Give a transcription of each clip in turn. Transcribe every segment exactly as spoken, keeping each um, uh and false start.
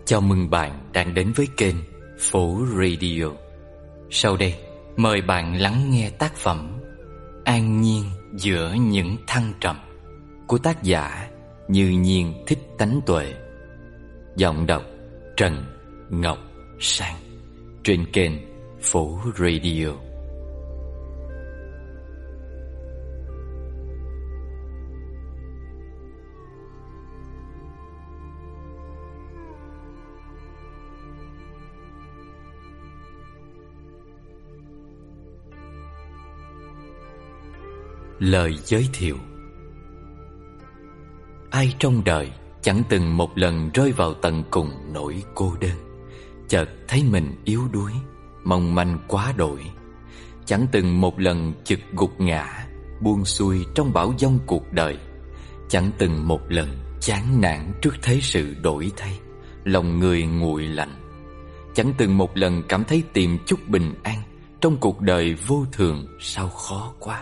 Chào mừng bạn đang đến với kênh Phố Radio. Sau đây, mời bạn lắng nghe tác phẩm An Nhiên giữa những thăng trầm của tác giả Như Nhiên Thích Tánh Tuệ. Giọng đọc Trần Ngọc Sang trên kênh Phố Radio. Lời giới thiệu. Ai trong đời chẳng từng một lần rơi vào tận cùng nỗi cô đơn, chợt thấy mình yếu đuối, mong manh quá đổi. Chẳng từng một lần chực gục ngã, buông xuôi trong bão giông cuộc đời. Chẳng từng một lần chán nản trước thế sự đổi thay, lòng người nguội lạnh. Chẳng từng một lần cảm thấy tìm chút bình an trong cuộc đời vô thường sao khó quá.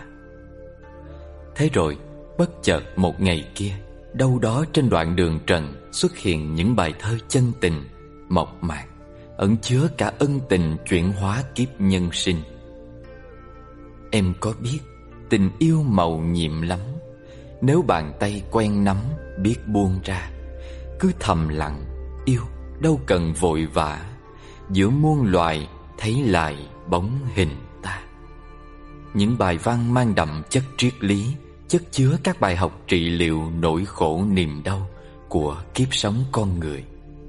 Thế rồi, bất chợt một ngày kia, đâu đó trên đoạn đường trần xuất hiện những bài thơ chân tình, mộc mạc, ẩn chứa cả ân tình chuyển hóa kiếp nhân sinh. Em có biết tình yêu màu nhiệm lắm, nếu bàn tay quen nắm biết buông ra. Cứ thầm lặng yêu, đâu cần vội vã, giữa muôn loài thấy lại bóng hình ta. Những bài văn mang đậm chất triết lý, chất chứa các bài học trị liệu nỗi khổ niềm đau của kiếp sống con người.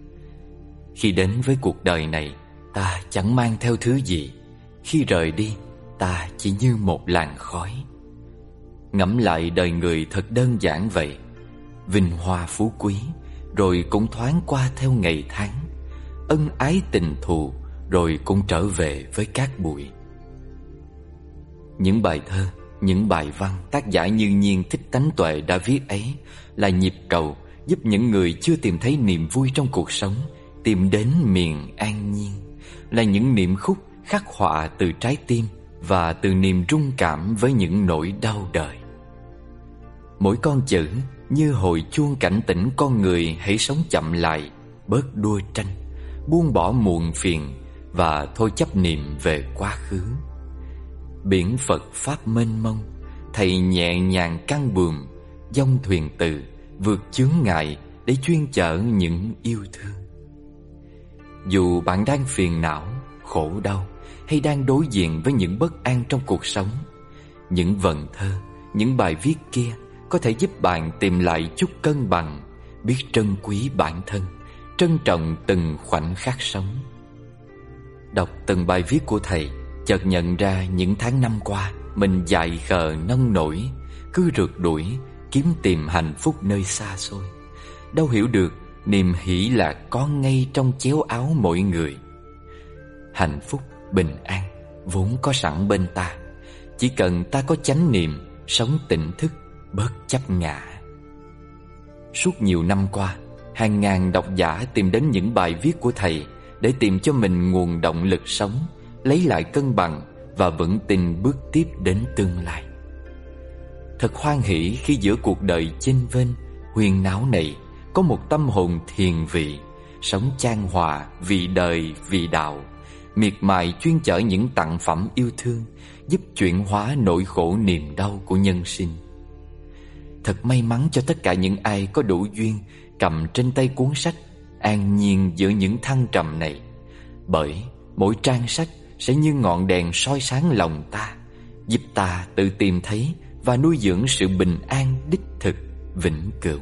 Khi đến với cuộc đời này, ta chẳng mang theo thứ gì. Khi rời đi, ta chỉ như một làn khói. Ngẫm lại đời người thật đơn giản vậy. Vinh hoa phú quý, rồi cũng thoáng qua theo ngày tháng. Ân ái tình thù, rồi cũng trở về với cát bụi. Những bài thơ, những bài văn tác giả Như Nhiên Thích Tánh Tuệ đã viết ấy là nhịp cầu giúp những người chưa tìm thấy niềm vui trong cuộc sống tìm đến miền an nhiên, là những niệm khúc khắc họa từ trái tim và từ niềm rung cảm với những nỗi đau đời. Mỗi con chữ như hồi chuông cảnh tỉnh con người hãy sống chậm lại, bớt đua tranh, buông bỏ muộn phiền và thôi chấp niệm về quá khứ. Biển Phật Pháp mênh mông, thầy nhẹ nhàng căng buồm, dông thuyền từ, vượt chướng ngại để chuyên chở những yêu thương. Dù bạn đang phiền não, khổ đau, hay đang đối diện với những bất an trong cuộc sống, những vần thơ, những bài viết kia có thể giúp bạn tìm lại chút cân bằng, biết trân quý bản thân, trân trọng từng khoảnh khắc sống. Đọc từng bài viết của thầy, chợt nhận ra những tháng năm qua mình dại khờ nông nổi, cứ rượt đuổi kiếm tìm hạnh phúc nơi xa xôi. Đâu hiểu được niềm hỷ lạc có ngay trong chéo áo mỗi người. Hạnh phúc, bình an vốn có sẵn bên ta, chỉ cần ta có chánh niệm, sống tỉnh thức, bớt chấp ngã. Suốt nhiều năm qua, hàng ngàn độc giả tìm đến những bài viết của thầy để tìm cho mình nguồn động lực sống, lấy lại cân bằng và vững tin bước tiếp đến tương lai. Thật hoan hỷ khi giữa cuộc đời chênh vênh, huyền náo này có một tâm hồn thiền vị, sống chan hòa vì đời vì đạo, miệt mài chuyên chở những tặng phẩm yêu thương, giúp chuyển hóa nỗi khổ niềm đau của nhân sinh. Thật may mắn cho tất cả những ai có đủ duyên cầm trên tay cuốn sách An Nhiên giữa những thăng trầm này, bởi mỗi trang sách sẽ như ngọn đèn soi sáng lòng ta, giúp ta tự tìm thấy và nuôi dưỡng sự bình an đích thực, vĩnh cửu.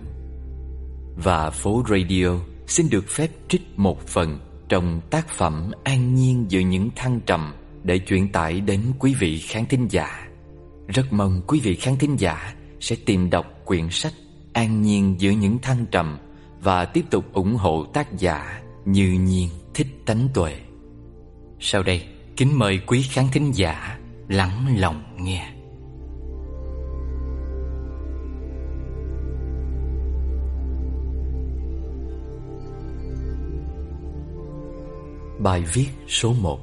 Và Phố Radio xin được phép trích một phần trong tác phẩm An Nhiên giữa những thăng trầm để chuyển tải đến quý vị khán thính giả. Rất mong quý vị khán thính giả sẽ tìm đọc quyển sách An Nhiên giữa những thăng trầm và tiếp tục ủng hộ tác giả Như Nhiên Thích Tánh Tuệ. Sau đây, kính mời quý khán thính giả lắng lòng nghe. Bài viết số một.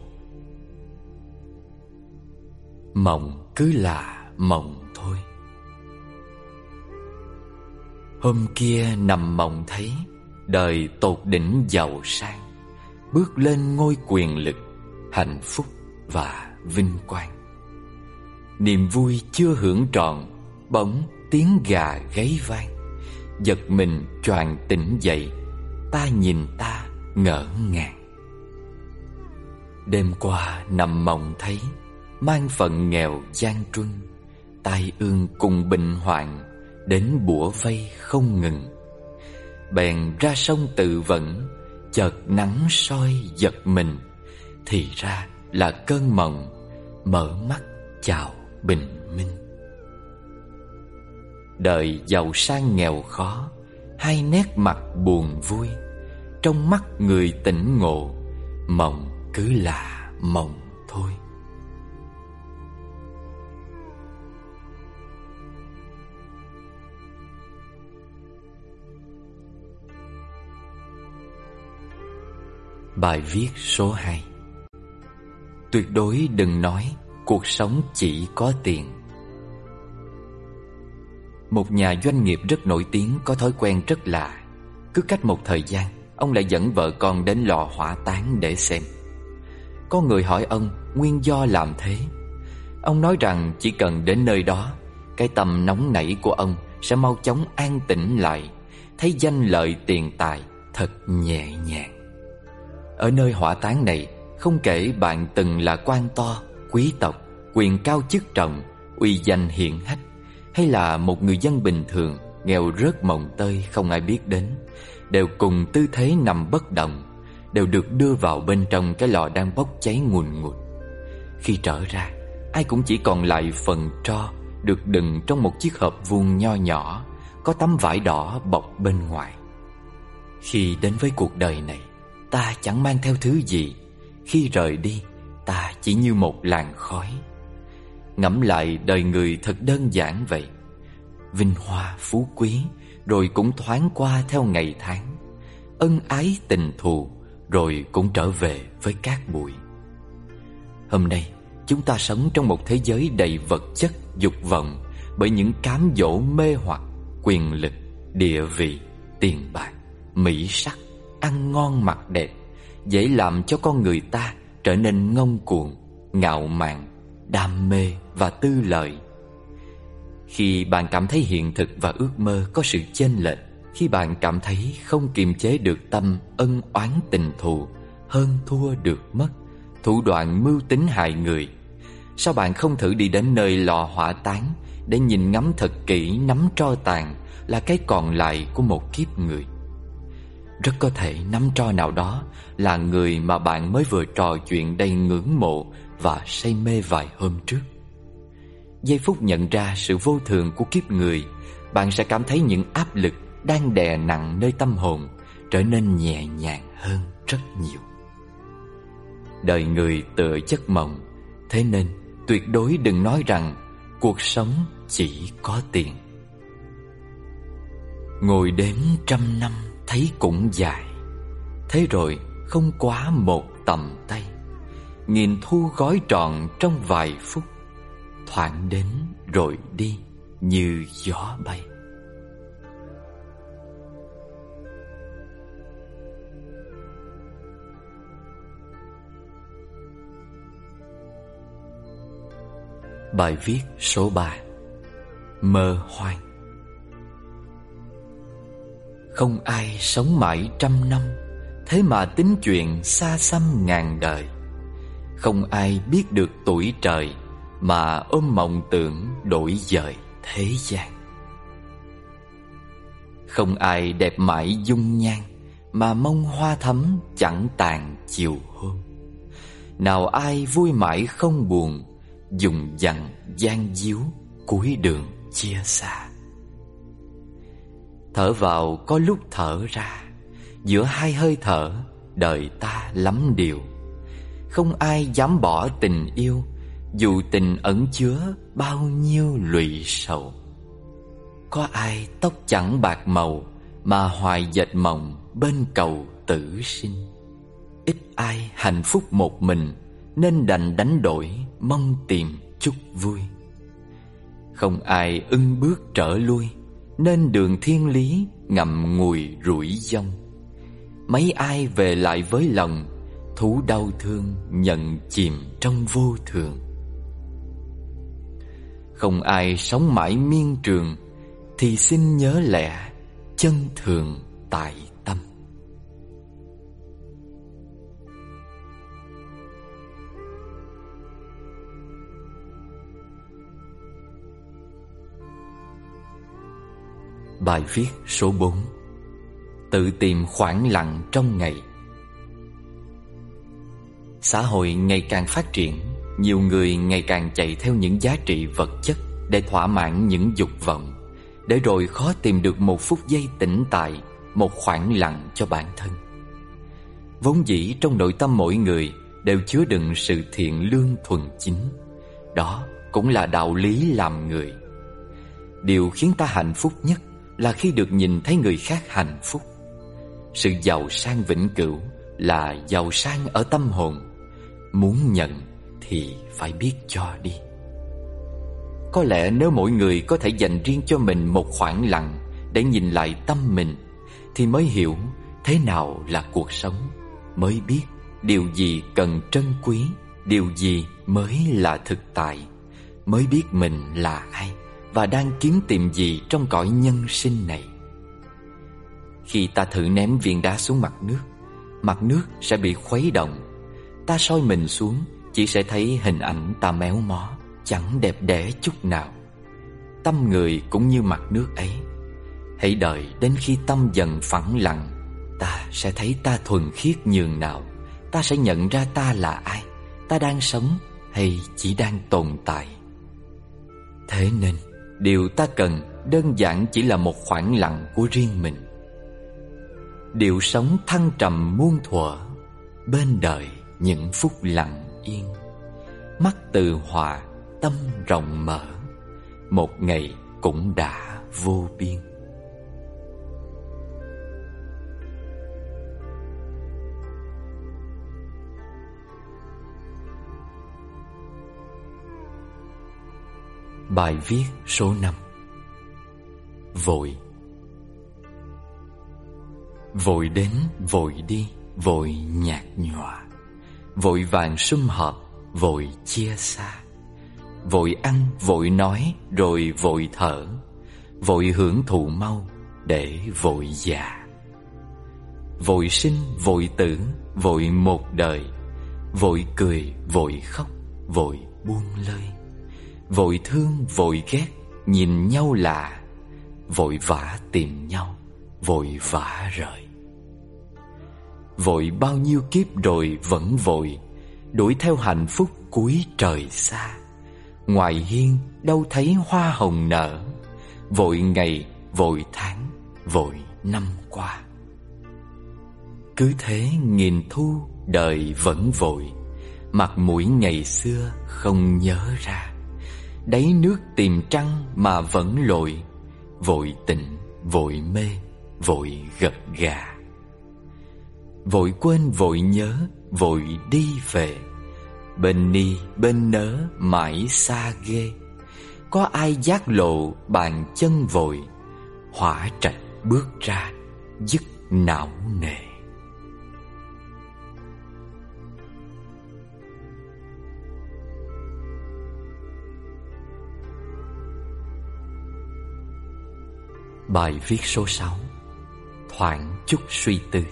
Mộng cứ là mộng thôi. Hôm kia nằm mộng thấy đời tột đỉnh giàu sang, bước lên ngôi quyền lực, hạnh phúc và vinh quang. Niềm vui chưa hưởng trọn, bỗng tiếng gà gáy vang. Giật mình choàng tỉnh dậy, ta nhìn ta ngỡ ngàng. Đêm qua nằm mộng thấy, mang phận nghèo gian truân, tai ương cùng bệnh hoạn, đến bủa vây không ngừng. Bèn ra sông tự vẫn, chợt nắng soi giật mình, thì ra là cơn mộng, mở mắt chào bình minh. Đời giàu sang nghèo khó, hai nét mặt buồn vui. Trong mắt người tỉnh ngộ, mộng cứ là mộng thôi. Bài viết số hai. Tuyệt đối đừng nói cuộc sống chỉ có tiền. Một nhà doanh nghiệp rất nổi tiếng có thói quen rất lạ. Cứ cách một thời gian, ông lại dẫn vợ con đến lò hỏa táng để xem. Có người hỏi ông nguyên do làm thế. Ông nói rằng chỉ cần đến nơi đó, cái tâm nóng nảy của ông sẽ mau chóng an tĩnh lại, thấy danh lợi tiền tài thật nhẹ nhàng. Ở nơi hỏa táng này, không kể bạn từng là quan to, quý tộc, quyền cao chức trọng, uy danh hiển hách, hay là một người dân bình thường, nghèo rớt mồng tơi không ai biết đến, đều cùng tư thế nằm bất động, đều được đưa vào bên trong cái lò đang bốc cháy ngùn ngụt. Khi trở ra, ai cũng chỉ còn lại phần tro được đựng trong một chiếc hộp vuông nho nhỏ, có tấm vải đỏ bọc bên ngoài. Khi đến với cuộc đời này, ta chẳng mang theo thứ gì. Khi rời đi, ta chỉ như một làn khói. Ngẫm lại đời người thật đơn giản vậy. Vinh hoa phú quý rồi cũng thoáng qua theo ngày tháng. Ân ái tình thù rồi cũng trở về với cát bụi. Hôm nay chúng ta sống trong một thế giới đầy vật chất, dục vọng, bởi những cám dỗ mê hoặc, quyền lực, địa vị, tiền bạc, mỹ sắc, ăn ngon mặc đẹp, dễ làm cho con người ta trở nên ngông cuồng, ngạo mạn, đam mê và tư lợi. Khi bạn cảm thấy hiện thực và ước mơ có sự chênh lệch, khi bạn cảm thấy không kiềm chế được tâm ân oán tình thù, hơn thua được mất, thủ đoạn mưu tính hại người, sao bạn không thử đi đến nơi lò hỏa táng để nhìn ngắm thật kỹ nắm tro tàn là cái còn lại của một kiếp người? Rất có thể nắm tro nào đó là người mà bạn mới vừa trò chuyện đầy ngưỡng mộ và say mê vài hôm trước. Giây phút nhận ra sự vô thường của kiếp người, bạn sẽ cảm thấy những áp lực đang đè nặng nơi tâm hồn trở nên nhẹ nhàng hơn rất nhiều. Đời người tựa giấc mộng, thế nên tuyệt đối đừng nói rằng cuộc sống chỉ có tiền. Ngồi đếm trăm năm thấy cũng dài, thế rồi không quá một tầm tay. Nghìn thu gói trọn trong vài phút, thoảng đến rồi đi như gió bay. Bài viết số ba. Mơ hoang. Không ai sống mãi trăm năm, thế mà tính chuyện xa xăm ngàn đời. Không ai biết được tuổi trời, mà ôm mộng tưởng đổi dời thế gian. Không ai đẹp mãi dung nhan, mà mong hoa thắm chẳng tàn chiều hôm. Nào ai vui mãi không buồn, dùng dằn gian díu cuối đường chia xa. Thở vào có lúc thở ra, giữa hai hơi thở đời ta lắm điều. Không ai dám bỏ tình yêu, dù tình ẩn chứa bao nhiêu lụy sầu. Có ai tóc chẳng bạc màu, mà hoài dệt mộng bên cầu tử sinh. Ít ai hạnh phúc một mình, nên đành đánh đổi mong tìm chút vui. Không ai ưng bước trở lui, nên đường thiên lý ngậm ngùi rủi dông. mấy ai về lại với lòng thú đau thương nhận chìm trong vô thường. Không ai sống mãi miên trường, thì xin nhớ lẽ chân thường tại tâm. Bài viết số bốn. Tự tìm khoảng lặng trong ngày. Xã hội ngày càng phát triển, nhiều người ngày càng chạy theo những giá trị vật chất để thỏa mãn những dục vọng, để rồi khó tìm được một phút giây tĩnh tại, một khoảng lặng cho bản thân. Vốn dĩ trong nội tâm mỗi người đều chứa đựng sự thiện lương thuần chính. Đó cũng là đạo lý làm người. Điều khiến ta hạnh phúc nhất là khi được nhìn thấy người khác hạnh phúc. Sự giàu sang vĩnh cửu là giàu sang ở tâm hồn. Muốn nhận thì phải biết cho đi. Có lẽ nếu mỗi người có thể dành riêng cho mình một khoảng lặng để nhìn lại tâm mình, thì mới hiểu thế nào là cuộc sống, mới biết điều gì cần trân quý, điều gì mới là thực tại, mới biết mình là ai và đang kiếm tìm gì trong cõi nhân sinh này. Khi ta thử ném viên đá xuống mặt nước, mặt nước sẽ bị khuấy động. Ta soi mình xuống, chỉ sẽ thấy hình ảnh ta méo mó, chẳng đẹp đẽ chút nào. Tâm người cũng như mặt nước ấy. Hãy đợi đến khi tâm dần phẳng lặng, ta sẽ thấy ta thuần khiết nhường nào. Ta sẽ nhận ra ta là ai, ta đang sống hay chỉ đang tồn tại. Thế nên điều ta cần đơn giản chỉ là một khoảng lặng của riêng mình. Điệu sống thăng trầm muôn thuở, bên đời những phút lặng yên. Mắt từ hòa, tâm rộng mở, một ngày cũng đã vô biên. Bài viết số năm. Vội. Vội đến, vội đi, vội nhạt nhòa, vội vàng sum họp, vội chia xa, vội ăn, vội nói, rồi vội thở, vội hưởng thụ mau, để vội già. Vội sinh, vội tử, vội một đời, vội cười, vội khóc, vội buông lơi, vội thương, vội ghét, nhìn nhau lạ, vội vã tìm nhau, vội vã rời. Vội bao nhiêu kiếp rồi vẫn vội, đuổi theo hạnh phúc cuối trời xa. Ngoài hiên đâu thấy hoa hồng nở, vội ngày, vội tháng, vội năm qua. Cứ thế nghìn thu đời vẫn vội, mặt mũi ngày xưa không nhớ ra. Đáy nước tìm trăng mà vẫn lội, vội tỉnh, vội mê, vội gật gà. Vội quên, vội nhớ, vội đi về, bên ni bên nớ mãi xa ghê. Có ai giác lộ bàn chân vội, hỏa trạch bước ra dứt não nề. Bài viết số sáu. Thoảng chút suy tư.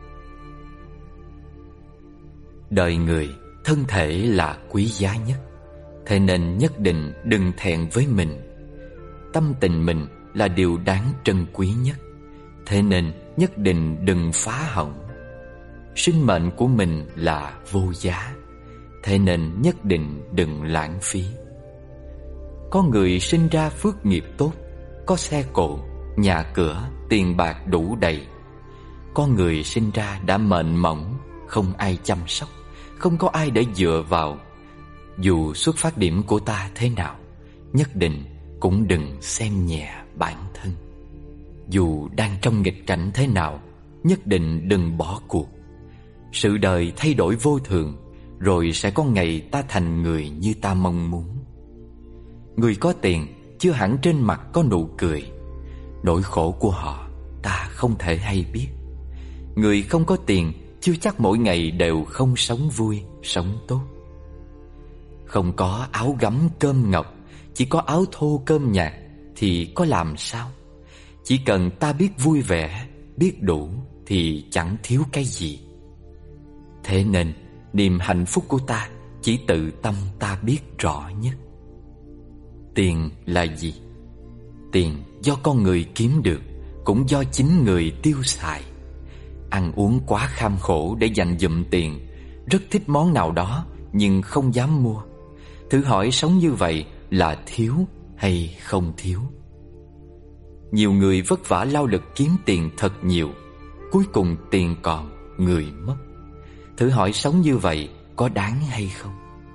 Đời người, thân thể là quý giá nhất, thế nên nhất định đừng thẹn với mình. Tâm tình mình là điều đáng trân quý nhất, thế nên nhất định đừng phá hỏng. Sinh mệnh của mình là vô giá, thế nên nhất định đừng lãng phí. Có người sinh ra phước nghiệp tốt, có xe cộ, nhà cửa, tiền bạc đủ đầy. Có người sinh ra đã mệnh mỏng, không ai chăm sóc, không có ai để dựa vào. Dù xuất phát điểm của ta thế nào, nhất định cũng đừng xem nhẹ bản thân. Dù đang trong nghịch cảnh thế nào, nhất định đừng bỏ cuộc. Sự đời thay đổi vô thường, rồi sẽ có ngày ta thành người như ta mong muốn. Người có tiền chưa hẳn trên mặt có nụ cười, nỗi khổ của họ ta không thể hay biết. Người không có tiền chưa chắc mỗi ngày đều không sống vui, sống tốt. Không có áo gấm cơm ngọc, chỉ có áo thô cơm nhạt thì có làm sao? Chỉ cần ta biết vui vẻ, biết đủ thì chẳng thiếu cái gì. Thế nên niềm hạnh phúc của ta chỉ tự tâm ta biết rõ nhất. Tiền là gì? Tiền do con người kiếm được, cũng do chính người tiêu xài. Ăn uống quá kham khổ để dành dụm tiền, rất thích món nào đó nhưng không dám mua. Thử hỏi sống như vậy là thiếu hay không thiếu? Nhiều người vất vả lao lực kiếm tiền thật nhiều, cuối cùng tiền còn, người mất. Thử hỏi sống như vậy có đáng hay không?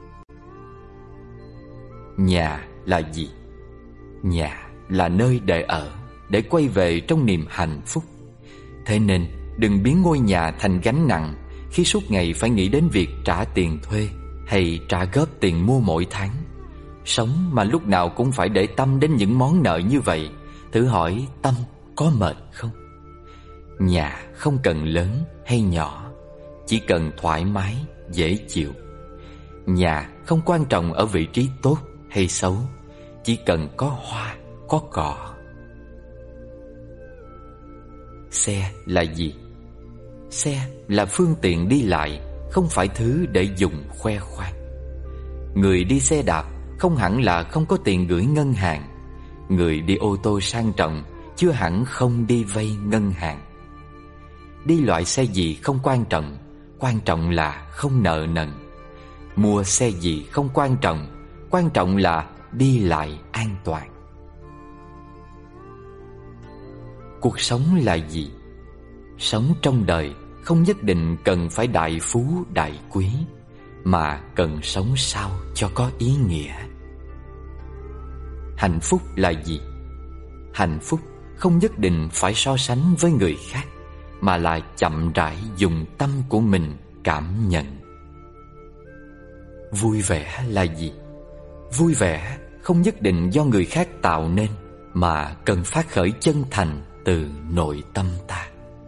Nhà là gì? Nhà là nơi để ở, để quay về trong niềm hạnh phúc. Thế nên đừng biến ngôi nhà thành gánh nặng khi suốt ngày phải nghĩ đến việc trả tiền thuê hay trả góp tiền mua mỗi tháng. Sống mà lúc nào cũng phải để tâm đến những món nợ như vậy, thử hỏi tâm có mệt không? Nhà không cần lớn hay nhỏ, chỉ cần thoải mái, dễ chịu. Nhà không quan trọng ở vị trí tốt hay xấu, chỉ cần có hoa, có cỏ. Xe là gì? Xe là phương tiện đi lại, không phải thứ để dùng khoe khoang. Người đi xe đạp không hẳn là không có tiền gửi ngân hàng. Người đi ô tô sang trọng chưa hẳn không đi vay ngân hàng. Đi loại xe gì không quan trọng, quan trọng là không nợ nần. Mua xe gì không quan trọng, quan trọng là đi lại an toàn. Cuộc sống là gì? Sống trong đời không nhất định cần phải đại phú đại quý, mà cần sống sao cho có ý nghĩa. Hạnh phúc là gì? Hạnh phúc không nhất định phải so sánh với người khác, mà là chậm rãi dùng tâm của mình cảm nhận. Vui vẻ là gì? Vui vẻ không nhất định do người khác tạo nên, mà cần phát khởi chân thành từ nội tâm ta.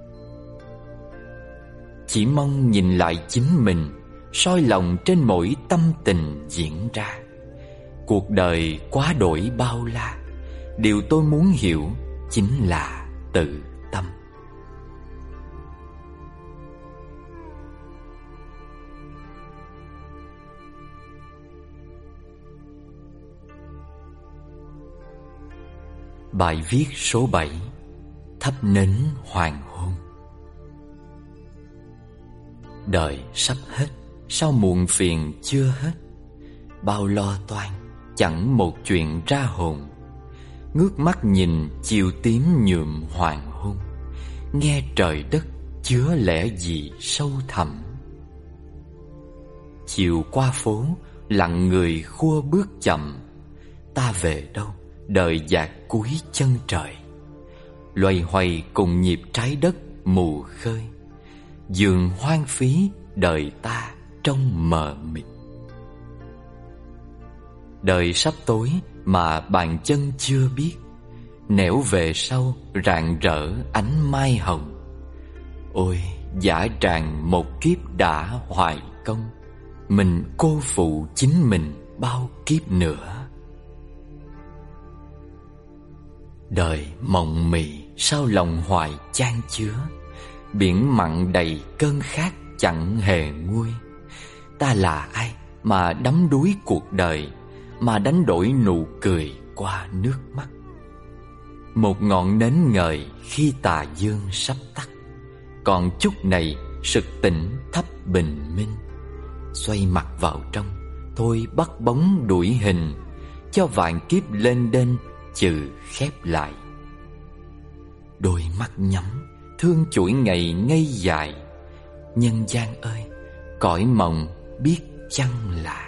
Chỉ mong nhìn lại chính mình, soi lòng trên mỗi tâm tình diễn ra. Cuộc đời quá đổi bao la, điều tôi muốn hiểu chính là tự tâm. Bài viết số bảy: Thắp nến hoàng hôn. Đời sắp hết, sao muộn phiền chưa hết? Bao lo toan, chẳng một chuyện ra hồn. Ngước mắt nhìn chiều tím nhuộm hoàng hôn, nghe trời đất chứa lẽ gì sâu thẳm. Chiều qua phố, lặng người khua bước chậm. Ta về đâu, đời dạt cuối chân trời. Loay hoay cùng nhịp trái đất mù khơi, dường hoang phí đời ta trong mờ mịt. Đời sắp tối mà bàn chân chưa biết, nẻo về sau rạng rỡ ánh mai hồng. Ôi dã tràng một kiếp đã hoài công, mình cô phụ chính mình bao kiếp nữa. Đời mộng mị sao lòng hoài chan chứa, biển mặn đầy cơn khát chẳng hề nguôi. Ta là ai mà đắm đuối cuộc đời, mà đánh đổi nụ cười qua nước mắt. Một ngọn nến ngời khi tà dương sắp tắt, còn chút này sực tỉnh thắp bình minh. Xoay mặt vào trong, thôi bắt bóng đuổi hình, cho vạn kiếp lên đên chừ khép lại. Đôi mắt nhắm, thương chuỗi ngày ngây dài. Nhân gian ơi, cõi mộng biết chăng là.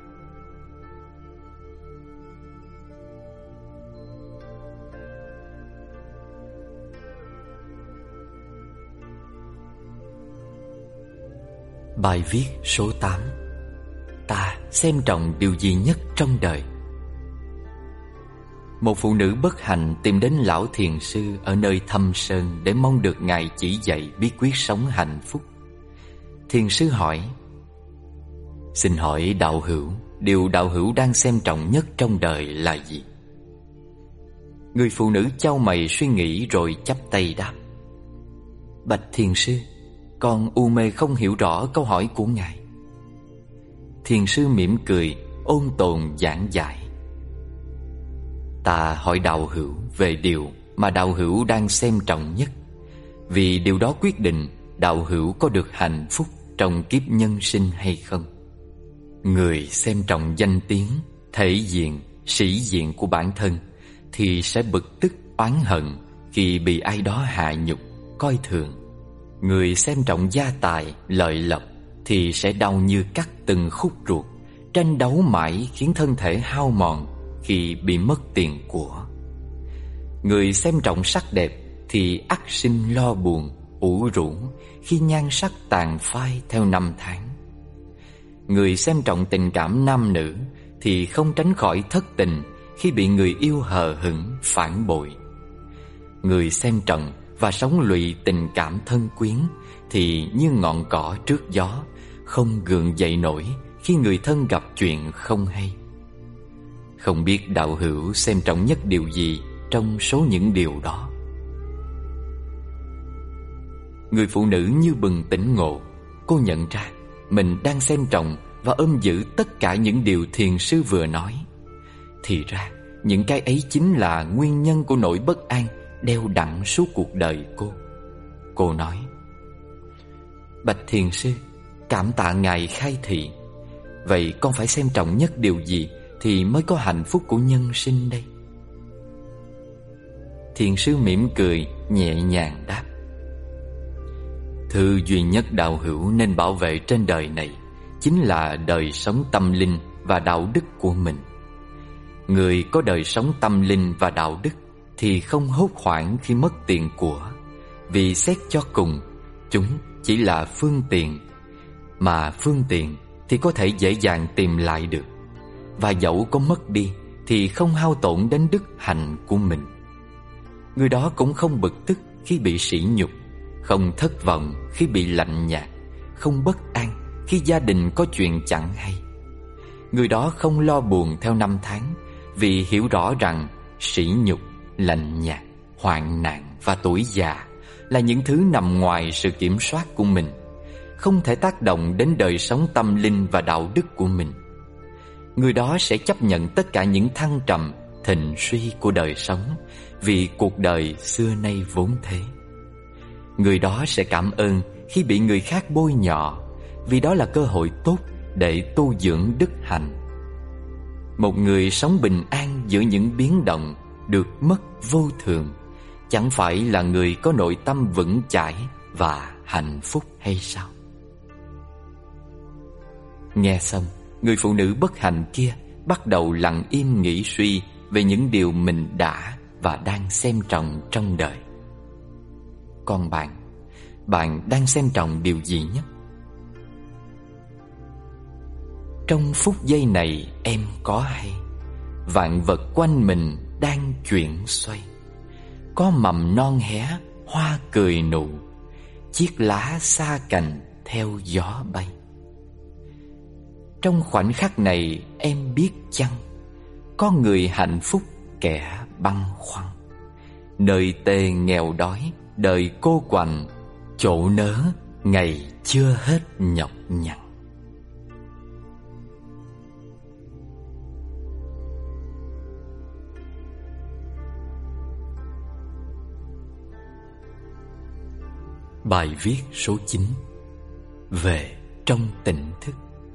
Bài viết số tám: Ta xem trọng điều gì nhất trong đời? Một phụ nữ bất hạnh tìm đến lão thiền sư ở nơi thâm sơn để mong được ngài chỉ dạy bí quyết sống hạnh phúc. Thiền sư hỏi: xin hỏi đạo hữu, điều đạo hữu đang xem trọng nhất trong đời là gì? Người phụ nữ chau mày suy nghĩ rồi chắp tay đáp: bạch thiền sư, con u mê không hiểu rõ câu hỏi của ngài. Thiền sư mỉm cười, ôn tồn giảng giải: ta hỏi đạo hữu về điều mà đạo hữu đang xem trọng nhất, vì điều đó quyết định đạo hữu có được hạnh phúc trong kiếp nhân sinh hay không. Người xem trọng danh tiếng, thể diện, sĩ diện của bản thân thì sẽ bực tức oán hận khi bị ai đó hạ nhục, coi thường. Người xem trọng gia tài, lợi lộc thì sẽ đau như cắt từng khúc ruột, tranh đấu mãi khiến thân thể hao mòn khi bị mất tiền của. Người xem trọng sắc đẹp thì ắt sinh lo buồn, ủ rũ khi nhan sắc tàn phai theo năm tháng. Người xem trọng tình cảm nam nữ thì không tránh khỏi thất tình khi bị người yêu hờ hững, phản bội. Người xem trọng và sống lụy tình cảm thân quyến thì như ngọn cỏ trước gió, không gượng dậy nổi khi người thân gặp chuyện không hay. Không biết đạo hữu xem trọng nhất điều gì trong số những điều đó? Người phụ nữ như bừng tỉnh ngộ. Cô nhận ra mình đang xem trọng và ôm giữ tất cả những điều thiền sư vừa nói. Thì ra những cái ấy chính là nguyên nhân của nỗi bất an đeo đẳng suốt cuộc đời cô. Cô nói: bạch thiền sư, cảm tạ ngài khai thị. Vậy con phải xem trọng nhất điều gì thì mới có hạnh phúc của nhân sinh đây? Thiền sư mỉm cười, nhẹ nhàng đáp: thứ duy nhất đạo hữu nên bảo vệ trên đời này chính là đời sống tâm linh và đạo đức của mình. Người có đời sống tâm linh và đạo đức thì không hốt hoảng khi mất tiền của, vì xét cho cùng chúng chỉ là phương tiện, mà phương tiện thì có thể dễ dàng tìm lại được, và dẫu có mất đi thì không hao tổn đến đức hạnh của mình. Người đó cũng không bực tức khi bị sỉ nhục, không thất vọng khi bị lạnh nhạt, không bất an khi gia đình có chuyện chẳng hay. Người đó không lo buồn theo năm tháng, vì hiểu rõ rằng sỉ nhục, lạnh nhạt, hoạn nạn và tuổi già là những thứ nằm ngoài sự kiểm soát của mình, không thể tác động đến đời sống tâm linh và đạo đức của mình. Người đó sẽ chấp nhận tất cả những thăng trầm, thịnh suy của đời sống, vì cuộc đời xưa nay vốn thế. Người đó sẽ cảm ơn khi bị người khác bôi nhọ, vì đó là cơ hội tốt để tu dưỡng đức hạnh. Một người sống bình an giữa những biến động, được mất vô thường, chẳng phải là người có nội tâm vững chãi và hạnh phúc hay sao? Nghe xong, người phụ nữ bất hạnh kia bắt đầu lặng im nghĩ suy về những điều mình đã và đang xem trọng trong đời. Còn bạn, bạn đang xem trọng điều gì nhất? Trong phút giây này em có hay, vạn vật quanh mình đang chuyển xoay, có mầm non hé, hoa cười nụ, chiếc lá xa cành theo gió bay. Trong khoảnh khắc này em biết chăng, có người hạnh phúc kẻ băn khoăn, nơi tê nghèo đói, đời cô quạnh, chỗ nớ ngày chưa hết nhọc nhằn. Bài viết số chín: Về trong tỉnh thức.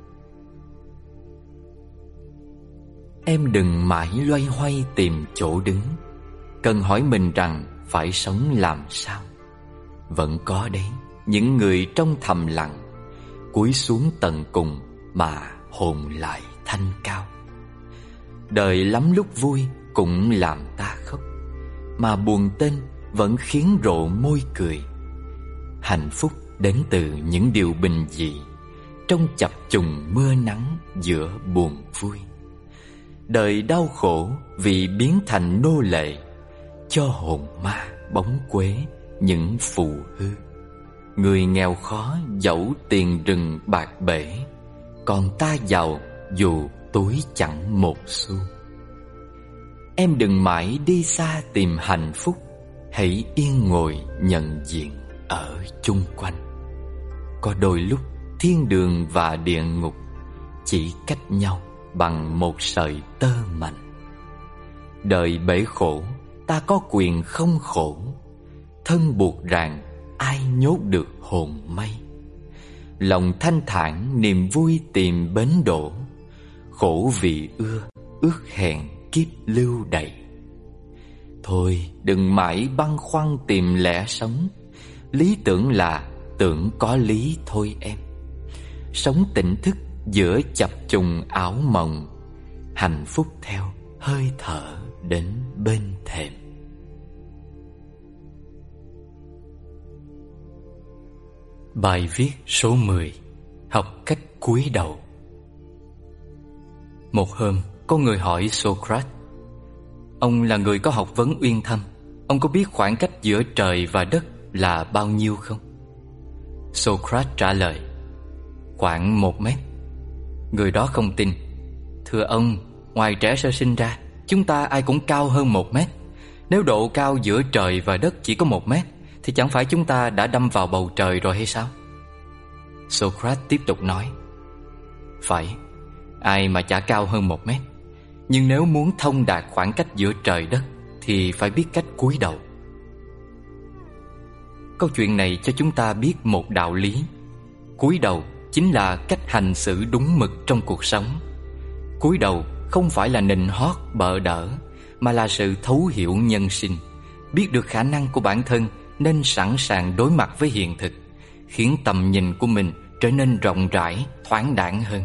Em đừng mãi loay hoay tìm chỗ đứng, cần hỏi mình rằng phải sống làm sao. Vẫn có đấy những người trong thầm lặng, cúi xuống tận cùng mà hồn lại thanh cao. Đời lắm lúc vui cũng làm ta khóc, mà buồn tên vẫn khiến rộ môi cười. Hạnh phúc đến từ những điều bình dị, trong chập trùng mưa nắng giữa buồn vui. đời đau khổ vì biến thành nô lệ, cho hồn ma bóng quế những phù hư. Người nghèo khó dẫu tiền rừng bạc bể, còn ta giàu dù túi chẳng một xu. Em đừng mãi đi xa tìm hạnh phúc, hãy yên ngồi nhận diện ở chung quanh. Có đôi lúc thiên đường và địa ngục chỉ cách nhau bằng một sợi tơ mảnh. Đời bể khổ, ta có quyền không khổ, thân buộc ràng ai nhốt được hồn mây. Lòng thanh thản niềm vui tìm bến đỗ, khổ vì ưa ước hẹn kiếp lưu đày. Thôi đừng mãi băn khoăn tìm lẽ sống, lý tưởng là tưởng có lý thôi em. Sống tỉnh thức giữa chập trùng ảo mộng, hạnh phúc theo hơi thở đến bên thềm. Bài viết số mười. Học cách cúi đầu. Một hôm, có người hỏi Socrates: ông là người có học vấn uyên thâm, ông có biết khoảng cách giữa trời và đất là bao nhiêu không? Socrates trả lời: khoảng một mét. Người đó không tin. Thưa ông, ngoài trẻ sơ sinh ra, chúng ta ai cũng cao hơn một mét. Nếu độ cao giữa trời và đất chỉ có một mét, thì chẳng phải chúng ta đã đâm vào bầu trời rồi hay sao? Socrates tiếp tục nói: phải, ai mà chả cao hơn một mét. Nhưng nếu muốn thông đạt khoảng cách giữa trời đất thì phải biết cách cúi đầu. Câu chuyện này cho chúng ta biết một đạo lý: cúi đầu chính là cách hành xử đúng mực trong cuộc sống. Cúi đầu không phải là nịnh hót bợ đỡ, mà là sự thấu hiểu nhân sinh, biết được khả năng của bản thân nên sẵn sàng đối mặt với hiện thực, khiến tầm nhìn của mình trở nên rộng rãi, thoáng đãng hơn.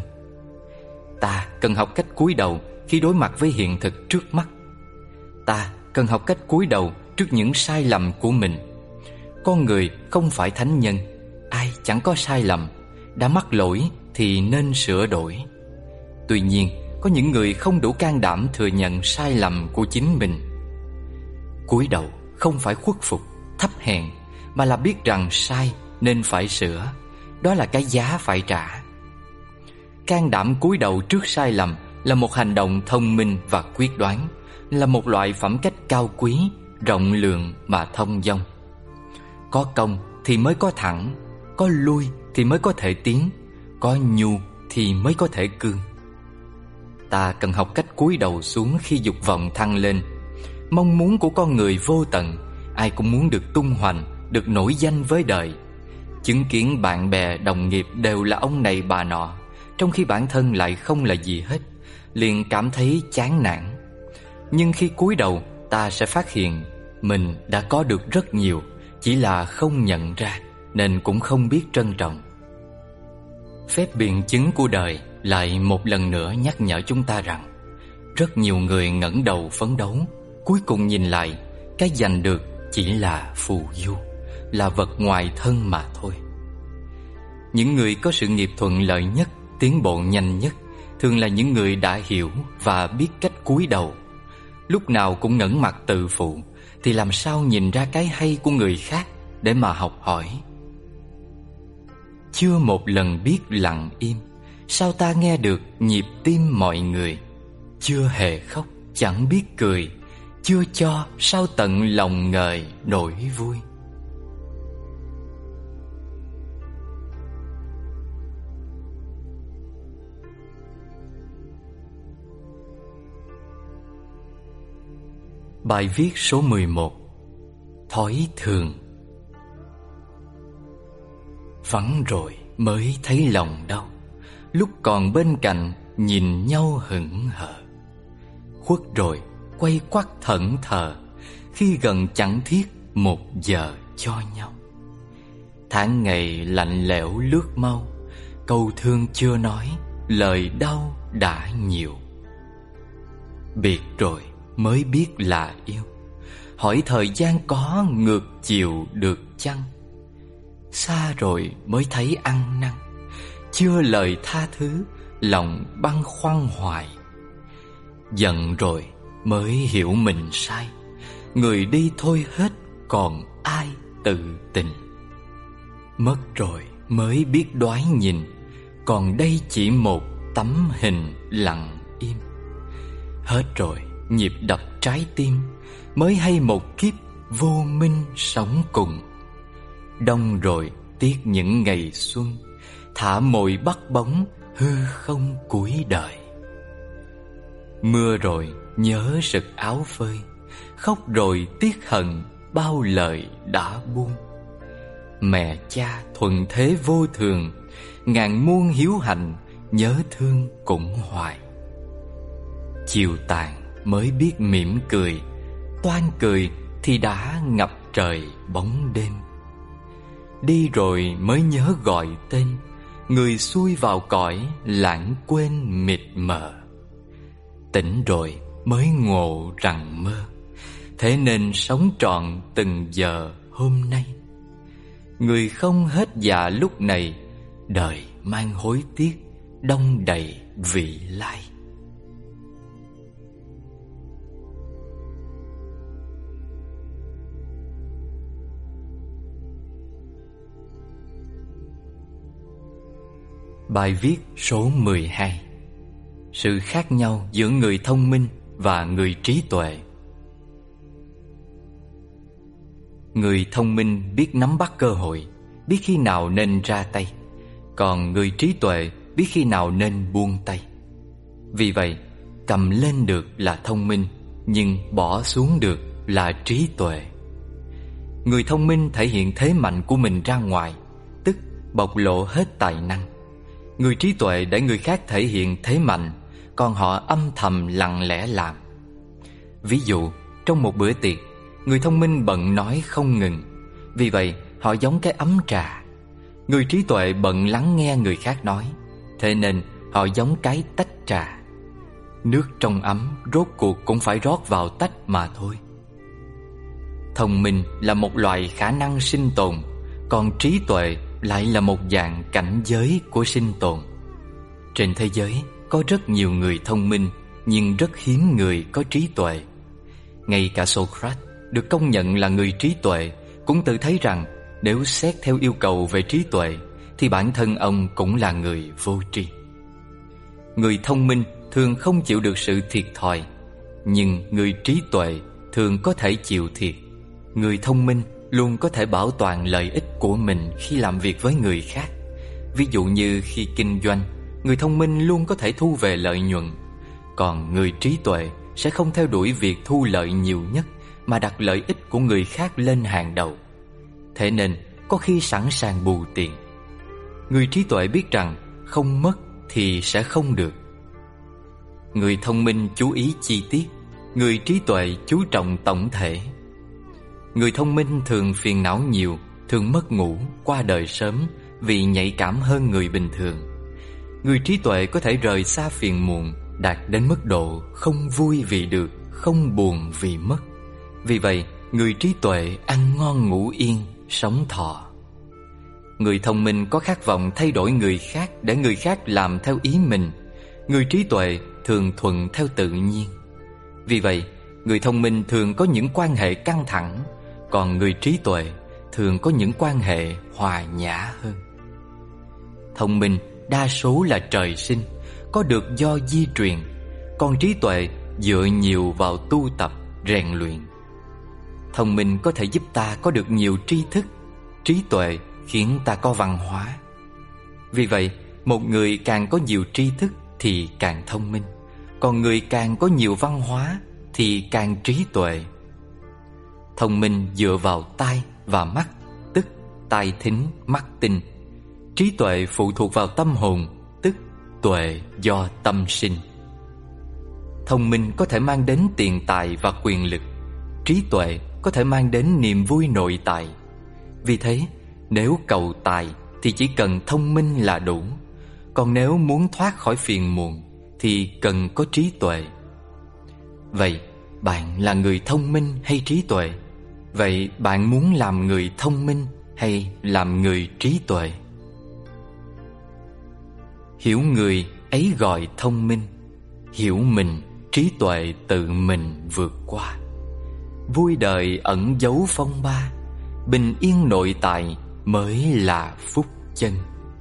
Ta cần học cách cúi đầu khi đối mặt với hiện thực trước mắt. Ta cần học cách cúi đầu trước những sai lầm của mình. Con người không phải thánh nhân, ai chẳng có sai lầm. Đã mắc lỗi thì nên sửa đổi. Tuy nhiên, có những người không đủ can đảm thừa nhận sai lầm của chính mình. Cúi đầu không phải khuất phục, thấp hèn, mà là biết rằng sai nên phải sửa. Đó là cái giá phải trả. Can đảm cúi đầu trước sai lầm là một hành động thông minh và quyết đoán, là một loại phẩm cách cao quý, rộng lượng và thông dong. Có công thì mới có thẳng, có lui thì mới có thể tiến, có nhu thì mới có thể cương. Ta cần học cách cúi đầu xuống khi dục vọng thăng lên. Mong muốn của con người vô tận, ai cũng muốn được tung hoành, được nổi danh với đời. Chứng kiến bạn bè đồng nghiệp đều là ông này bà nọ, trong khi bản thân lại không là gì hết, liền cảm thấy chán nản. Nhưng khi cúi đầu, ta sẽ phát hiện mình đã có được rất nhiều, chỉ là không nhận ra, nên cũng không biết trân trọng. Phép biện chứng của đời lại một lần nữa nhắc nhở chúng ta rằng rất nhiều người ngẩng đầu phấn đấu, cuối cùng nhìn lại, cái giành được chỉ là phù du, là vật ngoài thân mà thôi. Những người có sự nghiệp thuận lợi nhất, tiến bộ nhanh nhất, thường là những người đã hiểu và biết cách cúi đầu. Lúc nào cũng ngẩng mặt tự phụ, thì làm sao nhìn ra cái hay của người khác để mà học hỏi. Chưa một lần biết lặng im, sao ta nghe được nhịp tim mọi người. Chưa hề khóc, chẳng biết cười, chưa cho, sao tận lòng ngời nỗi vui. Bài viết số mười một. Thói thường. Vắng rồi mới thấy lòng đau, lúc còn bên cạnh nhìn nhau hững hờ. Khuất rồi quay quắt thẫn thờ, khi gần chẳng thiết một giờ cho nhau. Tháng ngày lạnh lẽo lướt mau, câu thương chưa nói, lời đau đã nhiều. Biệt rồi mới biết là yêu, hỏi thời gian có ngược chiều được chăng? Xa rồi mới thấy ăn năn, chưa lời tha thứ, lòng băn khoăn hoài. Giận rồi mới hiểu mình sai, người đi thôi hết còn ai tự tình. Mất rồi mới biết đoái nhìn, còn đây chỉ một tấm hình lặng im. Hết rồi nhịp đập trái tim, mới hay một kiếp vô minh sống cùng. Đông rồi tiếc những ngày xuân, thả mồi bắt bóng hư không cuối đời. Mưa rồi nhớ sực áo phơi, khóc rồi tiếc hận bao lời đã buông. Mẹ cha thuần thế vô thường, ngàn muôn hiếu hạnh nhớ thương cũng hoài. Chiều tàn mới biết mỉm cười, toan cười thì đã ngập trời bóng đêm. Đi rồi mới nhớ gọi tên, người xuôi vào cõi lãng quên mịt mờ. Tỉnh rồi mới ngộ rằng mơ, thế nên sống trọn từng giờ hôm nay. Người không hết dạ lúc này, đời mang hối tiếc đong đầy vị lai. Bài viết số mười hai. Sự khác nhau giữa người thông minh và người trí tuệ. Người thông minh biết nắm bắt cơ hội, biết khi nào nên ra tay. Còn người trí tuệ biết khi nào nên buông tay. Vì vậy, cầm lên được là thông minh, nhưng bỏ xuống được là trí tuệ. Người thông minh thể hiện thế mạnh của mình ra ngoài, tức bộc lộ hết tài năng. Người trí tuệ để người khác thể hiện thế mạnh, còn họ âm thầm lặng lẽ làm. Ví dụ, trong một bữa tiệc, người thông minh bận nói không ngừng, vì vậy họ giống cái ấm trà. Người trí tuệ bận lắng nghe người khác nói, thế nên họ giống cái tách trà. Nước trong ấm rốt cuộc cũng phải rót vào tách mà thôi. Thông minh là một loại khả năng sinh tồn, còn trí tuệ lại là một dạng cảnh giới của sinh tồn. Trên thế giới có rất nhiều người thông minh, nhưng rất hiếm người có trí tuệ. Ngay cả Socrates, được công nhận là người trí tuệ, cũng tự thấy rằng nếu xét theo yêu cầu về trí tuệ thì bản thân ông cũng là người vô tri. Người thông minh thường không chịu được sự thiệt thòi, nhưng người trí tuệ thường có thể chịu thiệt. Người thông minh luôn có thể bảo toàn lợi ích của mình khi làm việc với người khác. Ví dụ như khi kinh doanh, người thông minh luôn có thể thu về lợi nhuận. Còn người trí tuệ sẽ không theo đuổi việc thu lợi nhiều nhất, mà đặt lợi ích của người khác lên hàng đầu. Thế nên có khi sẵn sàng bù tiền. Người trí tuệ biết rằng không mất thì sẽ không được. Người thông minh chú ý chi tiết, người trí tuệ chú trọng tổng thể. Người thông minh thường phiền não nhiều, thường mất ngủ, qua đời sớm vì nhạy cảm hơn người bình thường. Người trí tuệ có thể rời xa phiền muộn, đạt đến mức độ không vui vì được, không buồn vì mất. Vì vậy, người trí tuệ ăn ngon ngủ yên, sống thọ. Người thông minh có khát vọng thay đổi người khác để người khác làm theo ý mình. Người trí tuệ thường thuận theo tự nhiên. Vì vậy, người thông minh thường có những quan hệ căng thẳng, còn người trí tuệ thường có những quan hệ hòa nhã hơn. Thông minh đa số là trời sinh, có được do di truyền, còn trí tuệ dựa nhiều vào tu tập, rèn luyện. Thông minh có thể giúp ta có được nhiều tri thức, trí tuệ khiến ta có văn hóa. Vì vậy, một người càng có nhiều tri thức thì càng thông minh, còn người càng có nhiều văn hóa thì càng trí tuệ. Thông minh dựa vào tai và mắt, tức tai thính, mắt tinh. Trí tuệ phụ thuộc vào tâm hồn, tức tuệ do tâm sinh. Thông minh có thể mang đến tiền tài và quyền lực, trí tuệ có thể mang đến niềm vui nội tại. Vì thế, nếu cầu tài thì chỉ cần thông minh là đủ, còn nếu muốn thoát khỏi phiền muộn thì cần có trí tuệ. Vậy, bạn là người thông minh hay trí tuệ? Vậy bạn muốn làm người thông minh hay làm người trí tuệ? Hiểu người ấy gọi thông minh, hiểu mình trí tuệ tự mình vượt qua. Vui đời ẩn giấu phong ba, bình yên nội tại mới là phúc chân.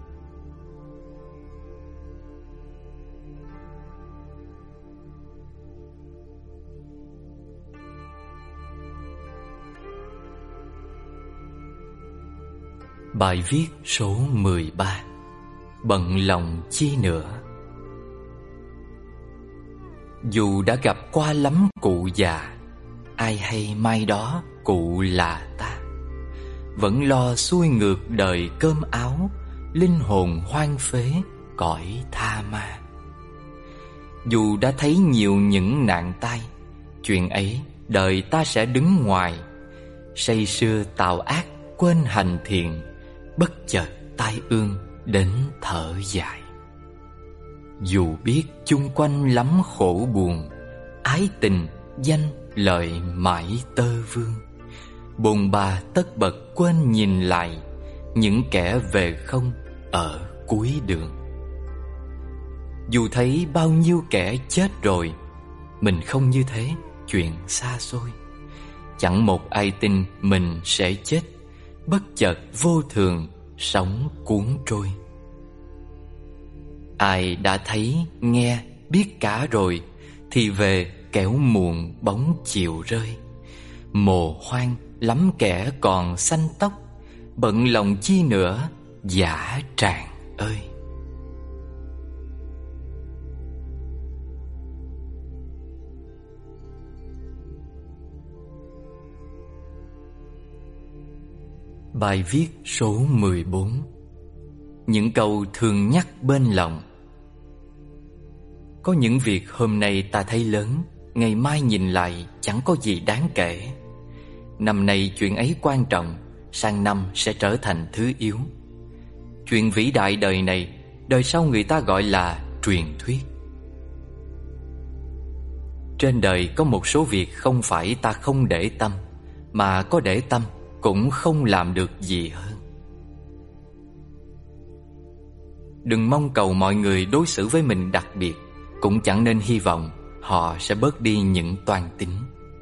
Bài viết số mười ba. Bận lòng chi nữa. Dù đã gặp qua lắm cụ già, ai hay mai đó cụ là ta. Vẫn lo xuôi ngược đời cơm áo, linh hồn hoang phế cõi tha ma. Dù đã thấy nhiều những nạn tai, chuyện ấy đời ta sẽ đứng ngoài. Say sưa tạo ác quên hành thiện, bất chợt tai ương đến thở dài. Dù biết chung quanh lắm khổ buồn, ái tình danh lợi mãi tơ vương. Bồn bà tất bật quên nhìn lại những kẻ về không ở cuối đường. Dù thấy bao nhiêu kẻ chết rồi, mình không như thế, chuyện xa xôi. Chẳng một ai tin mình sẽ chết, bất chợt vô thường sóng cuốn trôi. Ai đã thấy, nghe, biết cả rồi, thì về kẻo muộn bóng chiều rơi. Mồ hoang lắm kẻ còn xanh tóc, bận lòng chi nữa dã tràng ơi. Bài viết số mười bốn. Những câu thường nhắc bên lòng. Có những việc hôm nay ta thấy lớn, ngày mai nhìn lại chẳng có gì đáng kể. Năm nay chuyện ấy quan trọng, sang năm sẽ trở thành thứ yếu. Chuyện vĩ đại đời này, đời sau người ta gọi là truyền thuyết. Trên đời có một số việc không phải ta không để tâm, mà có để tâm cũng không làm được gì hơn. Đừng mong cầu mọi người đối xử với mình đặc biệt, cũng chẳng nên hy vọng họ sẽ bớt đi những toan tính.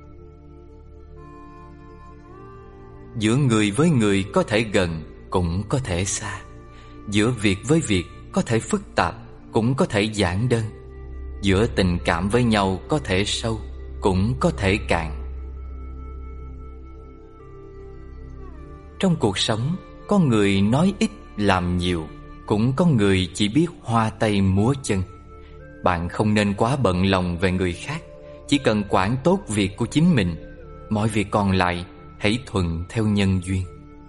Giữa người với người có thể gần, cũng có thể xa. Giữa việc với việc có thể phức tạp, cũng có thể giản đơn. Giữa tình cảm với nhau có thể sâu, cũng có thể cạn. Trong cuộc sống, có người nói ít làm nhiều, cũng có người chỉ biết hoa tay múa chân. Bạn không nên quá bận lòng về người khác, chỉ cần quản tốt việc của chính mình. Mọi việc còn lại hãy thuận theo nhân duyên.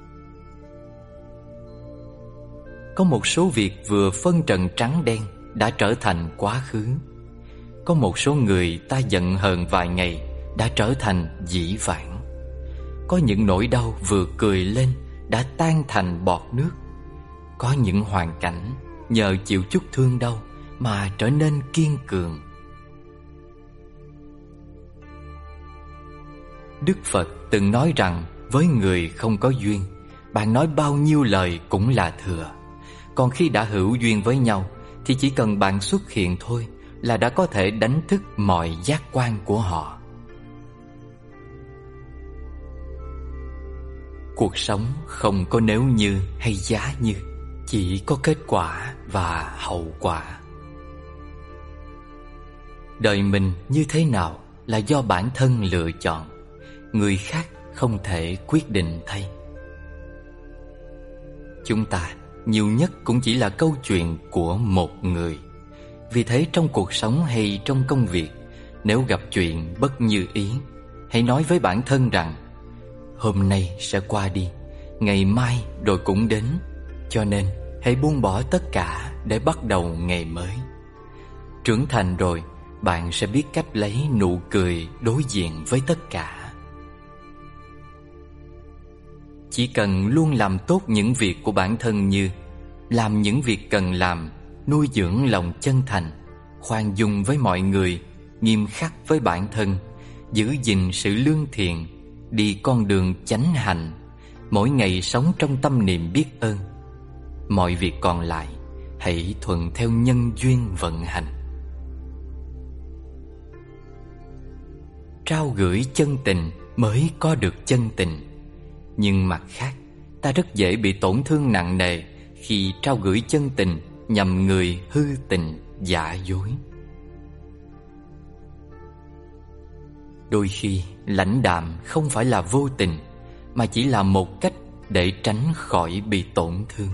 Có một số việc vừa phân trần trắng đen đã trở thành quá khứ. Có một số người ta giận hờn vài ngày đã trở thành dĩ vãng. Có những nỗi đau vừa cười lên đã tan thành bọt nước. Có những hoàn cảnh nhờ chịu chút thương đau mà trở nên kiên cường. Đức Phật từng nói rằng với người không có duyên, bạn nói bao nhiêu lời cũng là thừa. Còn khi đã hữu duyên với nhau thì chỉ cần bạn xuất hiện thôi là đã có thể đánh thức mọi giác quan của họ. Cuộc sống không có nếu như hay giá như, chỉ có kết quả và hậu quả. Đời mình như thế nào là do bản thân lựa chọn, người khác không thể quyết định thay. Chúng ta nhiều nhất cũng chỉ là câu chuyện của một người. Vì thế trong cuộc sống hay trong công việc, nếu gặp chuyện bất như ý, hãy nói với bản thân rằng hôm nay sẽ qua đi, ngày mai rồi cũng đến. Cho nên hãy buông bỏ tất cả để bắt đầu ngày mới. Trưởng thành rồi, bạn sẽ biết cách lấy nụ cười đối diện với tất cả. Chỉ cần luôn làm tốt những việc của bản thân, như làm những việc cần làm, nuôi dưỡng lòng chân thành, khoan dung với mọi người, nghiêm khắc với bản thân, giữ gìn sự lương thiện, đi con đường chánh hạnh, mỗi ngày sống trong tâm niệm biết ơn. Mọi việc còn lại hãy thuận theo nhân duyên vận hành. trao gửi chân tình mới có được chân tình. Nhưng mặt khác, ta rất dễ bị tổn thương nặng nề khi trao gửi chân tình nhằm người hư tình giả dối. Đôi khi lãnh đạm không phải là vô tình, mà chỉ là một cách để tránh khỏi bị tổn thương.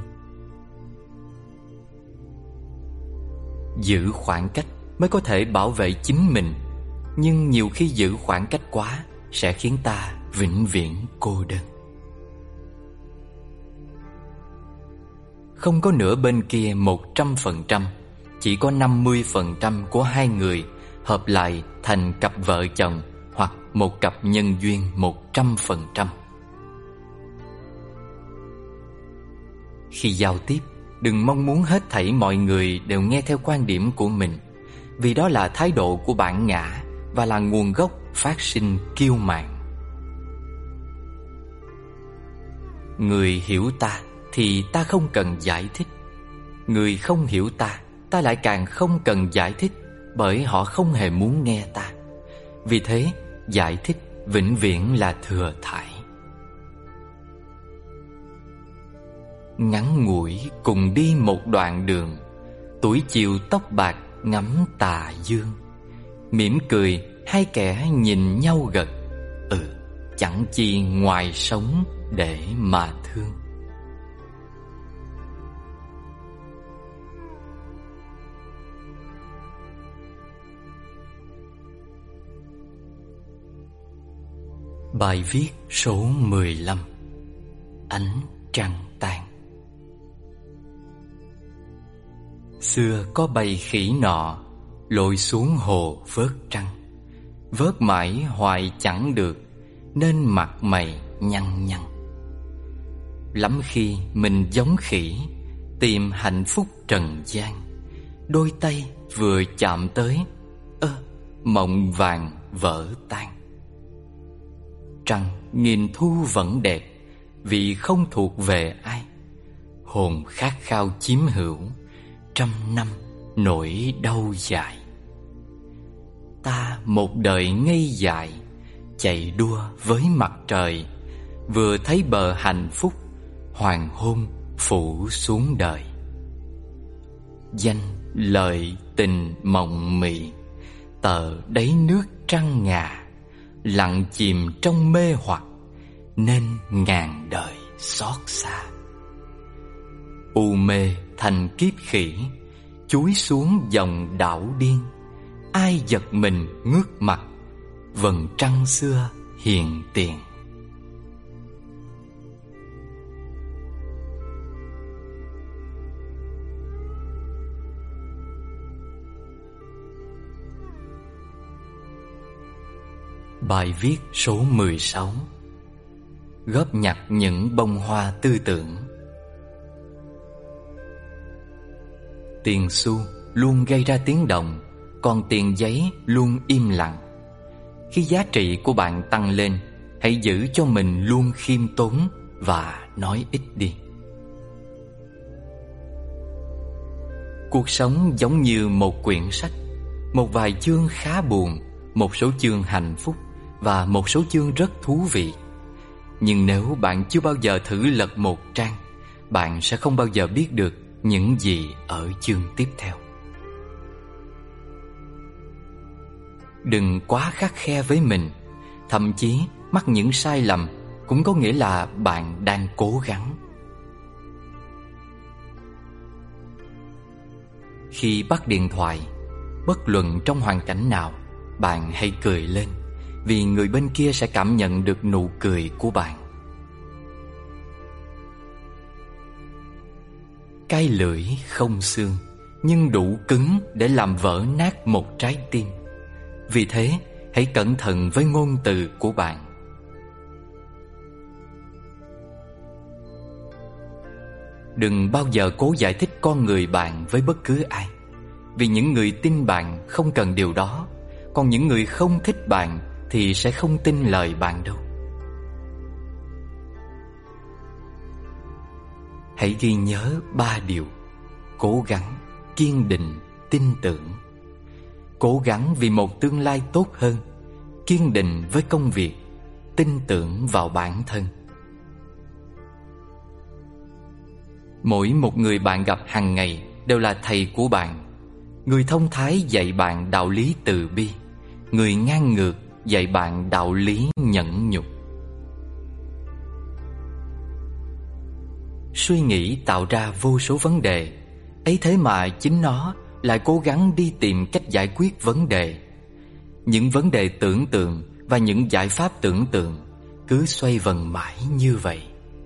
Giữ khoảng cách mới có thể bảo vệ chính mình, nhưng nhiều khi giữ khoảng cách quá sẽ khiến ta vĩnh viễn cô đơn. Không có nửa bên kia một trăm phần trăm, chỉ có năm mươi phần trăm của hai người hợp lại thành cặp vợ chồng hoặc một cặp nhân duyên một trăm phần trăm. Khi giao tiếp, đừng mong muốn hết thảy mọi người đều nghe theo quan điểm của mình, vì đó là thái độ của bản ngã và là nguồn gốc phát sinh kiêu mạn. Người hiểu ta thì ta không cần giải thích, người không hiểu ta, ta lại càng không cần giải thích, bởi họ không hề muốn nghe ta. Vì thế, giải thích vĩnh viễn là thừa thãi. Ngắn ngủi cùng đi một đoạn đường, tuổi chiều tóc bạc ngắm tà dương. Mỉm cười hai kẻ nhìn nhau gật, ừ, chẳng chi ngoài sống để mà thương. Bài viết số mười lăm. Ánh trăng tan. Xưa có bầy khỉ nọ lội xuống hồ vớt trăng, vớt mãi hoài chẳng được, nên mặt mày nhăn nhăn. Lắm khi mình giống khỉ, tìm hạnh phúc trần gian, đôi tay vừa chạm tới, ơ, mộng vàng vỡ tan. Trăng nghìn thu vẫn đẹp, vì không thuộc về ai. Hồn khát khao chiếm hữu, trăm năm nỗi đau dài. Ta một đời ngây dại, chạy đua với mặt trời, vừa thấy bờ hạnh phúc, hoàng hôn phủ xuống đời. Danh lợi tình mộng mị, tờ đáy nước trăng ngà, lặng chìm trong mê hoặc, nên ngàn đời xót xa. U mê thành kiếp khỉ, chúi xuống dòng đảo điên. Ai giật mình ngước mặt, vầng trăng xưa hiện tiền. Bài viết số mười sáu. Góp nhặt những bông hoa tư tưởng. Tiền xu luôn gây ra tiếng động, còn tiền giấy luôn im lặng. Khi giá trị của bạn tăng lên, hãy giữ cho mình luôn khiêm tốn và nói ít đi. Cuộc sống giống như một quyển sách, một vài chương khá buồn, một số chương hạnh phúc và một số chương rất thú vị. Nhưng nếu bạn chưa bao giờ thử lật một trang, bạn sẽ không bao giờ biết được những gì ở chương tiếp theo. Đừng quá khắt khe với mình. Thậm chí mắc những sai lầm cũng có nghĩa là bạn đang cố gắng. Khi bắt điện thoại, bất luận trong hoàn cảnh nào, bạn hãy cười lên, vì người bên kia sẽ cảm nhận được nụ cười của bạn. Cái lưỡi không xương, nhưng đủ cứng để làm vỡ nát một trái tim. Vì thế, hãy cẩn thận với ngôn từ của bạn. Đừng bao giờ cố giải thích con người bạn với bất cứ ai, vì những người tin bạn không cần điều đó, còn những người không thích bạn thì sẽ không tin lời bạn đâu. Hãy ghi nhớ ba điều: cố gắng, kiên định, tin tưởng. Cố gắng vì một tương lai tốt hơn, kiên định với công việc, tin tưởng vào bản thân. Mỗi một người bạn gặp hàng ngày đều là thầy của bạn. Người thông thái dạy bạn đạo lý từ bi, người ngang ngược dạy bạn đạo lý nhẫn nhục. Suy nghĩ tạo ra vô số vấn đề, ấy thế mà chính nó lại cố gắng đi tìm cách giải quyết vấn đề. Những vấn đề tưởng tượng và những giải pháp tưởng tượng cứ xoay vần mãi như vậy.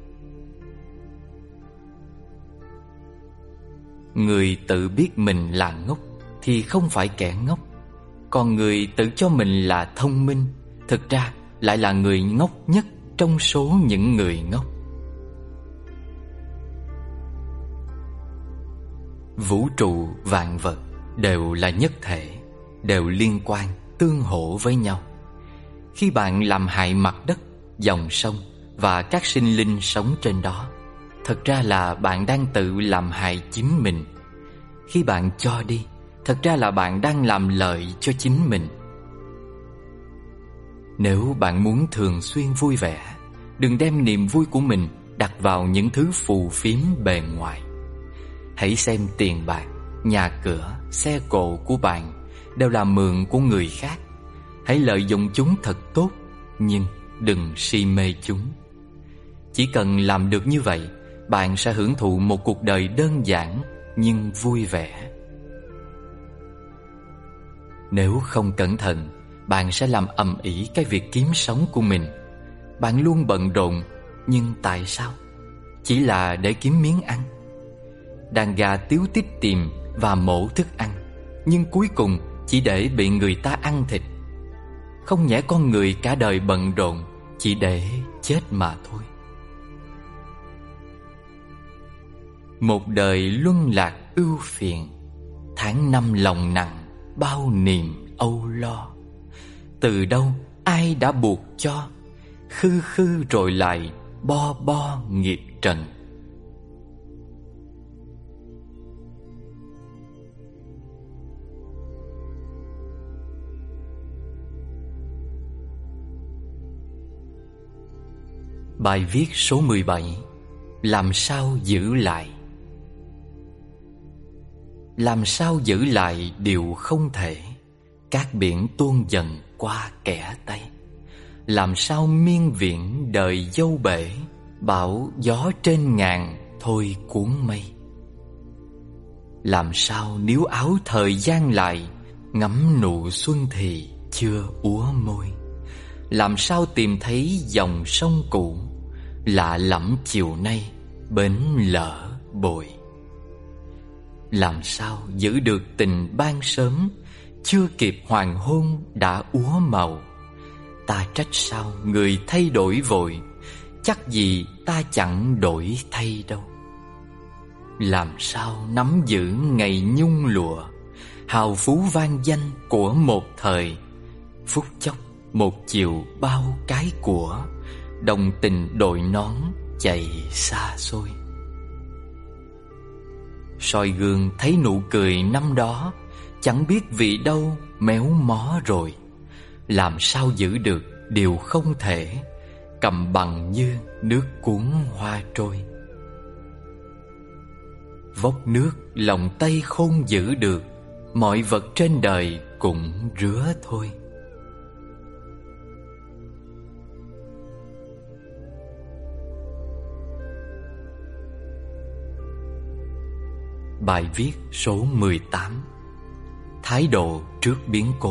Người tự biết mình là ngốc thì không phải kẻ ngốc, còn người tự cho mình là thông minh thực ra lại là người ngốc nhất trong số những người ngốc. Vũ trụ vạn vật đều là nhất thể, đều liên quan, tương hỗ với nhau. Khi bạn làm hại mặt đất, dòng sông và các sinh linh sống trên đó, thật ra là bạn đang tự làm hại chính mình. Khi bạn cho đi, thật ra là bạn đang làm lợi cho chính mình. Nếu bạn muốn thường xuyên vui vẻ, đừng đem niềm vui của mình đặt vào những thứ phù phiếm bề ngoài. Hãy xem tiền bạc, nhà cửa, xe cộ của bạn đều là mượn của người khác. Hãy lợi dụng chúng thật tốt, nhưng đừng si mê chúng. Chỉ cần làm được như vậy, bạn sẽ hưởng thụ một cuộc đời đơn giản nhưng vui vẻ. Nếu không cẩn thận, bạn sẽ làm ầm ĩ cái việc kiếm sống của mình. Bạn luôn bận rộn, nhưng tại sao? Chỉ là để kiếm miếng ăn. Đàn gà tíu tít tìm và mổ thức ăn, nhưng cuối cùng chỉ để bị người ta ăn thịt. Không nhẽ con người cả đời bận rộn chỉ để chết mà thôi. Một đời luân lạc ưu phiền, tháng năm lòng nặng bao niềm âu lo. Từ đâu ai đã buộc cho, khư khư rồi lại bo bo nghiệp trần. Bài viết số mười bảy. Làm sao giữ lại? Làm sao giữ lại điều không thể? Cát biển tuôn dần qua kẻ tay. Làm sao miên viễn đời dâu bể? Bão gió trên ngàn thôi cuốn mây. Làm sao níu áo thời gian lại? Ngắm nụ xuân thì chưa úa môi. Làm sao tìm thấy dòng sông cũ? Lạ lẫm chiều nay bến lỡ bồi. Làm sao giữ được tình ban sớm? Chưa kịp hoàng hôn đã úa màu. Ta trách sao người thay đổi vội, chắc gì ta chẳng đổi thay đâu. Làm sao nắm giữ ngày nhung lụa, hào phú vang danh của một thời. Phút chốc một chiều bao cái của, đồng tình đội nón chạy xa xôi. Soi gương thấy nụ cười năm đó, chẳng biết vì đâu méo mó rồi. Làm sao giữ được điều không thể, cầm bằng như nước cuốn hoa trôi. Vốc nước lòng tay không giữ được, mọi vật trên đời cũng rứa thôi. Bài viết số mười tám. Thái độ trước biến cố.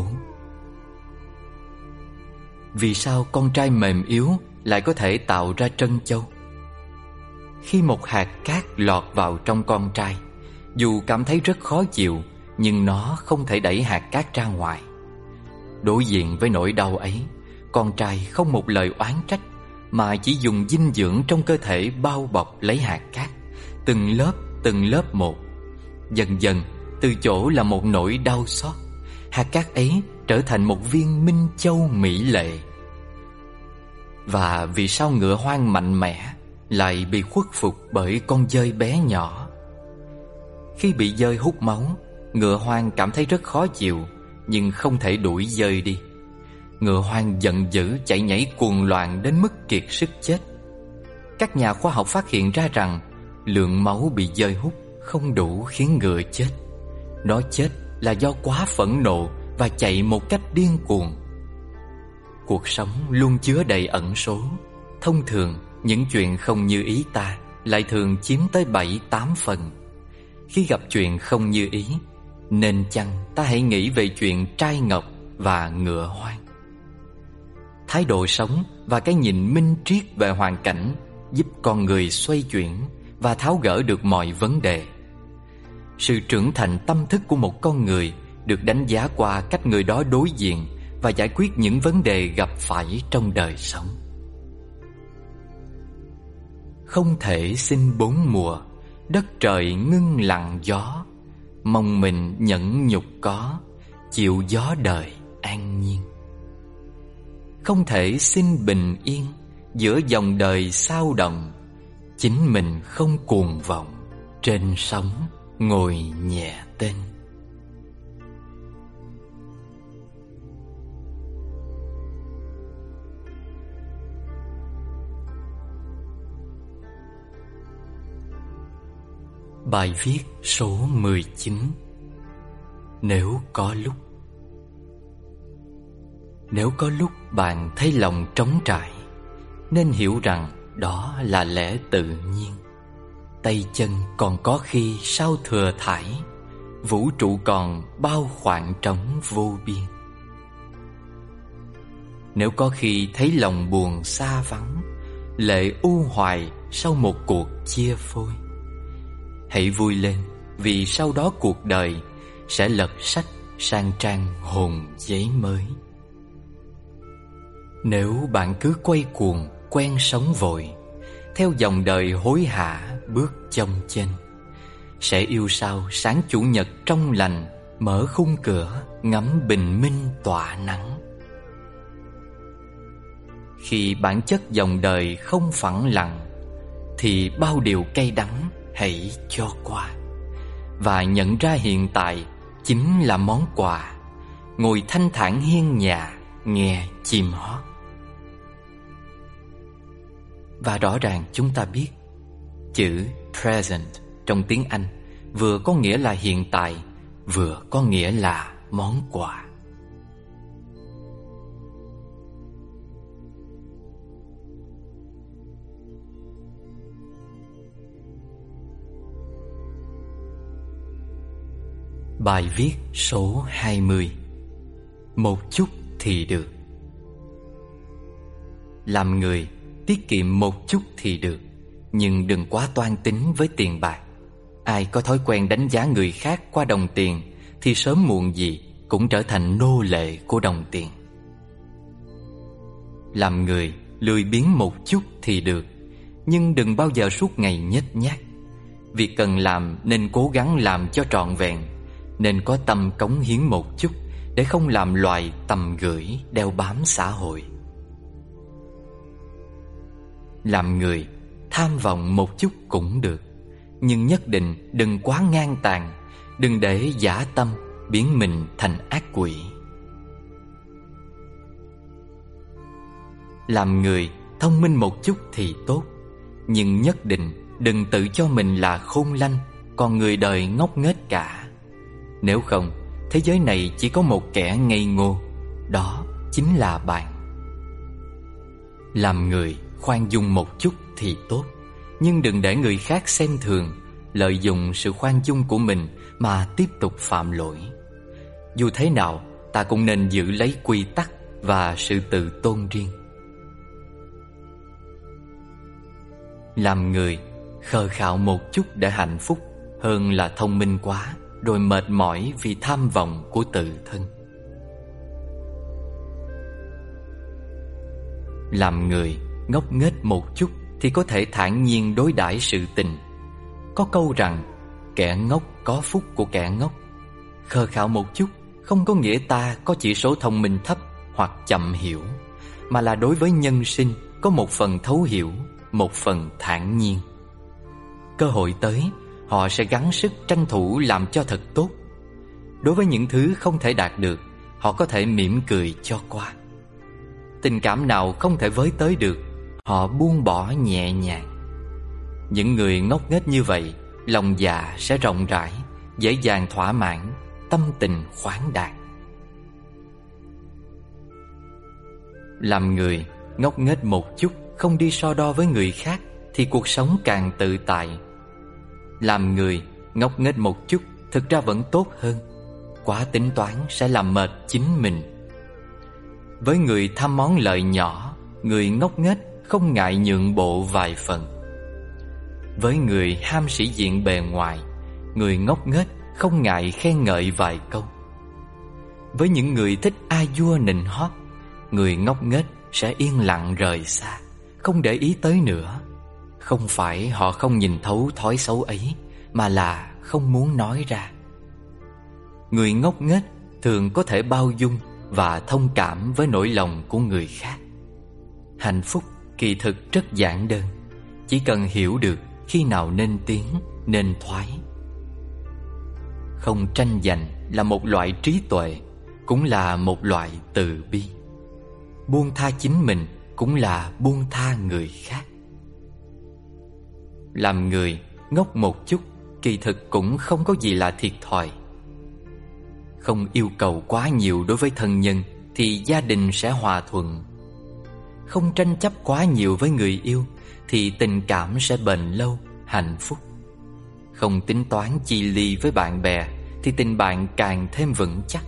Vì sao con trai mềm yếu lại có thể tạo ra trân châu? Khi một hạt cát lọt vào trong con trai, dù cảm thấy rất khó chịu, nhưng nó không thể đẩy hạt cát ra ngoài. Đối diện với nỗi đau ấy, con trai không một lời oán trách, mà chỉ dùng dinh dưỡng trong cơ thể bao bọc lấy hạt cát, từng lớp từng lớp một. Dần dần, từ chỗ là một nỗi đau xót, hạt cát ấy trở thành một viên minh châu mỹ lệ. Và vì sao ngựa hoang mạnh mẽ lại bị khuất phục bởi con dơi bé nhỏ? Khi bị dơi hút máu, ngựa hoang cảm thấy rất khó chịu, nhưng không thể đuổi dơi đi. Ngựa hoang giận dữ chạy nhảy cuồng loạn đến mức kiệt sức chết. Các nhà khoa học phát hiện ra rằng lượng máu bị dơi hút không đủ khiến ngựa chết. Nó chết là do quá phẫn nộ và chạy một cách điên cuồng. Cuộc sống luôn chứa đầy ẩn số. Thông thường, những chuyện không như ý ta lại thường chiếm tới bảy tám phần. Khi gặp chuyện không như ý, nên chăng ta hãy nghĩ về chuyện trai ngọc và ngựa hoang. Thái độ sống và cái nhìn minh triết về hoàn cảnh giúp con người xoay chuyển và tháo gỡ được mọi vấn đề. Sự trưởng thành tâm thức của một con người được đánh giá qua cách người đó đối diện và giải quyết những vấn đề gặp phải trong đời sống. Không thể xin bốn mùa, đất trời ngưng lặng gió, mong mình nhẫn nhục có, chịu gió đời an nhiên. Không thể xin bình yên giữa dòng đời sao động, chính mình không cuồng vọng, trên sóng ngồi nhẹ tên. Bài viết số mười chín. Nếu có lúc. Nếu có lúc bạn thấy lòng trống trải, nên hiểu rằng đó là lẽ tự nhiên. Tay chân còn có khi sao thừa thải, vũ trụ còn bao khoảng trống vô biên. Nếu có khi thấy lòng buồn xa vắng, lệ u hoài sau một cuộc chia phôi, hãy vui lên vì sau đó cuộc đời sẽ lật sách sang trang hồn giấy mới. Nếu bạn cứ quay cuồng quen sống vội, theo dòng đời hối hả bước chông chênh, sẽ yêu sao sáng chủ nhật trong lành, mở khung cửa ngắm bình minh tỏa nắng. Khi bản chất dòng đời không phẳng lặng, thì bao điều cay đắng hãy cho qua, và nhận ra hiện tại chính là món quà. Ngồi thanh thản hiên nhà nghe chim hót. Và rõ ràng chúng ta biết chữ present trong tiếng Anh vừa có nghĩa là hiện tại, vừa có nghĩa là món quà. Bài viết số hai mươi. Một chút thì được. Làm người, tiết kiệm một chút thì được, nhưng đừng quá toan tính với tiền bạc. Ai có thói quen đánh giá người khác qua đồng tiền thì sớm muộn gì cũng trở thành nô lệ của đồng tiền. Làm người, lười biếng một chút thì được, nhưng đừng bao giờ suốt ngày nhếch nhác. Việc cần làm nên cố gắng làm cho trọn vẹn, nên có tâm cống hiến một chút, để không làm loài tầm gửi đeo bám xã hội. Làm người, tham vọng một chút cũng được, nhưng nhất định đừng quá ngang tàn. Đừng để dã tâm biến mình thành ác quỷ. Làm người, thông minh một chút thì tốt, nhưng nhất định đừng tự cho mình là khôn lanh, còn người đời ngốc nghếch cả. Nếu không, thế giới này chỉ có một kẻ ngây ngô, đó chính là bạn. Làm người, khoan dung một chút thì tốt, nhưng đừng để người khác xem thường, lợi dụng sự khoan dung của mình mà tiếp tục phạm lỗi. Dù thế nào, ta cũng nên giữ lấy quy tắc và sự tự tôn riêng. Làm người, khờ khạo một chút để hạnh phúc, hơn là thông minh quá rồi mệt mỏi vì tham vọng của tự thân. Làm người, ngốc nghếch một chút thì có thể thản nhiên đối đãi sự tình. Có câu rằng kẻ ngốc có phúc của kẻ ngốc. Khờ khạo một chút không có nghĩa ta có chỉ số thông minh thấp hoặc chậm hiểu, mà là đối với nhân sinh có một phần thấu hiểu, một phần thản nhiên. Cơ hội tới, họ sẽ gắng sức tranh thủ làm cho thật tốt. Đối với những thứ không thể đạt được, họ có thể mỉm cười cho qua. Tình cảm nào không thể với tới được, họ buông bỏ nhẹ nhàng. Những người ngốc nghếch như vậy, lòng dạ sẽ rộng rãi, dễ dàng thỏa mãn, tâm tình khoáng đạt. Làm người ngốc nghếch một chút, không đi so đo với người khác, thì cuộc sống càng tự tại. Làm người ngốc nghếch một chút thực ra vẫn tốt hơn. Quá tính toán sẽ làm mệt chính mình. Với người tham món lợi nhỏ, người ngốc nghếch không ngại nhượng bộ vài phần. Với người ham sĩ diện bề ngoài, người ngốc nghếch không ngại khen ngợi vài câu. Với những người thích a vua nịnh hót, người ngốc nghếch sẽ yên lặng rời xa, không để ý tới nữa. Không phải họ không nhìn thấu thói xấu ấy, mà là không muốn nói ra. Người ngốc nghếch thường có thể bao dung và thông cảm với nỗi lòng của người khác. Hạnh phúc kỳ thực rất giản đơn, chỉ cần hiểu được khi nào nên tiến, nên thoái. Không tranh giành là một loại trí tuệ, cũng là một loại từ bi. Buông tha chính mình cũng là buông tha người khác. Làm người ngốc một chút, kỳ thực cũng không có gì là thiệt thòi. Không yêu cầu quá nhiều đối với thân nhân, thì gia đình sẽ hòa thuận. Không tranh chấp quá nhiều với người yêu, thì tình cảm sẽ bền lâu, hạnh phúc. Không tính toán chi ly với bạn bè, thì tình bạn càng thêm vững chắc.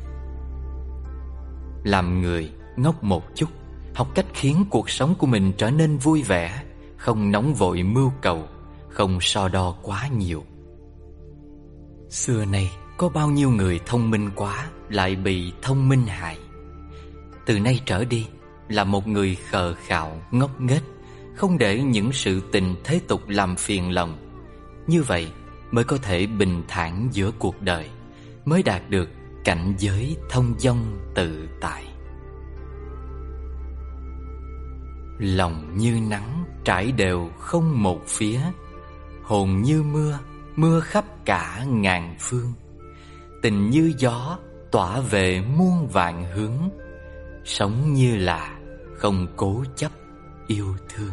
Làm người ngốc một chút, học cách khiến cuộc sống của mình trở nên vui vẻ, không nóng vội mưu cầu, không so đo quá nhiều. Xưa nay có bao nhiêu người thông minh quá lại bị thông minh hại. Từ nay trở đi, là một người khờ khạo, ngốc nghếch, không để những sự tình thế tục làm phiền lòng. Như vậy mới có thể bình thản giữa cuộc đời, mới đạt được cảnh giới thông dong tự tại. Lòng như nắng trải đều không một phía, hồn như mưa, mưa khắp cả ngàn phương. Tình như gió tỏa về muôn vạn hướng, sống như là không cố chấp yêu thương.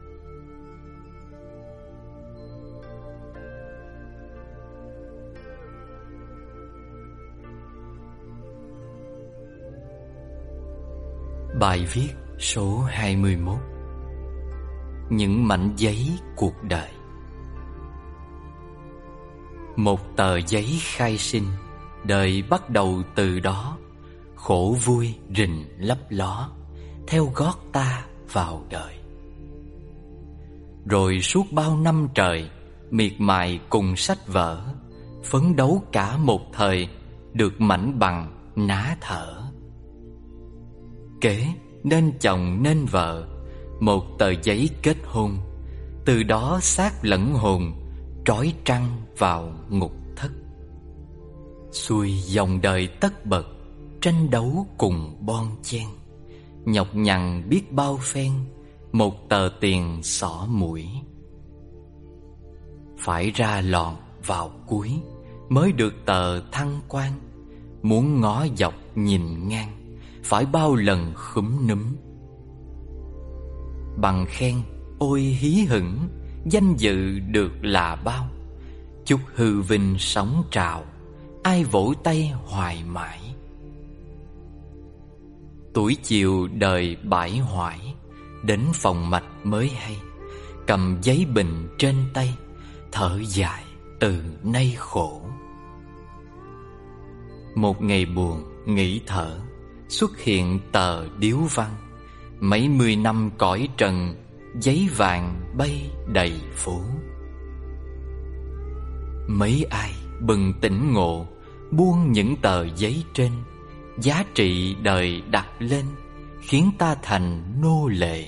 Bài viết số hai mươi mốt. Những mảnh giấy cuộc đời. Một tờ giấy khai sinh, đời bắt đầu từ đó. Khổ vui rình lấp ló, theo gót ta vào đời. Rồi suốt bao năm trời, miệt mài cùng sách vở, phấn đấu cả một thời, được mảnh bằng ná thở. Kế nên chồng nên vợ, một tờ giấy kết hôn. Từ đó xác lẫn hồn, trói trăng vào ngục thất. Xuôi dòng đời tất bật, tranh đấu cùng bon chen. Nhọc nhằn biết bao phen, một tờ tiền xỏ mũi. Phải ra lòn vào cuối, mới được tờ thăng quan. Muốn ngó dọc nhìn ngang, phải bao lần khúm núm. Bằng khen ôi hí hửng, danh dự được là bao. Chút hư vinh sóng trào, ai vỗ tay hoài mãi. Tuổi chiều đời bãi hoại, đến phòng mạch mới hay. Cầm giấy bình trên tay, thở dài từ nay khổ. Một ngày buồn nghĩ thở, xuất hiện tờ điếu văn. Mấy mươi năm cõi trần, giấy vàng bay đầy phố. Mấy ai bừng tỉnh ngộ, buông những tờ giấy trên. Giá trị đời đặt lên, khiến ta thành nô lệ.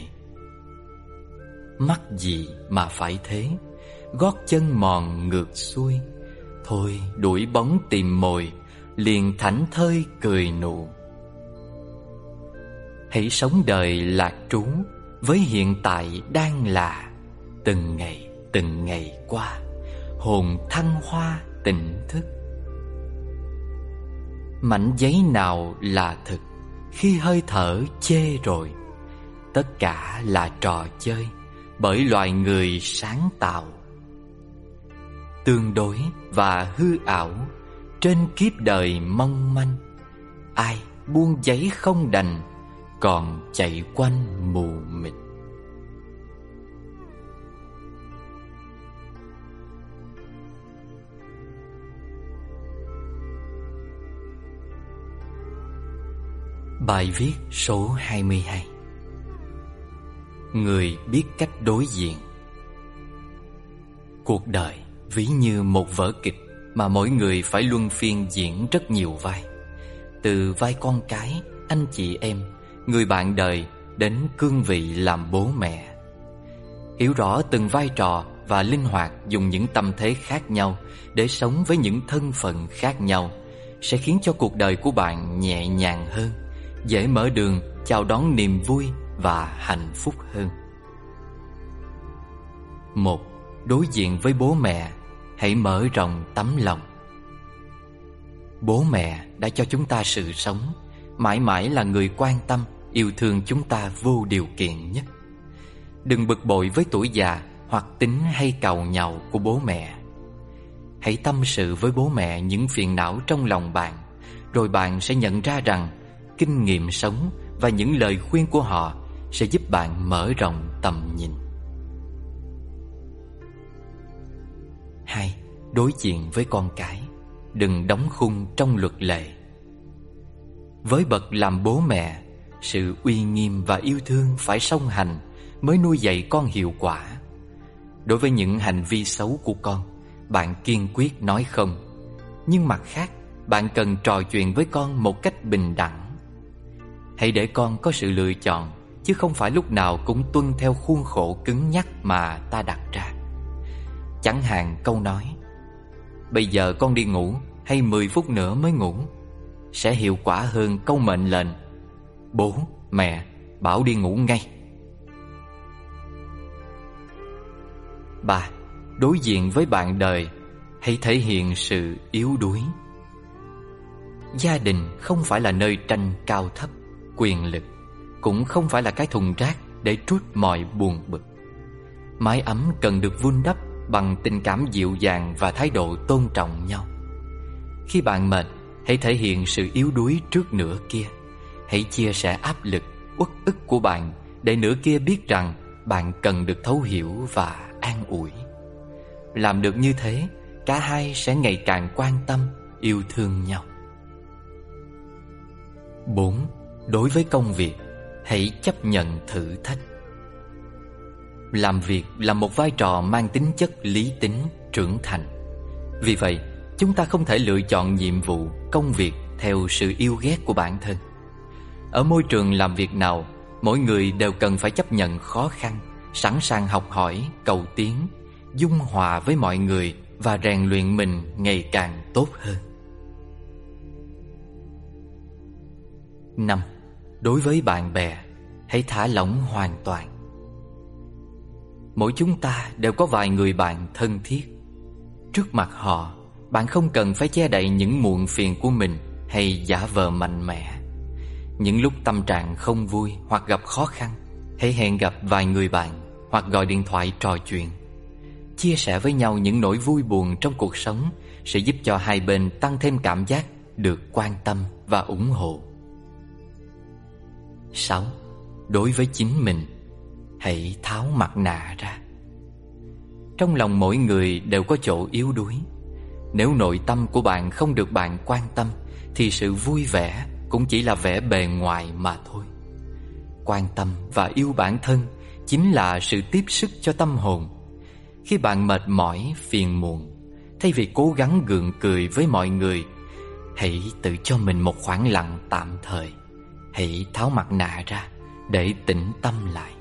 Mắc gì mà phải thế, gót chân mòn ngược xuôi. Thôi đuổi bóng tìm mồi, liền thảnh thơi cười nụ. Hãy sống đời lạc trú với hiện tại đang là. Từng ngày từng ngày qua, hồn thăng hoa tỉnh thức. Mảnh giấy nào là thực, khi hơi thở chê rồi, tất cả là trò chơi bởi loài người sáng tạo. Tương đối và hư ảo trên kiếp đời mong manh, ai buông giấy không đành, còn chạy quanh mù mịt. Bài viết số hai mươi hai. Người biết cách đối diện. Cuộc đời ví như một vở kịch mà mỗi người phải luân phiên diễn rất nhiều vai. Từ vai con cái, anh chị em, người bạn đời đến cương vị làm bố mẹ. Hiểu rõ từng vai trò và linh hoạt dùng những tâm thế khác nhau để sống với những thân phận khác nhau sẽ khiến cho cuộc đời của bạn nhẹ nhàng hơn, dễ mở đường chào đón niềm vui và hạnh phúc hơn. Một. Đối diện với bố mẹ, hãy mở rộng tấm lòng. Bố mẹ đã cho chúng ta sự sống, mãi mãi là người quan tâm, yêu thương chúng ta vô điều kiện nhất. Đừng bực bội với tuổi già hoặc tính hay càu nhàu của bố mẹ. Hãy tâm sự với bố mẹ những phiền não trong lòng bạn, rồi bạn sẽ nhận ra rằng kinh nghiệm sống và những lời khuyên của họ sẽ giúp bạn mở rộng tầm nhìn. Hai. Đối diện với con cái, đừng đóng khung trong luật lệ. Với bậc làm bố mẹ, sự uy nghiêm và yêu thương phải song hành mới nuôi dạy con hiệu quả. Đối với những hành vi xấu của con, bạn kiên quyết nói không. Nhưng mặt khác, bạn cần trò chuyện với con một cách bình đẳng. Hãy để con có sự lựa chọn, chứ không phải lúc nào cũng tuân theo khuôn khổ cứng nhắc mà ta đặt ra. Chẳng hạn câu nói "Bây giờ con đi ngủ" hay mười phút nữa mới ngủ sẽ hiệu quả hơn câu mệnh lệnh "Bố, mẹ bảo đi ngủ ngay". Ba. Đối diện với bạn đời, hãy thể hiện sự yếu đuối. Gia đình không phải là nơi tranh cao thấp, quyền lực, cũng không phải là cái thùng rác để trút mọi buồn bực. Mái ấm cần được vun đắp bằng tình cảm dịu dàng và thái độ tôn trọng nhau. Khi bạn mệt, hãy thể hiện sự yếu đuối trước nửa kia. Hãy chia sẻ áp lực, uất ức của bạn để nửa kia biết rằng bạn cần được thấu hiểu và an ủi. Làm được như thế, cả hai sẽ ngày càng quan tâm, yêu thương nhau. Bốn. Đối với công việc, hãy chấp nhận thử thách. Làm việc là một vai trò mang tính chất lý tính, trưởng thành. Vì vậy, chúng ta không thể lựa chọn nhiệm vụ, công việc theo sự yêu ghét của bản thân. Ở môi trường làm việc nào, mỗi người đều cần phải chấp nhận khó khăn, sẵn sàng học hỏi, cầu tiến, dung hòa với mọi người và rèn luyện mình ngày càng tốt hơn. Năm. Đối với bạn bè, hãy thả lỏng hoàn toàn. Mỗi chúng ta đều có vài người bạn thân thiết. Trước mặt họ, bạn không cần phải che đậy những muộn phiền của mình hay giả vờ mạnh mẽ. Những lúc tâm trạng không vui hoặc gặp khó khăn, hãy hẹn gặp vài người bạn hoặc gọi điện thoại trò chuyện. Chia sẻ với nhau những nỗi vui buồn trong cuộc sống sẽ giúp cho hai bên tăng thêm cảm giác được quan tâm và ủng hộ. Sáu. Đối với chính mình, hãy tháo mặt nạ ra. Trong lòng mỗi người đều có chỗ yếu đuối. Nếu nội tâm của bạn không được bạn quan tâm, thì sự vui vẻ cũng chỉ là vẻ bề ngoài mà thôi. Quan tâm và yêu bản thân chính là sự tiếp sức cho tâm hồn. Khi bạn mệt mỏi, phiền muộn, thay vì cố gắng gượng cười với mọi người, hãy tự cho mình một khoảng lặng tạm thời. Hãy tháo mặt nạ ra để tĩnh tâm lại.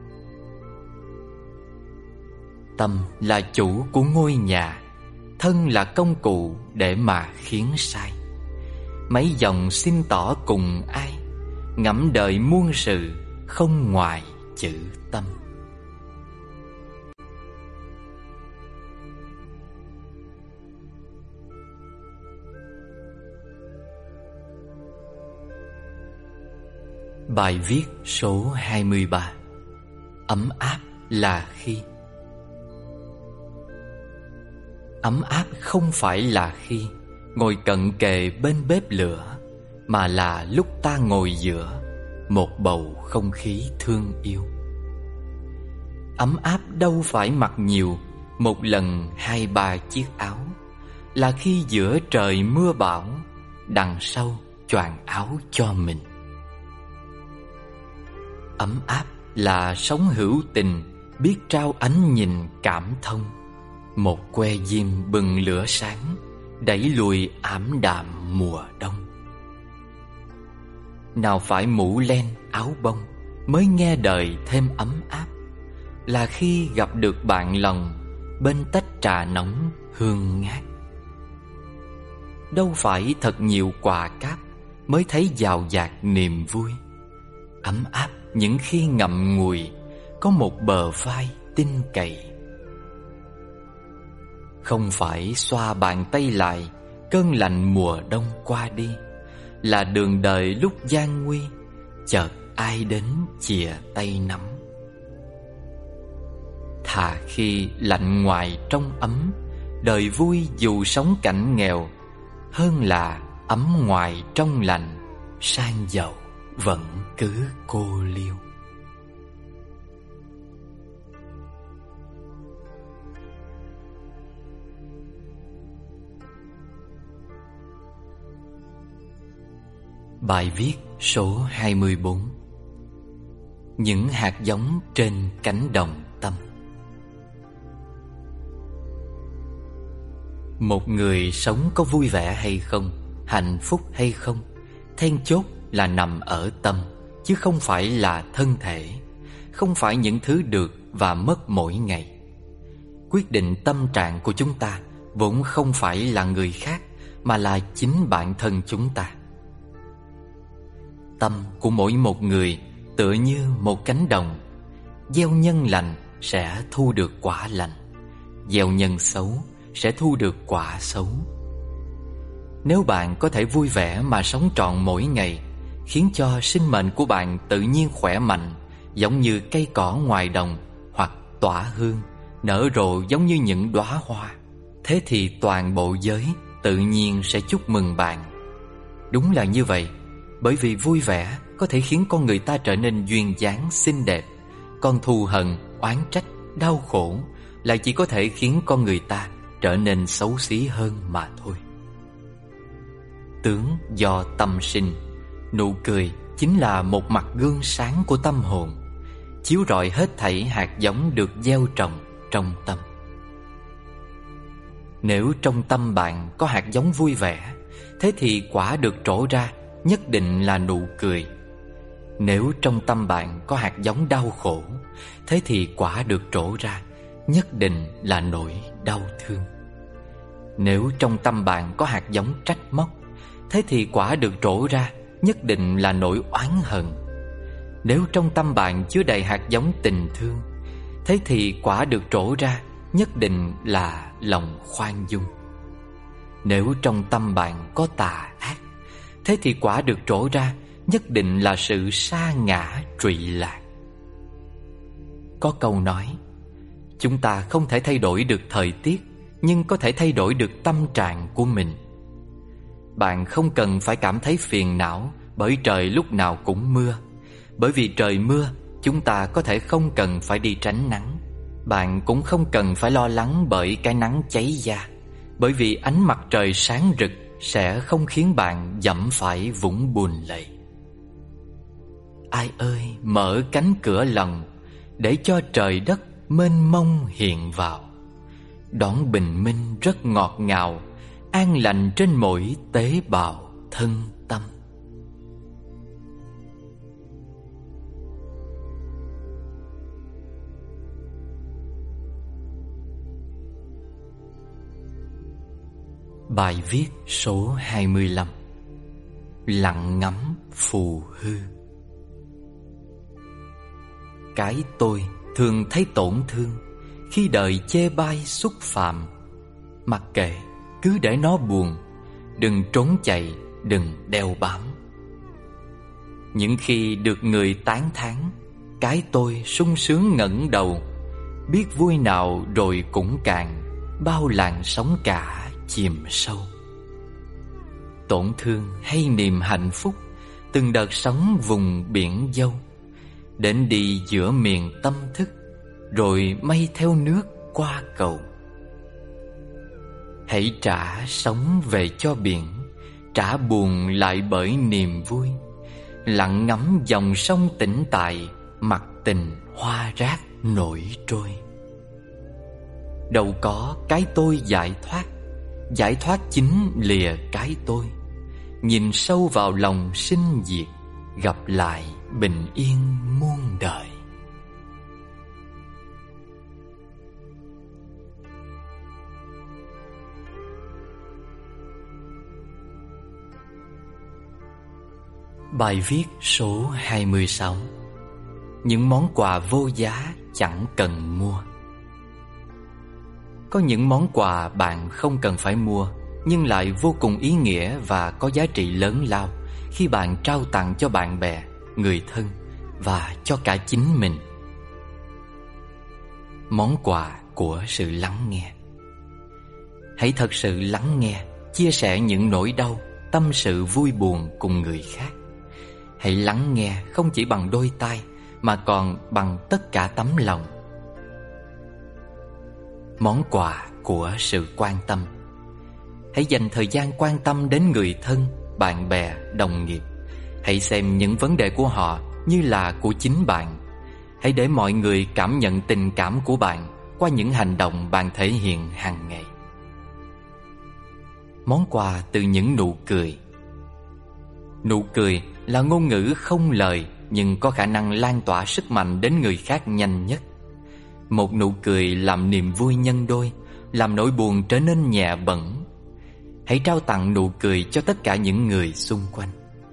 Tâm là chủ của ngôi nhà, thân là công cụ để mà khiến sai. Mấy dòng xin tỏ cùng ai, ngẫm đời muôn sự không ngoài chữ tâm. Bài viết số hai mươi ba. Ấm áp là khi. Ấm áp không phải là khi ngồi cận kề bên bếp lửa, mà là lúc ta ngồi giữa một bầu không khí thương yêu. Ấm áp đâu phải mặc nhiều, một lần hai ba chiếc áo, là khi giữa trời mưa bão, đằng sau choàng áo cho mình. Ấm áp là sống hữu tình, biết trao ánh nhìn cảm thông, một que diêm bừng lửa sáng, đẩy lùi ảm đạm mùa đông. Nào phải mũ len áo bông mới nghe đời thêm ấm áp, là khi gặp được bạn lòng bên tách trà nóng hương ngát. Đâu phải thật nhiều quà cáp mới thấy dào dạt niềm vui. Ấm áp những khi ngậm ngùi có một bờ vai tin cậy. Không phải xoa bàn tay lại cơn lạnh mùa đông qua đi, là đường đời lúc gian nguy chợt ai đến chìa tay nắm. Thà khi lạnh ngoài trong ấm, đời vui dù sống cảnh nghèo, hơn là ấm ngoài trong lạnh, sang giàu vẫn cứ cô liêu. Bài viết số hai mươi bốn. Những hạt giống trên cánh đồng tâm. Một người sống có vui vẻ hay không, hạnh phúc hay không, then chốt là nằm ở tâm, chứ không phải là thân thể, không phải những thứ được và mất mỗi ngày. Quyết định tâm trạng của chúng ta vốn không phải là người khác, mà là chính bản thân chúng ta. Tâm của mỗi một người tựa như một cánh đồng, gieo nhân lành sẽ thu được quả lành, gieo nhân xấu sẽ thu được quả xấu. Nếu bạn có thể vui vẻ mà sống trọn mỗi ngày, khiến cho sinh mệnh của bạn tự nhiên khỏe mạnh, giống như cây cỏ ngoài đồng, hoặc tỏa hương, nở rộ giống như những đóa hoa, thế thì toàn bộ giới tự nhiên sẽ chúc mừng bạn. Đúng là như vậy, bởi vì vui vẻ có thể khiến con người ta trở nên duyên dáng xinh đẹp, còn thù hận, oán trách, đau khổ lại chỉ có thể khiến con người ta trở nên xấu xí hơn mà thôi. Tướng do tâm sinh, nụ cười chính là một mặt gương sáng của tâm hồn, chiếu rọi hết thảy hạt giống được gieo trồng trong tâm. Nếu trong tâm bạn có hạt giống vui vẻ, thế thì quả được trổ ra nhất định là nụ cười. Nếu trong tâm bạn có hạt giống đau khổ, thế thì quả được trổ ra nhất định là nỗi đau thương. Nếu trong tâm bạn có hạt giống trách móc, thế thì quả được trổ ra nhất định là nỗi oán hận. Nếu trong tâm bạn chứa đầy hạt giống tình thương, thế thì quả được trổ ra nhất định là lòng khoan dung. Nếu trong tâm bạn có tà ác, thế thì quả được trổ ra nhất định là sự sa ngã trụy lạc. Có câu nói, chúng ta không thể thay đổi được thời tiết, nhưng có thể thay đổi được tâm trạng của mình. Bạn không cần phải cảm thấy phiền não bởi trời lúc nào cũng mưa. Bởi vì trời mưa, chúng ta có thể không cần phải đi tránh nắng. Bạn cũng không cần phải lo lắng bởi cái nắng cháy da, bởi vì ánh mặt trời sáng rực sẽ không khiến bạn dẫm phải vũng bùn lầy. Ai ơi, mở cánh cửa lòng để cho trời đất mênh mông hiện vào, đón bình minh rất ngọt ngào, an lành trên mỗi tế bào thân tâm. Bài viết số hai mươi lăm. Lặng ngắm phù hư. Cái tôi thường thấy tổn thương khi đời chê bai xúc phạm. Mặc kệ, cứ để nó buồn, đừng trốn chạy, đừng đeo bám. Những khi được người tán thán, cái tôi sung sướng ngẩng đầu, biết vui nào rồi cũng cạn, bao làn sóng cả chìm sâu. Tổn thương hay niềm hạnh phúc, từng đợt sóng vùng biển dâu, đến đi giữa miền tâm thức, rồi mây theo nước qua cầu. Hãy trả sóng về cho biển, trả buồn lại bởi niềm vui, lặng ngắm dòng sông tĩnh tại, mặc tình hoa rác nổi trôi. Đâu có cái tôi giải thoát, giải thoát chính lìa cái tôi. Nhìn sâu vào lòng sinh diệt, gặp lại bình yên muôn đời. Bài viết số hai mươi sáu. Những món quà vô giá chẳng cần mua. Có những món quà bạn không cần phải mua, nhưng lại vô cùng ý nghĩa và có giá trị lớn lao khi bạn trao tặng cho bạn bè, người thân và cho cả chính mình. Món quà của sự lắng nghe. Hãy thật sự lắng nghe, chia sẻ những nỗi đau, tâm sự vui buồn cùng người khác. Hãy lắng nghe không chỉ bằng đôi tai mà còn bằng tất cả tấm lòng. Món quà của sự quan tâm. Hãy dành thời gian quan tâm đến người thân, bạn bè, đồng nghiệp. Hãy xem những vấn đề của họ như là của chính bạn. Hãy để mọi người cảm nhận tình cảm của bạn qua những hành động bạn thể hiện hàng ngày. Món quà từ những nụ cười. Nụ cười là ngôn ngữ không lời nhưng có khả năng lan tỏa sức mạnh đến người khác nhanh nhất. Một nụ cười làm niềm vui nhân đôi, làm nỗi buồn trở nên nhẹ bẫng. Hãy trao tặng nụ cười cho tất cả những người xung quanh.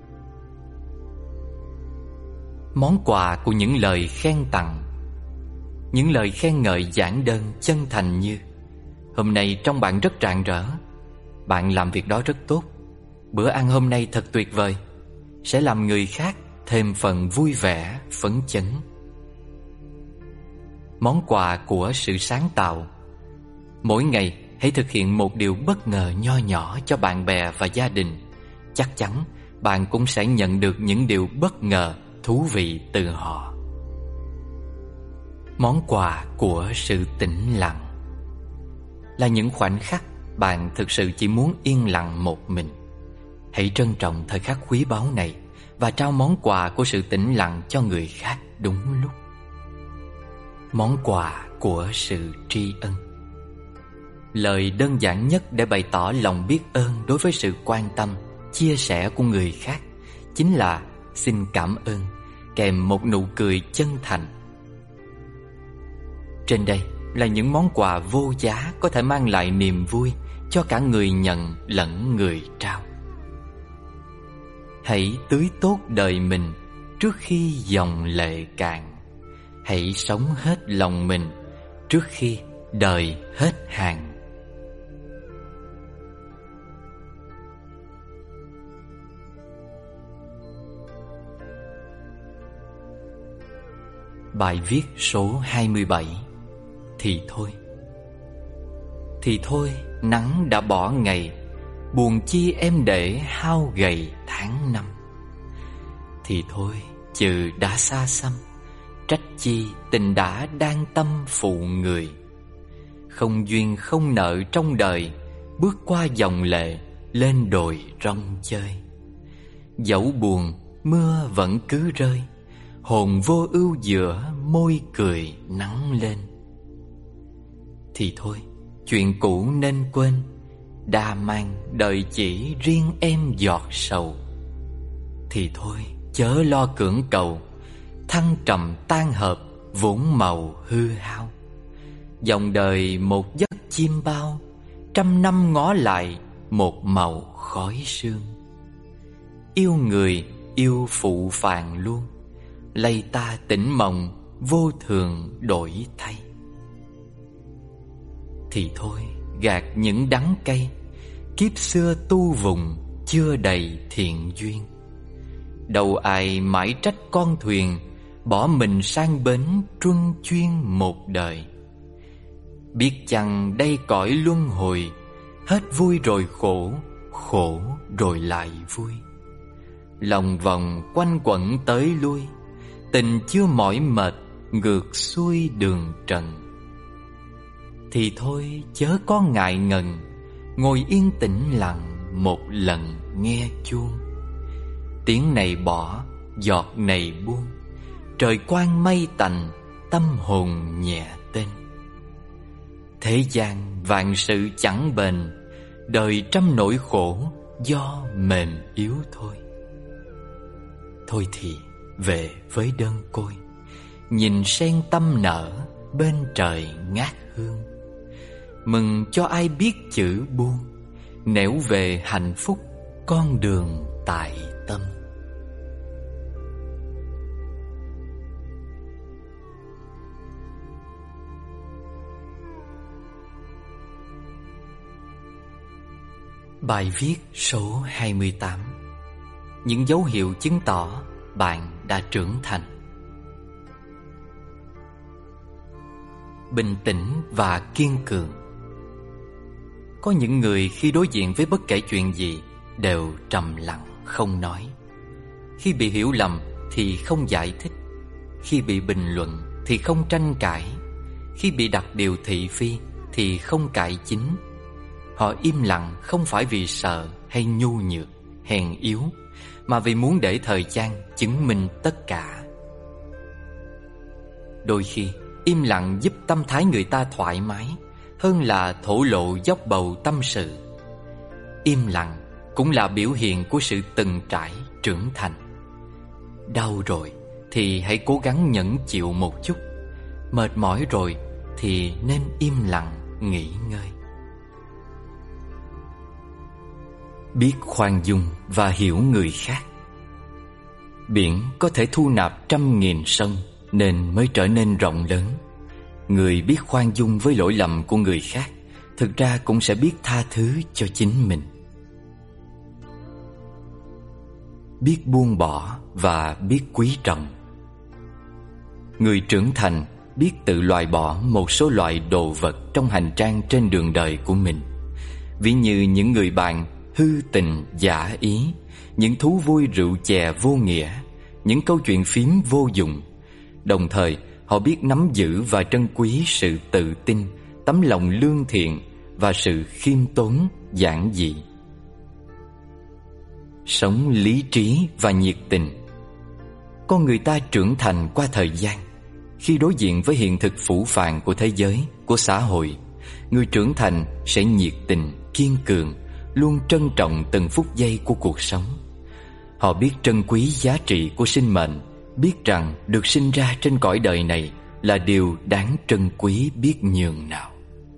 Món quà của những lời khen tặng. Những lời khen ngợi giản đơn, chân thành như: hôm nay trông bạn rất rạng rỡ, bạn làm việc đó rất tốt, bữa ăn hôm nay thật tuyệt vời, sẽ làm người khác thêm phần vui vẻ, phấn chấn. Món quà của sự sáng tạo. Mỗi ngày hãy thực hiện một điều bất ngờ nho nhỏ cho bạn bè và gia đình. Chắc chắn bạn cũng sẽ nhận được những điều bất ngờ, thú vị từ họ. Món quà của sự tĩnh lặng. Là những khoảnh khắc bạn thực sự chỉ muốn yên lặng một mình. Hãy trân trọng thời khắc quý báu này và trao món quà của sự tĩnh lặng cho người khác đúng lúc. Món quà của sự tri ân. Lời đơn giản nhất để bày tỏ lòng biết ơn đối với sự quan tâm, chia sẻ của người khác chính là xin cảm ơn, kèm một nụ cười chân thành. Trên đây là những món quà vô giá có thể mang lại niềm vui cho cả người nhận lẫn người trao. Hãy tưới tốt đời mình trước khi dòng lệ cạn. Hãy sống hết lòng mình trước khi đời hết hàng. Bài viết số hai mươi bảy. Thì thôi. Thì thôi, nắng đã bỏ ngày, buồn chi em để hao gầy tháng năm. Thì thôi, chừ đã xa xăm, trách chi tình đã đang tâm phụ người. Không duyên không nợ trong đời, bước qua dòng lệ, lên đồi rong chơi. Dẫu buồn, mưa vẫn cứ rơi, hồn vô ưu giữa môi cười nắng lên. Thì thôi, chuyện cũ nên quên, đa mang đời chỉ riêng em giọt sầu. Thì thôi, chớ lo cưỡng cầu, thăng trầm tan hợp, vốn màu hư hao. Dòng đời một giấc chim bao, trăm năm ngó lại một màu khói sương. Yêu người, yêu phụ phàng luôn, lây ta tỉnh mộng, vô thường đổi thay. Thì thôi, gạt những đắng cay, kiếp xưa tu vùng chưa đầy thiện duyên. đâu ai mãi trách con thuyền bỏ mình sang bến truân chuyên một đời. Biết chăng đây cõi luân hồi, hết vui rồi khổ, khổ rồi lại vui. Lòng vòng quanh quẩn tới lui, tình chưa mỏi mệt ngược xuôi đường trần. Thì thôi chớ có ngại ngần, ngồi yên tĩnh lặng một lần nghe chuông. Tiếng này bỏ, giọt này buông, trời quang mây tành, tâm hồn nhẹ tên. Thế gian vạn sự chẳng bền, đời trăm nỗi khổ do mềm yếu thôi. Thôi thì về với đơn côi, nhìn sen tâm nở bên trời ngát hương. Mừng cho ai biết chữ buông, nẻo về hạnh phúc con đường tại tâm. Bài viết số hai mươi tám. Những dấu hiệu chứng tỏ bạn đã trưởng thành. Bình tĩnh và kiên cường. Có những người khi đối diện với bất kể chuyện gì đều trầm lặng không nói. Khi bị hiểu lầm thì không giải thích. Khi bị bình luận thì không tranh cãi. Khi bị đặt điều thị phi thì không cãi chính. Họ im lặng không phải vì sợ hay nhu nhược, hèn yếu, mà vì muốn để thời gian chứng minh tất cả. Đôi khi im lặng giúp tâm thái người ta thoải mái hơn là thổ lộ dốc bầu tâm sự. Im lặng cũng là biểu hiện của sự từng trải trưởng thành. Đau rồi thì hãy cố gắng nhẫn chịu một chút. Mệt mỏi rồi thì nên im lặng nghỉ ngơi. Biết khoan dung và hiểu người khác. Biển có thể thu nạp trăm nghìn sông nên mới trở nên rộng lớn. Người biết khoan dung với lỗi lầm của người khác thực ra cũng sẽ biết tha thứ cho chính mình. Biết buông bỏ và biết quý trọng. Người trưởng thành biết tự loại bỏ một số loại đồ vật trong hành trang trên đường đời của mình. Ví như những người bạn hư tình giả ý, những thú vui rượu chè vô nghĩa, những câu chuyện phím vô dụng. Đồng thời họ biết nắm giữ và trân quý sự tự tin, tấm lòng lương thiện và sự khiêm tốn giản dị. Sống lý trí và nhiệt tình. Con người ta trưởng thành qua thời gian. Khi đối diện với hiện thực phũ phàng của thế giới, của xã hội, người trưởng thành sẽ nhiệt tình, kiên cường, luôn trân trọng từng phút giây của cuộc sống. Họ biết trân quý giá trị của sinh mệnh, biết rằng được sinh ra trên cõi đời này là điều đáng trân quý biết nhường nào.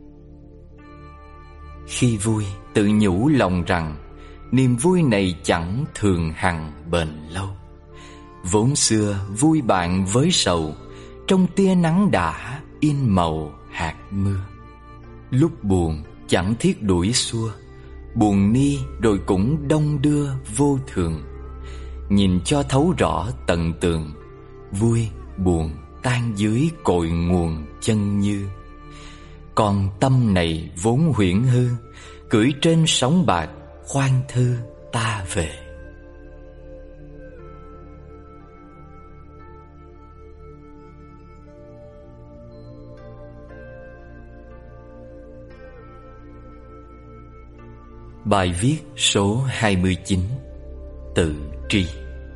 Khi vui, tự nhủ lòng rằng niềm vui này chẳng thường hằng bền lâu. Vốn xưa vui bạn với sầu, trong tia nắng đã in màu hạt mưa. Lúc buồn chẳng thiết đuổi xua, buồn ni rồi cũng đông đưa vô thường. Nhìn cho thấu rõ tận tường, vui buồn tan dưới cội nguồn chân như. Còn tâm này vốn huyễn hư, cưỡi trên sóng bạc khoan thư ta về. Bài viết số hai mươi chín. Tự tri.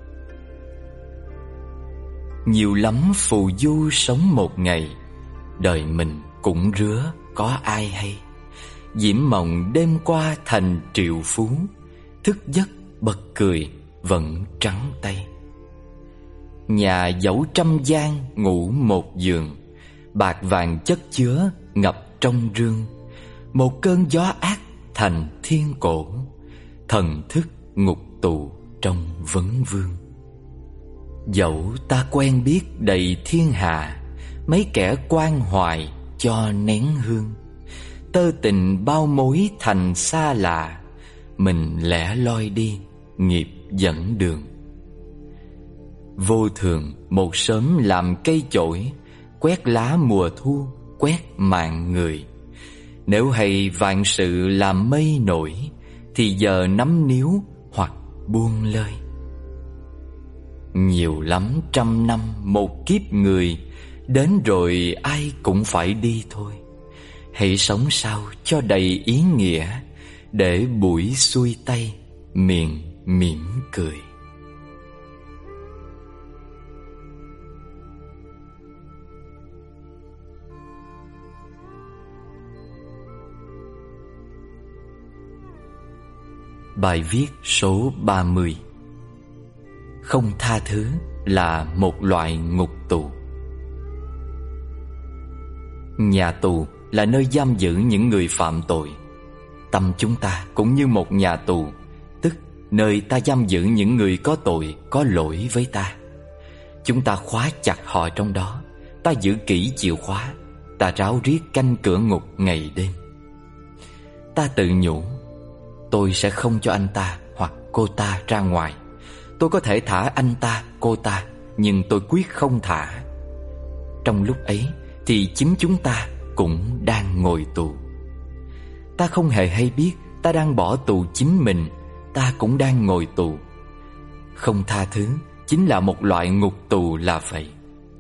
Nhiều lắm phù du sống một ngày, đời mình cũng rứa có ai hay. Diễm mộng đêm qua thành triệu phú, thức giấc bật cười vẫn trắng tay. Nhà dẫu trăm gian ngủ một giường, bạc vàng chất chứa ngập trong rương. Một cơn gió ác thành thiên cổ, thần thức ngục tù trong vấn vương. Dẫu ta quen biết đầy thiên hạ, mấy kẻ quan hoài cho nén hương. Tơ tình bao mối thành xa lạ, mình lẻ loi đi nghiệp dẫn đường. Vô thường một sớm làm cây chổi, quét lá mùa thu, quét mạng người. Nếu hay vạn sự làm mây nổi, thì giờ nắm níu hoặc buông lơi. Nhiều lắm trăm năm một kiếp người, đến rồi ai cũng phải đi thôi. Hãy sống sao cho đầy ý nghĩa, để buổi xuôi tay miệng mỉm cười. Bài viết số ba mươi. Không tha thứ là một loại ngục tù. Nhà tù là nơi giam giữ những người phạm tội. Tâm chúng ta cũng như một nhà tù, tức nơi ta giam giữ những người có tội, có lỗi với ta. Chúng ta khóa chặt họ trong đó, ta giữ kỹ chìa khóa, ta ráo riết canh cửa ngục ngày đêm. Ta tự nhủ, tôi sẽ không cho anh ta hoặc cô ta ra ngoài. Tôi có thể thả anh ta, cô ta, nhưng tôi quyết không thả. Trong lúc ấy thì chính chúng ta cũng đang ngồi tù. Ta không hề hay biết ta đang bỏ tù chính mình, ta cũng đang ngồi tù. Không tha thứ chính là một loại ngục tù là vậy.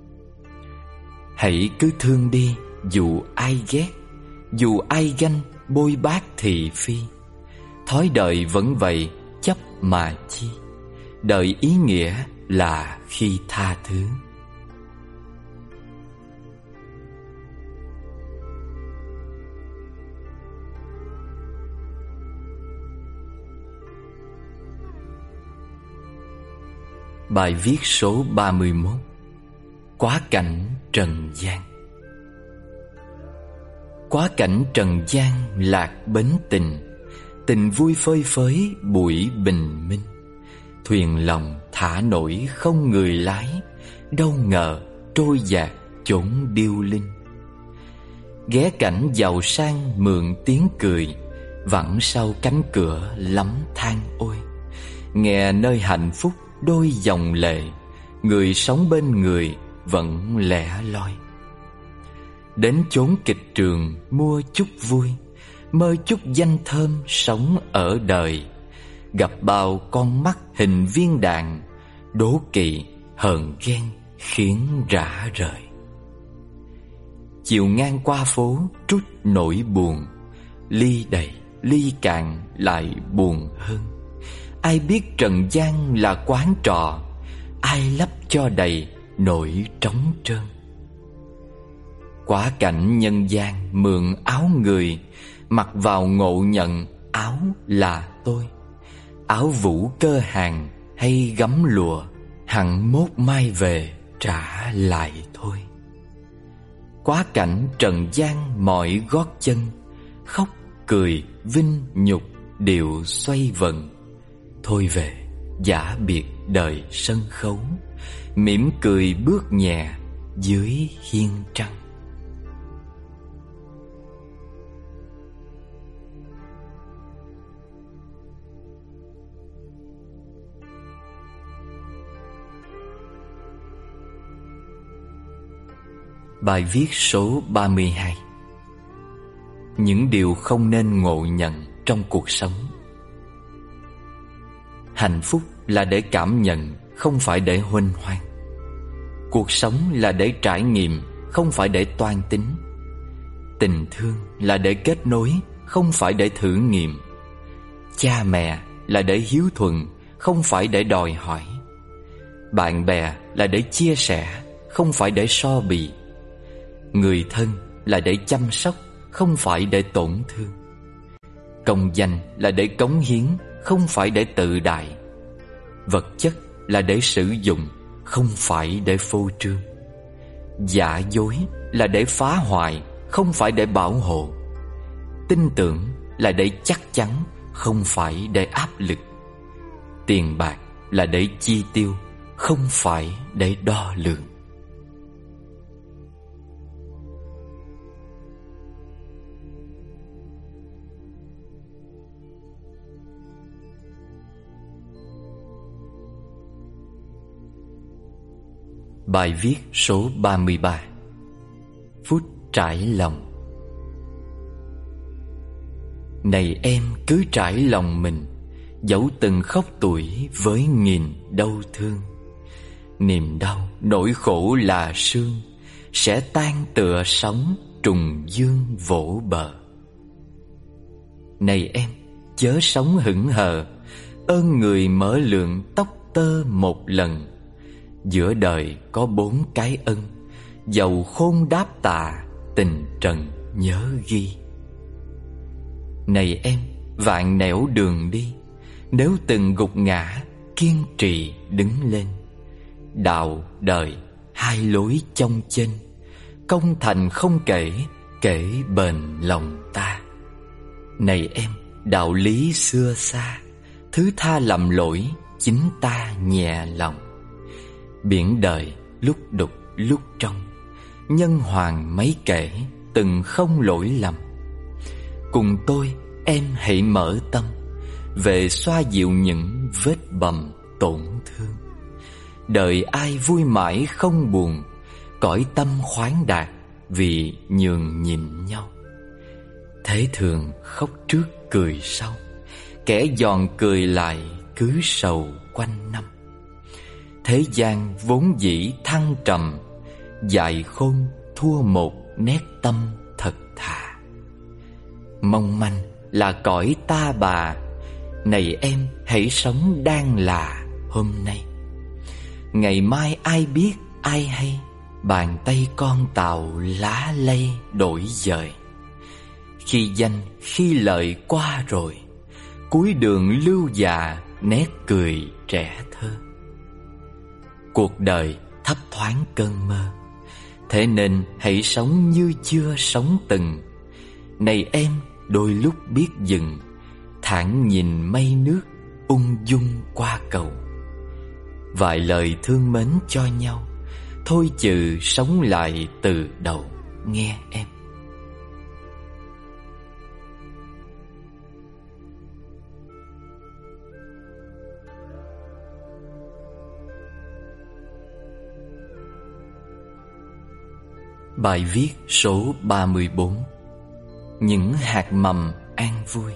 Hãy cứ thương đi, dù ai ghét, dù ai ganh, bôi bác thị phi. Thói đời vẫn vậy, chấp mà chi. Đời ý nghĩa là khi tha thứ. Bài viết số ba mươi mốt. Quá cảnh trần gian. Quá cảnh trần gian lạc bến tình, tình vui phơi phới buổi bình minh. Thuyền lòng thả nổi không người lái, đâu ngờ trôi dạt chốn điêu linh. Ghé cảnh giàu sang mượn tiếng cười, vẳng sau cánh cửa lắm than ôi. Nghe nơi hạnh phúc đôi dòng lệ, người sống bên người vẫn lẻ loi. Đến chốn kịch trường mua chút vui, mơ chút danh thơm sống ở đời. Gặp bao con mắt hình viên đạn, đố kỵ hờn ghen khiến rã rời. Chiều ngang qua phố trút nỗi buồn, ly đầy ly cạn lại buồn hơn. Ai biết trần gian là quán trọ, ai lấp cho đầy nỗi trống trơn. Quá cảnh nhân gian mượn áo người, mặc vào ngộ nhận áo là tôi. Áo vũ cơ hàng hay gấm lụa, hẳn mốt mai về trả lại thôi. Quá cảnh trần gian mọi gót chân, khóc cười vinh nhục đều xoay vần. Thôi về giả biệt đời sân khấu, mỉm cười bước nhẹ dưới hiên trăng. Bài viết số ba mươi hai. Những điều không nên ngộ nhận trong cuộc sống. Hạnh phúc là để cảm nhận, không phải để huênh hoang. Cuộc sống là để trải nghiệm, không phải để toan tính. Tình thương là để kết nối, không phải để thử nghiệm. Cha mẹ là để hiếu thuận, không phải để đòi hỏi. Bạn bè là để chia sẻ, không phải để so bì. Người thân là để chăm sóc, không phải để tổn thương. Công danh là để cống hiến, không phải để tự đại. Vật chất là để sử dụng, không phải để phô trương. Giả dối là để phá hoại, không phải để bảo hộ. Tin tưởng là để chắc chắn, không phải để áp lực. Tiền bạc là để chi tiêu, không phải để đo lường. Bài viết số ba mươi ba. Phút trải lòng. Này em cứ trải lòng mình, dẫu từng khóc tuổi với nghìn đau thương. Niềm đau, nỗi khổ là sương, sẽ tan tựa sóng trùng dương vỗ bờ. Này em, chớ sống hững hờ, ơn người mở lượng tóc tơ một lần. Giữa đời có bốn cái ân, dầu khôn đáp tạ, tình trần nhớ ghi. Này em, vạn nẻo đường đi, nếu từng gục ngã, kiên trì đứng lên. Đạo đời hai lối chông chênh, công thành không kể, kể bền lòng ta. Này em, đạo lý xưa xa, thứ tha lầm lỗi, chính ta nhẹ lòng. Biển đời lúc đục lúc trong, nhân hoàng mấy kể, từng không lỗi lầm. Cùng tôi em hãy mở tâm, về xoa dịu những vết bầm tổn thương. Đời ai vui mãi không buồn, cõi tâm khoáng đạt vì nhường nhịn nhau. Thế thường khóc trước cười sau, kẻ giòn cười lại cứ sầu quanh năm. Thế gian vốn dĩ thăng trầm, dại khôn thua một nét tâm thật thà. Mong manh là cõi ta bà, này em hãy sống đang là hôm nay. Ngày mai ai biết ai hay, bàn tay con tàu lá lây đổi dời. Khi danh khi lợi qua rồi, cuối đường lưu già nét cười trẻ thơ. Cuộc đời thấp thoáng cơn mơ, thế nên hãy sống như chưa sống từng. Này em, đôi lúc biết dừng, thản nhìn mây nước ung dung qua cầu. Vài lời thương mến cho nhau, thôi chừ sống lại từ đầu nghe em. Bài viết số ba mươi bốn. Những hạt mầm an vui.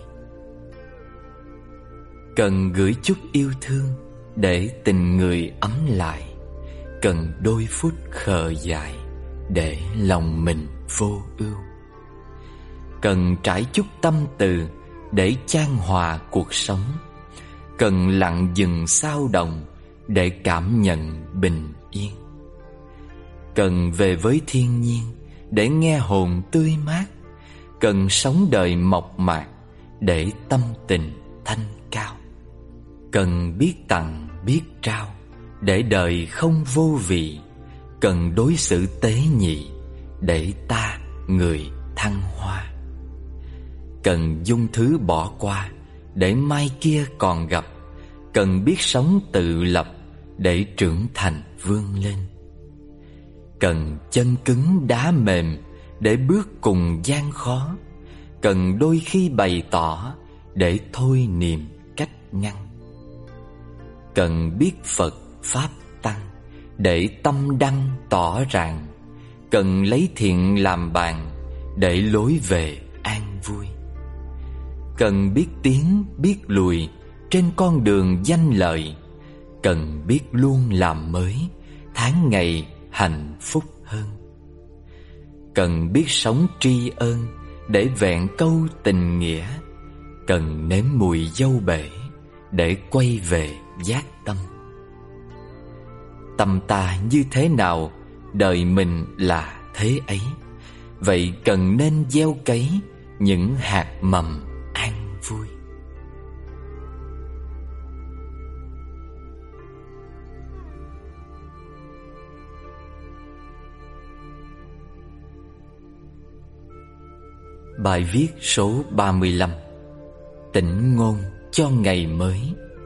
Cần gửi chút yêu thương để tình người ấm lại, cần đôi phút khờ dại để lòng mình vô ưu. Cần trải chút tâm từ để chan hòa cuộc sống, cần lặng dừng sao động để cảm nhận bình yên. Cần về với thiên nhiên để nghe hồn tươi mát, cần sống đời mộc mạc để tâm tình thanh cao. Cần biết tặng biết trao để đời không vô vị, cần đối xử tế nhị để ta người thăng hoa. Cần dung thứ bỏ qua để mai kia còn gặp, cần biết sống tự lập để trưởng thành vươn lên. Cần chân cứng đá mềm để bước cùng gian khó, cần đôi khi bày tỏ để thôi niềm cách ngăn. Cần biết Phật Pháp Tăng để tâm đăng tỏ ràng, cần lấy thiện làm bàn để lối về an vui. Cần biết tiến biết lùi trên con đường danh lợi, cần biết luôn làm mới tháng ngày hạnh phúc hơn. Cần biết sống tri ân để vẹn câu tình nghĩa, cần nếm mùi dâu bể để quay về giác tâm. Tâm ta như thế nào, đời mình là thế ấy. Vậy cần nên gieo cấy những hạt mầm an vui. Bài viết số ba mươi lăm. Tĩnh ngôn cho ngày mới.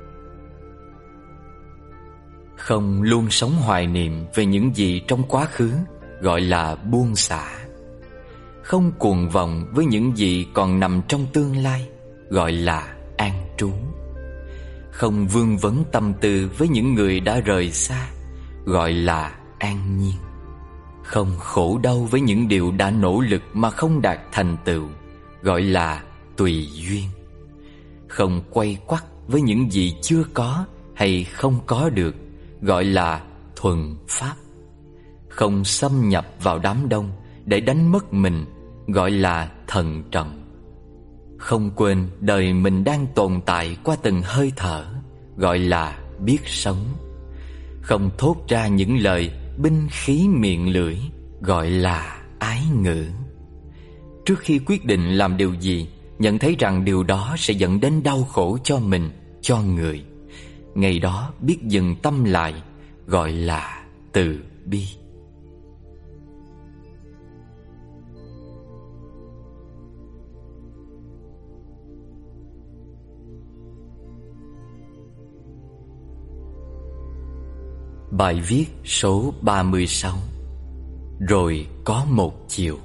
Không luôn sống hoài niệm về những gì trong quá khứ, gọi là buông xả. Không cuồng vọng với những gì còn nằm trong tương lai, gọi là an trú. Không vương vấn tâm tư với những người đã rời xa, gọi là an nhiên. Không khổ đau với những điều đã nỗ lực mà không đạt thành tựu, gọi là tùy duyên. Không quay quắt với những gì chưa có hay không có được, gọi là thuần pháp. Không xâm nhập vào đám đông để đánh mất mình, gọi là thần trọng. Không quên đời mình đang tồn tại qua từng hơi thở, gọi là biết sống. Không thốt ra những lời binh khí miệng lưỡi, gọi là ái ngữ. Trước khi quyết định làm điều gì, nhận thấy rằng điều đó sẽ dẫn đến đau khổ cho mình, cho người, ngày đó biết dừng tâm lại, gọi là từ bi. Bài viết số ba mươi sáu. Rồi có một chiều.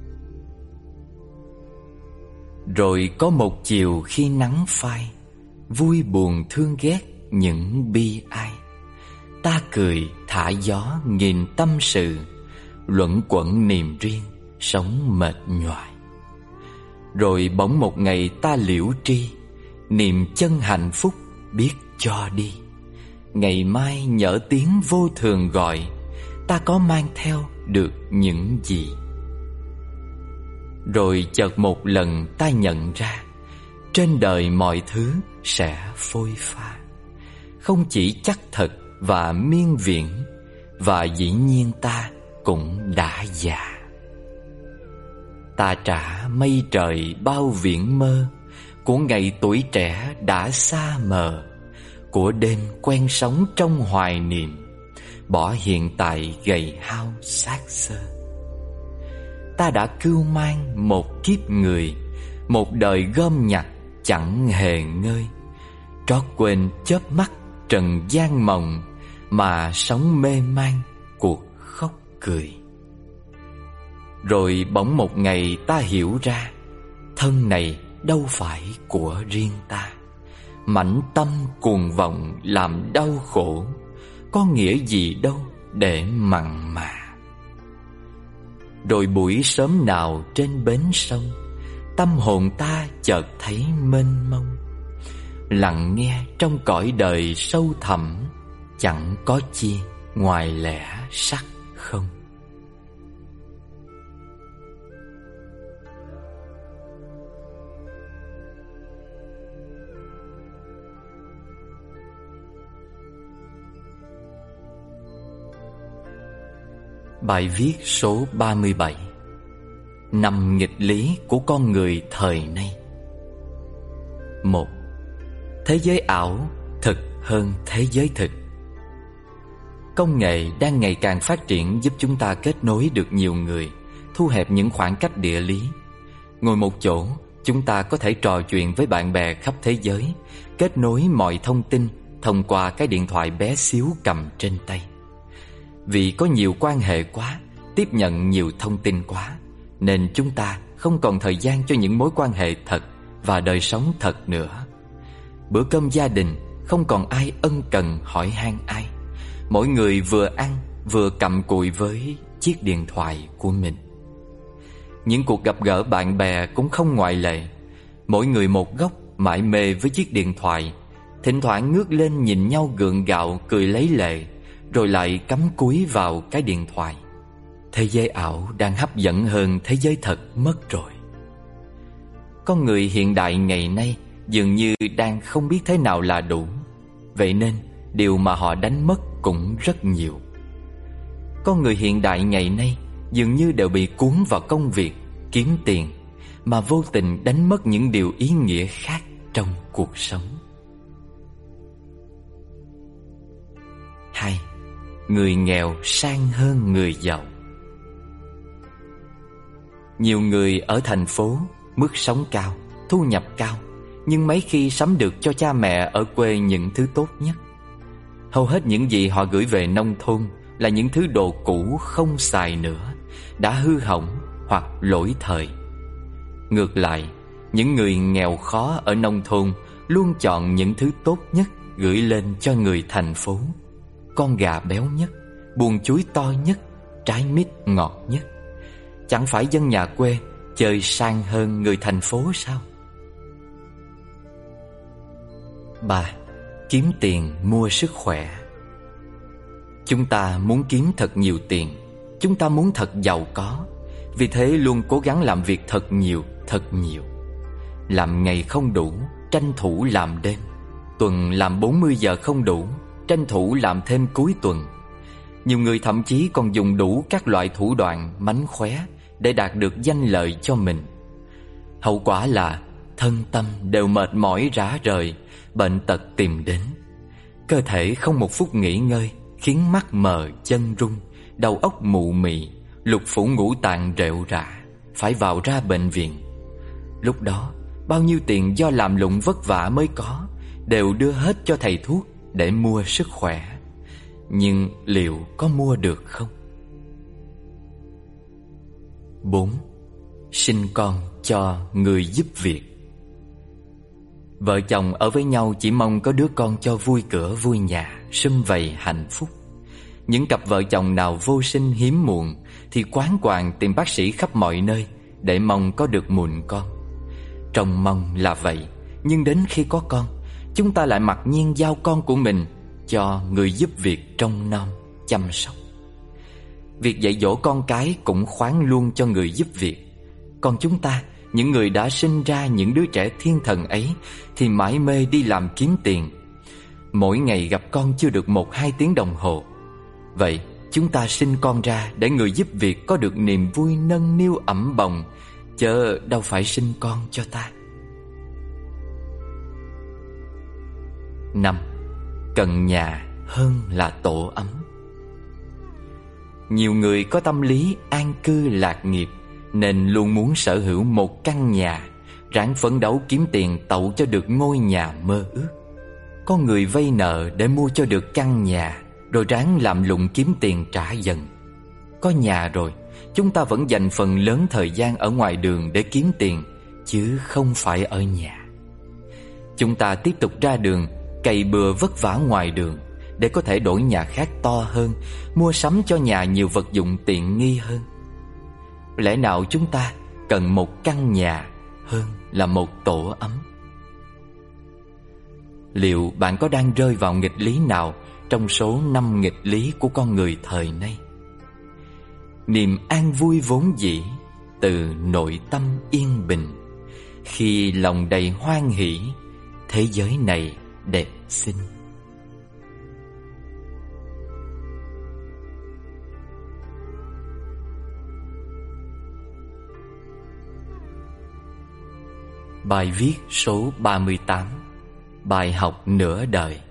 Rồi có một chiều khi nắng phai, vui buồn thương ghét những bi ai. Ta cười thả gió nghìn tâm sự, luẩn quẩn niềm riêng sống mệt nhoài. Rồi bỗng một ngày ta liễu tri, niềm chân hạnh phúc biết cho đi. Ngày mai nhỡ tiếng vô thường gọi, ta có mang theo được những gì? Rồi chợt một lần ta nhận ra, trên đời mọi thứ sẽ phôi pha, không chỉ chắc thật và miên viễn, và dĩ nhiên ta cũng đã già. Ta trả mây trời bao viễn mơ, của ngày tuổi trẻ đã xa mờ, của đêm quen sống trong hoài niệm, bỏ hiện tại gầy hao xác xơ. Ta đã cưu mang một kiếp người, một đời gom nhặt chẳng hề ngơi, trót quên chớp mắt trần gian mộng, mà sống mê man cuộc khóc cười. Rồi bỗng một ngày ta hiểu ra, thân này đâu phải của riêng ta. Mảnh tâm cuồng vọng làm đau khổ, có nghĩa gì đâu để mặn mà. Rồi buổi sớm nào trên bến sông, tâm hồn ta chợt thấy mênh mông, lặng nghe trong cõi đời sâu thẳm, chẳng có chi ngoài lẽ sắc không. Bài viết số ba mươi bảy. Năm nghịch lý của con người thời nay. Một. Thế giới ảo thực hơn thế giới thực. Công nghệ đang ngày càng phát triển giúp chúng ta kết nối được nhiều người, thu hẹp những khoảng cách địa lý. Ngồi một chỗ, chúng ta có thể trò chuyện với bạn bè khắp thế giới, kết nối mọi thông tin thông qua cái điện thoại bé xíu cầm trên tay. Vì có nhiều quan hệ quá, tiếp nhận nhiều thông tin quá, nên chúng ta không còn thời gian cho những mối quan hệ thật và đời sống thật nữa. Bữa cơm gia đình không còn ai ân cần hỏi han ai. Mỗi người vừa ăn vừa cặm cụi với chiếc điện thoại của mình. Những cuộc gặp gỡ bạn bè cũng không ngoại lệ. Mỗi người một góc mải mê với chiếc điện thoại, thỉnh thoảng ngước lên nhìn nhau gượng gạo cười lấy lệ, rồi lại cắm cúi vào cái điện thoại. Thế giới ảo đang hấp dẫn hơn thế giới thật mất rồi. Con người hiện đại ngày nay dường như đang không biết thế nào là đủ. Vậy nên điều mà họ đánh mất cũng rất nhiều. Con người hiện đại ngày nay dường như đều bị cuốn vào công việc, kiếm tiền, mà vô tình đánh mất những điều ý nghĩa khác trong cuộc sống. Hai. Người nghèo sang hơn người giàu. Nhiều người ở thành phố, mức sống cao, thu nhập cao, nhưng mấy khi sắm được cho cha mẹ ở quê những thứ tốt nhất. Hầu hết những gì họ gửi về nông thôn là những thứ đồ cũ không xài nữa, đã hư hỏng hoặc lỗi thời. Ngược lại, những người nghèo khó ở nông thôn luôn chọn những thứ tốt nhất gửi lên cho người thành phố. Con gà béo nhất, buồn chuối to nhất, trái mít ngọt nhất. Chẳng phải dân nhà quê chơi sang hơn người thành phố sao? Ba. Kiếm tiền mua sức khỏe. Chúng ta muốn kiếm thật nhiều tiền, chúng ta muốn thật giàu có, vì thế luôn cố gắng làm việc thật nhiều, thật nhiều. Làm ngày không đủ, tranh thủ làm đêm. Tuần làm bốn mươi giờ không đủ, tranh thủ làm thêm cuối tuần. Nhiều người thậm chí còn dùng đủ các loại thủ đoạn mánh khóe để đạt được danh lợi cho mình. Hậu quả là thân tâm đều mệt mỏi rã rời, bệnh tật tìm đến. Cơ thể không một phút nghỉ ngơi, khiến mắt mờ chân run, đầu óc mụ mị, lục phủ ngũ tạng rệu rã, phải vào ra bệnh viện. Lúc đó, bao nhiêu tiền do làm lụng vất vả mới có đều đưa hết cho thầy thuốc để mua sức khỏe. Nhưng liệu có mua được không? Bốn. Sinh con cho người giúp việc. Vợ chồng ở với nhau chỉ mong có đứa con cho vui cửa vui nhà, sum vầy hạnh phúc. Những cặp vợ chồng nào vô sinh hiếm muộn thì quán quàng tìm bác sĩ khắp mọi nơi để mong có được mụn con. Trông mong là vậy, nhưng đến khi có con, chúng ta lại mặc nhiên giao con của mình cho người giúp việc trông nom, chăm sóc. Việc dạy dỗ con cái cũng khoán luôn cho người giúp việc. Còn chúng ta, những người đã sinh ra những đứa trẻ thiên thần ấy, thì mải mê đi làm kiếm tiền. Mỗi ngày gặp con chưa được một hai tiếng đồng hồ. Vậy chúng ta sinh con ra để người giúp việc có được niềm vui nâng niu ẵm bồng, chớ đâu phải sinh con cho ta. Năm. Cần nhà hơn là tổ ấm. Nhiều người có tâm lý an cư lạc nghiệp nên luôn muốn sở hữu một căn nhà, ráng phấn đấu kiếm tiền tậu cho được ngôi nhà mơ ước. Có người vay nợ để mua cho được căn nhà, rồi ráng làm lụng kiếm tiền trả dần. Có nhà rồi, chúng ta vẫn dành phần lớn thời gian ở ngoài đường để kiếm tiền, chứ không phải ở nhà. Chúng ta tiếp tục ra đường, cày bừa vất vả ngoài đường để có thể đổi nhà khác to hơn, mua sắm cho nhà nhiều vật dụng tiện nghi hơn. Lẽ nào chúng ta cần một căn nhà hơn là một tổ ấm? Liệu bạn có đang rơi vào nghịch lý nào trong số năm nghịch lý của con người thời nay? Niềm an vui vốn dĩ từ nội tâm yên bình, khi lòng đầy hoan hỷ, thế giới này đẹp xinh. Bài viết số ba mươi tám. Bài học nửa đời.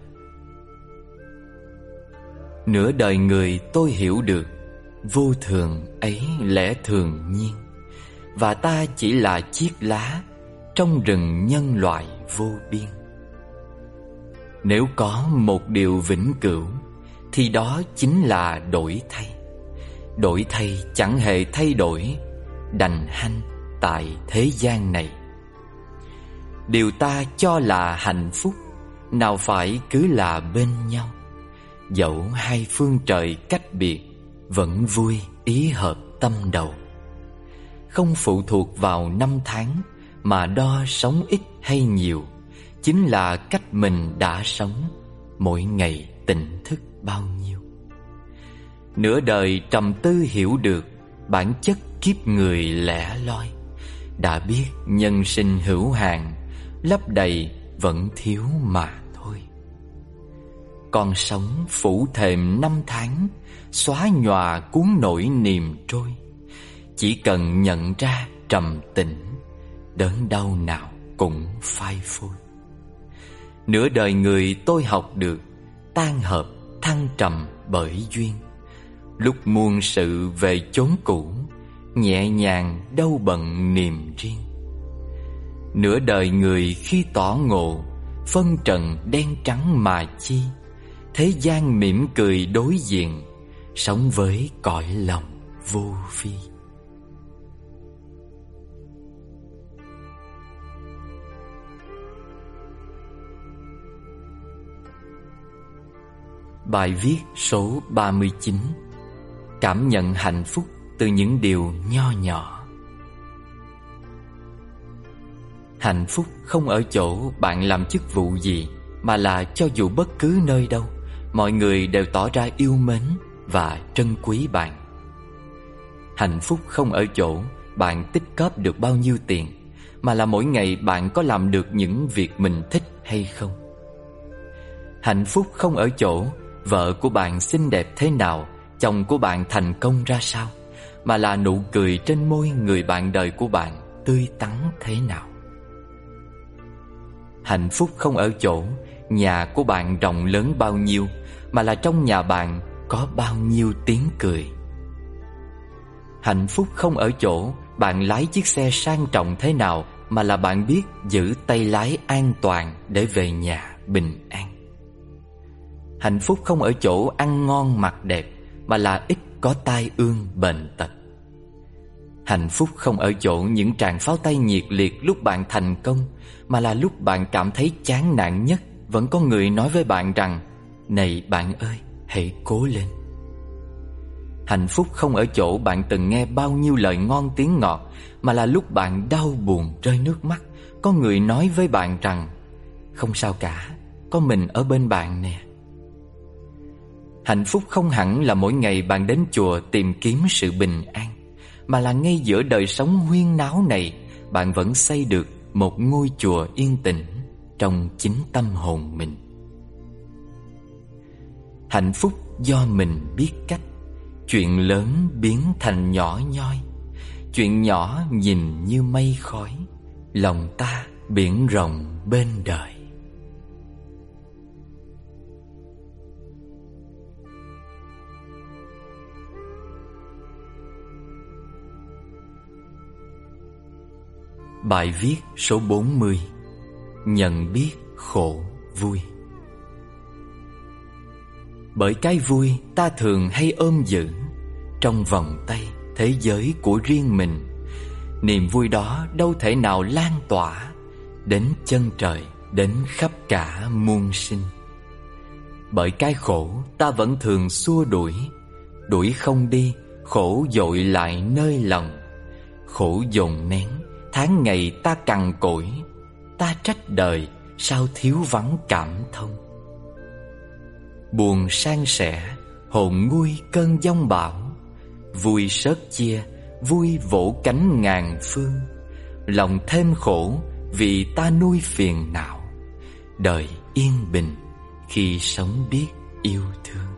Nửa đời người tôi hiểu được, vô thường ấy lẽ thường nhiên, và ta chỉ là chiếc lá trong rừng nhân loại vô biên. Nếu có một điều vĩnh cửu thì đó chính là đổi thay. Đổi thay chẳng hề thay đổi, đành hanh tại thế gian này. Điều ta cho là hạnh phúc, nào phải cứ là bên nhau. Dẫu hai phương trời cách biệt, vẫn vui ý hợp tâm đầu. Không phụ thuộc vào năm tháng, mà đo sống ít hay nhiều, chính là cách mình đã sống, mỗi ngày tỉnh thức bao nhiêu. Nửa đời trầm tư hiểu được bản chất kiếp người lẻ loi, đã biết nhân sinh hữu hạn, lấp đầy vẫn thiếu mà thôi. Còn sống phủ thềm năm tháng, xóa nhòa cuốn nổi niềm trôi. Chỉ cần nhận ra trầm tĩnh, đớn đau nào cũng phai phôi. Nửa đời người tôi học được tan hợp thăng trầm bởi duyên. Lúc muôn sự về chốn cũ, nhẹ nhàng đâu bận niềm riêng. Nửa đời người khi tỏ ngộ, phân trần đen trắng mà chi. Thế gian mỉm cười đối diện, sống với cõi lòng vô vi. Bài viết số ba mươi chín. Cảm nhận hạnh phúc từ những điều nho nhỏ. Hạnh phúc không ở chỗ bạn làm chức vụ gì, mà là cho dù bất cứ nơi đâu, mọi người đều tỏ ra yêu mến và trân quý bạn. Hạnh phúc không ở chỗ bạn tích cóp được bao nhiêu tiền, mà là mỗi ngày bạn có làm được những việc mình thích hay không. Hạnh phúc không ở chỗ vợ của bạn xinh đẹp thế nào, chồng của bạn thành công ra sao, mà là nụ cười trên môi người bạn đời của bạn tươi tắn thế nào. Hạnh phúc không ở chỗ nhà của bạn rộng lớn bao nhiêu, mà là trong nhà bạn có bao nhiêu tiếng cười. Hạnh phúc không ở chỗ bạn lái chiếc xe sang trọng thế nào, mà là bạn biết giữ tay lái an toàn để về nhà bình an. Hạnh phúc không ở chỗ ăn ngon mặc đẹp, mà là ít có tai ương bệnh tật. Hạnh phúc không ở chỗ những tràng pháo tay nhiệt liệt lúc bạn thành công, mà là lúc bạn cảm thấy chán nản nhất, vẫn có người nói với bạn rằng: "Này bạn ơi, hãy cố lên." Hạnh phúc không ở chỗ bạn từng nghe bao nhiêu lời ngon tiếng ngọt, mà là lúc bạn đau buồn rơi nước mắt, có người nói với bạn rằng: "Không sao cả, có mình ở bên bạn nè." Hạnh phúc không hẳn là mỗi ngày bạn đến chùa tìm kiếm sự bình an, mà là ngay giữa đời sống huyên náo này, bạn vẫn xây được một ngôi chùa yên tĩnh trong chính tâm hồn mình. Hạnh phúc do mình biết cách, chuyện lớn biến thành nhỏ nhoi, chuyện nhỏ nhìn như mây khói, lòng ta biển rộng bên đời. Bài viết số bốn mươi. Nhận biết khổ vui. Bởi cái vui ta thường hay ôm giữ trong vòng tay thế giới của riêng mình. Niềm vui đó đâu thể nào lan tỏa đến chân trời, đến khắp cả muôn sinh. Bởi cái khổ ta vẫn thường xua đuổi, đuổi không đi, khổ dội lại nơi lòng. Khổ dồn nén, tháng ngày ta cằn cỗi, ta trách đời sao thiếu vắng cảm thông. Buồn san sẻ, hồn nguôi cơn giông bão, vui sớt chia, vui vỗ cánh ngàn phương. Lòng thêm khổ vì ta nuôi phiền não, đời yên bình khi sống biết yêu thương.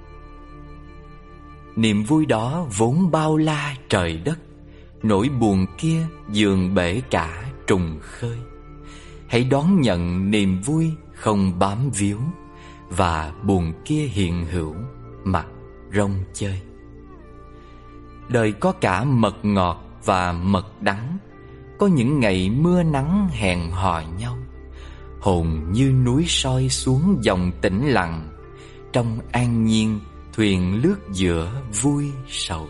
Niềm vui đó vốn bao la trời đất, nỗi buồn kia dường bể cả trùng khơi. Hãy đón nhận niềm vui không bám víu, và buồn kia hiện hữu mặt rong chơi. Đời có cả mật ngọt và mật đắng, có những ngày mưa nắng hẹn hò nhau. Hồn như núi soi xuống dòng tĩnh lặng, trong an nhiên thuyền lướt giữa vui sầu.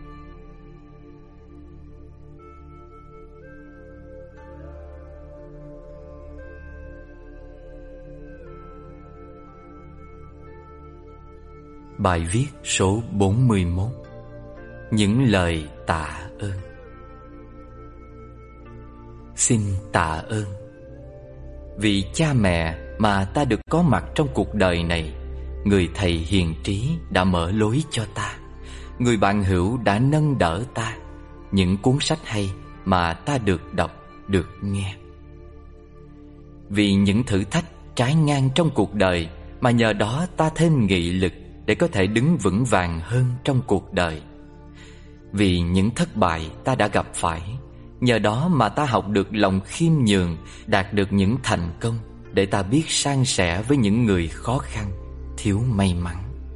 Bài viết số bốn mươi mốt. Những lời tạ ơn. Xin tạ ơn vì cha mẹ mà ta được có mặt trong cuộc đời này, người thầy hiền trí đã mở lối cho ta, người bạn hữu đã nâng đỡ ta, những cuốn sách hay mà ta được đọc, được nghe. Vì những thử thách trái ngang trong cuộc đời mà nhờ đó ta thêm nghị lực để có thể đứng vững vàng hơn trong cuộc đời. Vì những thất bại ta đã gặp phải, nhờ đó mà ta học được lòng khiêm nhường, đạt được những thành công để ta biết san sẻ với những người khó khăn, thiếu may mắn.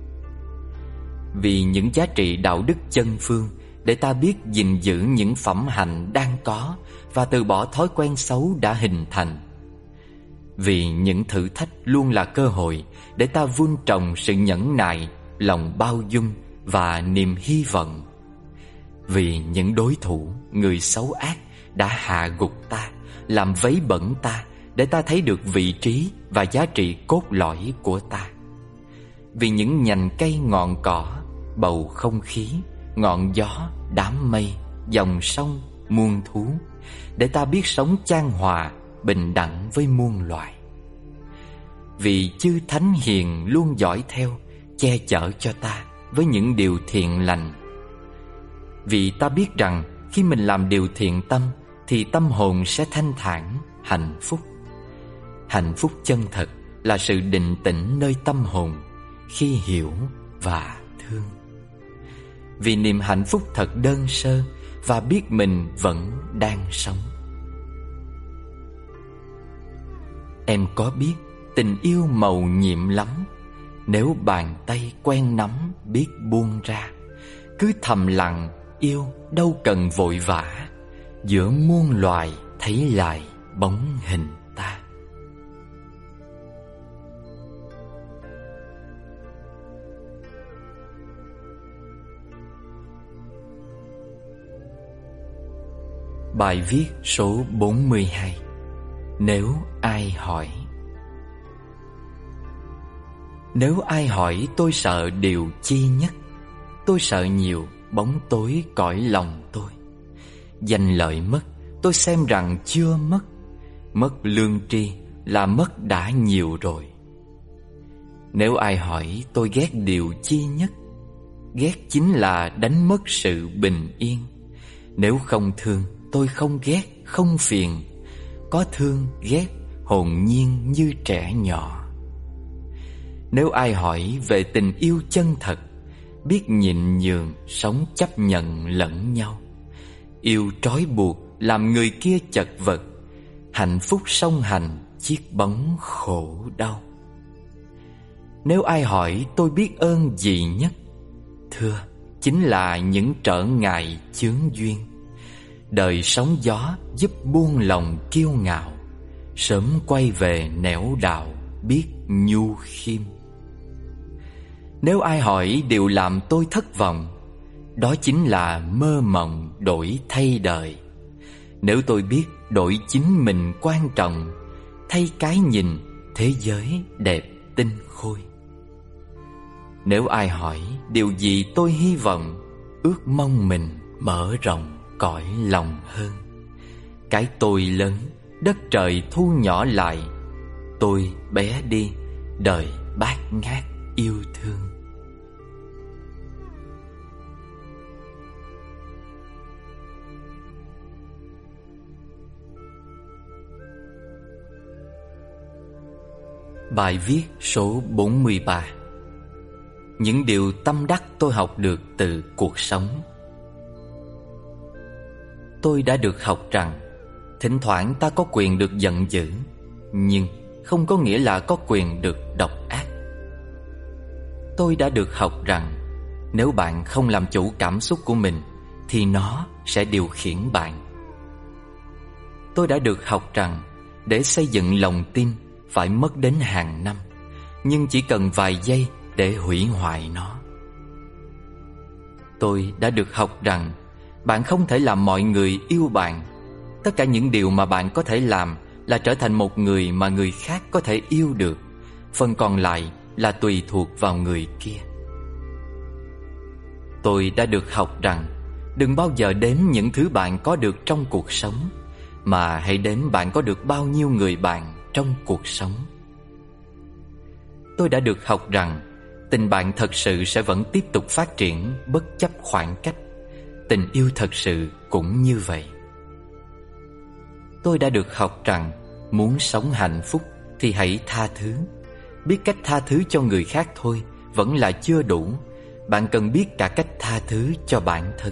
Vì những giá trị đạo đức chân phương để ta biết gìn giữ những phẩm hạnh đang có và từ bỏ thói quen xấu đã hình thành. Vì những thử thách luôn là cơ hội để ta vun trồng sự nhẫn nại, lòng bao dung và niềm hy vọng. Vì những đối thủ, người xấu ác đã hạ gục ta, làm vấy bẩn ta để ta thấy được vị trí và giá trị cốt lõi của ta. vì những nhành cây ngọn cỏ, bầu không khí, ngọn gió, đám mây, dòng sông, muôn thú, để ta biết sống chan hòa, bình đẳng với muôn loài. Vì chư thánh hiền luôn dõi theo, che chở cho ta với những điều thiện lành. Vì ta biết rằng khi mình làm điều thiện tâm thì tâm hồn sẽ thanh thản, hạnh phúc. Hạnh phúc chân thật là sự định tĩnh nơi tâm hồn khi hiểu và thương. Vì niềm hạnh phúc thật đơn sơ và biết mình vẫn đang sống. Em có biết tình yêu màu nhiệm lắm, nếu bàn tay quen nắm biết buông ra. Cứ thầm lặng yêu đâu cần vội vã, giữa muôn loài thấy lại bóng hình ta. Bài viết số bốn mươi hai. Nếu ai hỏi. Nếu ai hỏi tôi sợ điều chi nhất, tôi sợ nhiều bóng tối cõi lòng tôi. Danh lợi mất, tôi xem rằng chưa mất. Mất lương tri là mất đã nhiều rồi. Nếu ai hỏi tôi ghét điều chi nhất, ghét chính là đánh mất sự bình yên. Nếu không thương, tôi không ghét, không phiền. Có thương, ghét, hồn nhiên như trẻ nhỏ. Nếu ai hỏi về tình yêu chân thật, biết nhịn nhường, sống chấp nhận lẫn nhau. Yêu trói buộc, làm người kia chật vật. Hạnh phúc song hành, chiếc bóng khổ đau. Nếu ai hỏi tôi biết ơn gì nhất, thưa, chính là những trở ngại chướng duyên. Đời sóng gió giúp buông lòng kiêu ngạo, sớm quay về nẻo đạo biết nhu khiêm. Nếu ai hỏi điều làm tôi thất vọng, đó chính là mơ mộng đổi thay đời. Nếu tôi biết đổi chính mình quan trọng, thay cái nhìn thế giới đẹp tinh khôi. Nếu ai hỏi điều gì tôi hy vọng, ước mong mình mở rộng cõi lòng hơn. Cái tôi lớn, đất trời thu nhỏ lại. Tôi bé đi, đời bát ngát yêu thương. Bài viết số bốn mươi ba. Những điều tâm đắc tôi học được từ cuộc sống. Tôi đã được học rằng thỉnh thoảng ta có quyền được giận dữ, nhưng không có nghĩa là có quyền được độc ác. Tôi đã được học rằng nếu bạn không làm chủ cảm xúc của mình thì nó sẽ điều khiển bạn. Tôi đã được học rằng để xây dựng lòng tin phải mất đến hàng năm, nhưng chỉ cần vài giây để hủy hoại nó. Tôi đã được học rằng bạn không thể làm mọi người yêu bạn. Tất cả những điều mà bạn có thể làm là trở thành một người mà người khác có thể yêu được. Phần còn lại là tùy thuộc vào người kia. Tôi đã được học rằng đừng bao giờ đếm những thứ bạn có được trong cuộc sống, mà hãy đếm bạn có được bao nhiêu người bạn trong cuộc sống. Tôi đã được học rằng tình bạn thật sự sẽ vẫn tiếp tục phát triển bất chấp khoảng cách. Tình yêu thật sự cũng như vậy. Tôi đã được học rằng muốn sống hạnh phúc thì hãy tha thứ. Biết cách tha thứ cho người khác thôi vẫn là chưa đủ. Bạn cần biết cả cách tha thứ cho bản thân.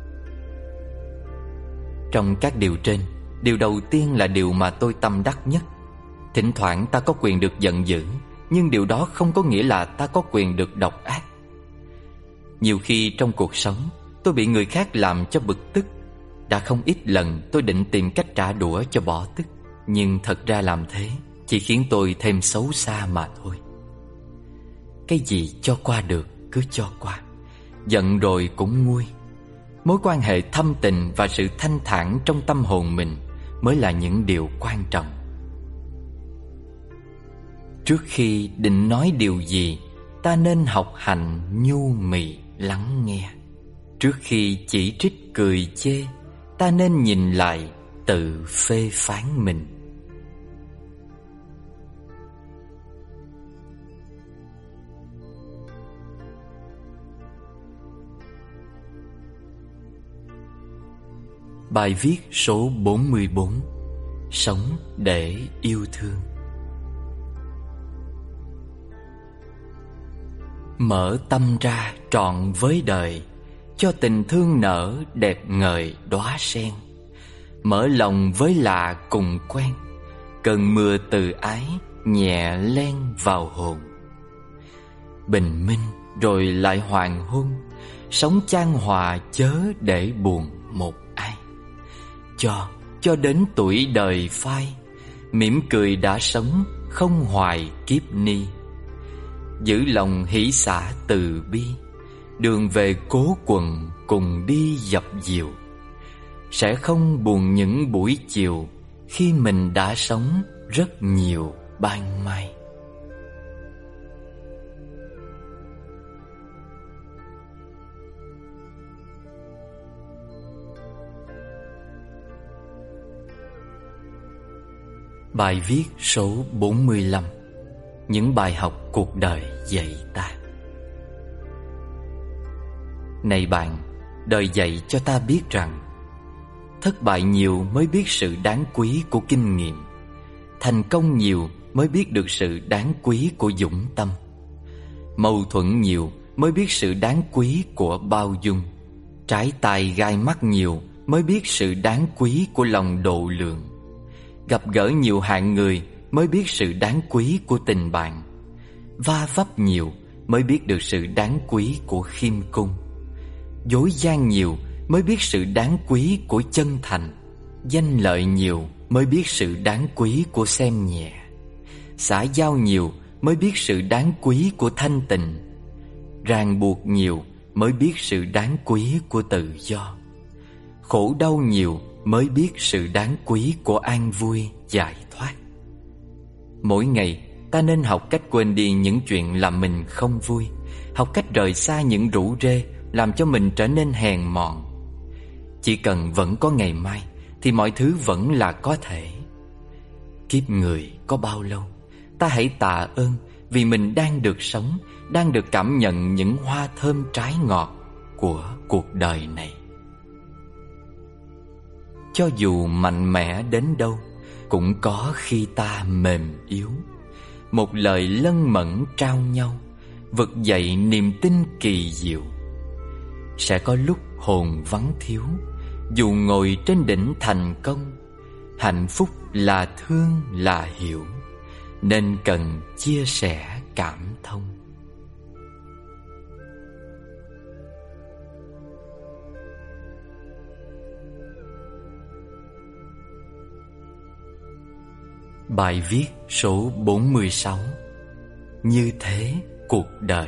Trong các điều trên, điều đầu tiên là điều mà tôi tâm đắc nhất. Thỉnh thoảng ta có quyền được giận dữ, nhưng điều đó không có nghĩa là ta có quyền được độc ác. Nhiều khi trong cuộc sống, tôi bị người khác làm cho bực tức. Đã không ít lần tôi định tìm cách trả đũa cho bỏ tức, nhưng thật ra làm thế chỉ khiến tôi thêm xấu xa mà thôi. Cái gì cho qua được cứ cho qua, giận rồi cũng nguôi. Mối quan hệ thâm tình và sự thanh thản trong tâm hồn mình mới là những điều quan trọng. Trước khi định nói điều gì, ta nên học hành nhu mì lắng nghe. Trước khi chỉ trích cười chê, ta nên nhìn lại tự phê phán mình. Bài viết số bốn mươi bốn. Sống để yêu thương. Mở tâm ra trọn với đời, cho tình thương nở đẹp ngời đóa sen. Mở lòng với lạ cùng quen, cơn mưa từ ái nhẹ len vào hồn. Bình minh rồi lại hoàng hôn, sống chan hòa chớ để buồn một ai. Cho, cho đến tuổi đời phai, mỉm cười đã sống không hoài kiếp ni. Giữ lòng hỷ xả từ bi, đường về cố quần cùng đi dập dìu. Sẽ không buồn những buổi chiều, khi mình đã sống rất nhiều ban mai. Bài viết số bốn mươi lăm. Những bài học cuộc đời dạy ta. Này bạn, đời dạy cho ta biết rằng thất bại nhiều mới biết sự đáng quý của kinh nghiệm, thành công nhiều mới biết được sự đáng quý của dũng tâm, mâu thuẫn nhiều mới biết sự đáng quý của bao dung, trái tài gai mắt nhiều mới biết sự đáng quý của lòng độ lượng, gặp gỡ nhiều hạng người mới biết sự đáng quý của tình bạn, va vấp nhiều mới biết được sự đáng quý của khiêm cung, dối gian nhiều mới biết sự đáng quý của chân thành, danh lợi nhiều mới biết sự đáng quý của xem nhẹ, xã giao nhiều mới biết sự đáng quý của thanh tịnh, ràng buộc nhiều mới biết sự đáng quý của tự do, khổ đau nhiều mới biết sự đáng quý của an vui giải thoát. Mỗi ngày ta nên học cách quên đi những chuyện làm mình không vui, học cách rời xa những rủ rê làm cho mình trở nên hèn mọn. Chỉ cần vẫn có ngày mai thì mọi thứ vẫn là có thể. Kiếp người có bao lâu, ta hãy tạ ơn vì mình đang được sống, đang được cảm nhận những hoa thơm trái ngọt của cuộc đời này. Cho dù mạnh mẽ đến đâu, cũng có khi ta mềm yếu. Một lời lân mẫn trao nhau, vực dậy niềm tin kỳ diệu. Sẽ có lúc hồn vắng thiếu, dù ngồi trên đỉnh thành công. Hạnh phúc là thương là hiểu, nên cần chia sẻ cảm thông. Bài viết số bốn mươi sáu. Như thế cuộc đời.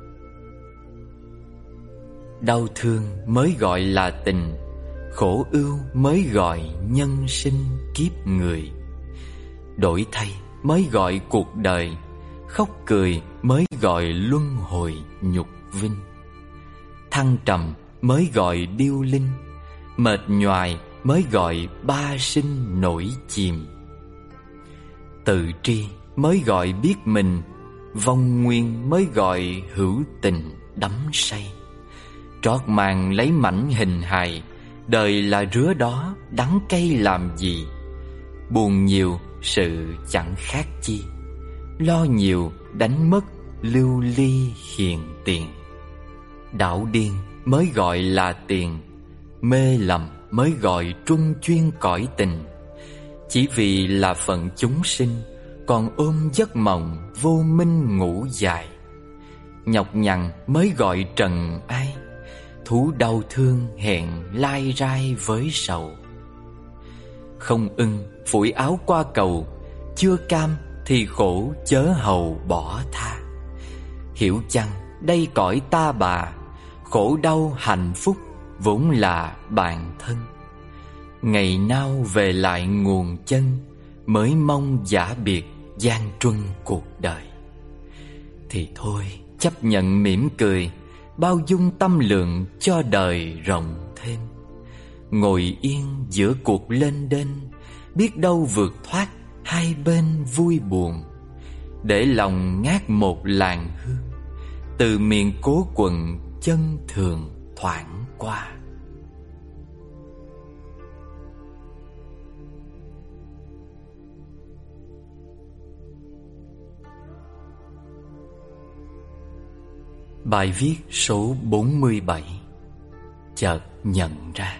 Đau thương mới gọi là tình, khổ ưu mới gọi nhân sinh kiếp người. Đổi thay mới gọi cuộc đời, khóc cười mới gọi luân hồi nhục vinh. Thăng trầm mới gọi điêu linh, mệt nhoài mới gọi ba sinh nổi chìm. Tự tri mới gọi biết mình, vong nguyên mới gọi hữu tình đắm say. Trót màn lấy mảnh hình hài, đời là rứa đó đắng cay làm gì. Buồn nhiều sự chẳng khác chi, lo nhiều đánh mất lưu ly hiền tiền. Đảo điên mới gọi là tiền, mê lầm mới gọi truân chuyên cõi tình. Chỉ vì là phận chúng sinh, còn ôm giấc mộng vô minh ngủ dài. Nhọc nhằn mới gọi trần ai, thú đau thương hẹn lai rai với sầu. Không ưng phủi áo qua cầu, chưa cam thì khổ chớ hầu bỏ tha. Hiểu chăng đây cõi ta bà, khổ đau hạnh phúc vốn là bạn thân. Ngày nào về lại nguồn chân, mới mong giả biệt gian truân cuộc đời. Thì thôi chấp nhận mỉm cười, bao dung tâm lượng cho đời rộng thêm. Ngồi yên giữa cuộc lênh đênh, biết đâu vượt thoát hai bên vui buồn. Để lòng ngát một làn hương, từ miền cố quận chân thường thoảng qua. Bài viết số bốn mươi bảy. Chợt nhận ra.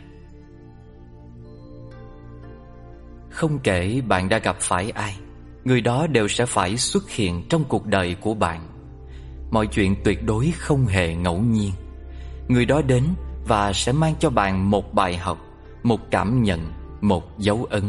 Không kể bạn đã gặp phải ai, người đó đều sẽ phải xuất hiện trong cuộc đời của bạn. Mọi chuyện tuyệt đối không hề ngẫu nhiên. Người đó đến và sẽ mang cho bạn một bài học, một cảm nhận, một dấu ấn.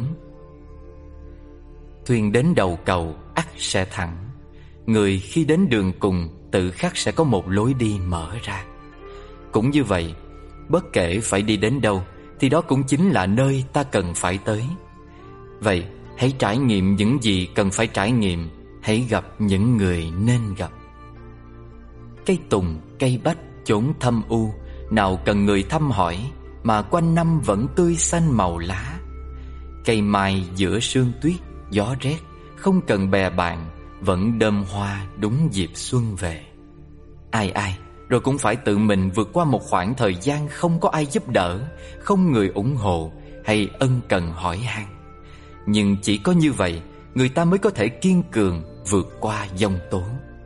Thuyền đến đầu cầu ắt sẽ thẳng. Người khi đến đường cùng tự khắc sẽ có một lối đi mở ra. Cũng như vậy, bất kể phải đi đến đâu thì đó cũng chính là nơi ta cần phải tới. Vậy hãy trải nghiệm những gì cần phải trải nghiệm, hãy gặp những người nên gặp. Cây tùng, cây bách, chốn thâm u, nào cần người thăm hỏi, mà quanh năm vẫn tươi xanh màu lá. Cây mai giữa sương tuyết, gió rét, không cần bè bạn, vẫn đơm hoa đúng dịp xuân về. Ai ai rồi cũng phải tự mình vượt qua một khoảng thời gian không có ai giúp đỡ, không người ủng hộ hay ân cần hỏi han. Nhưng chỉ có như vậy, người ta mới có thể kiên cường vượt qua giông tố.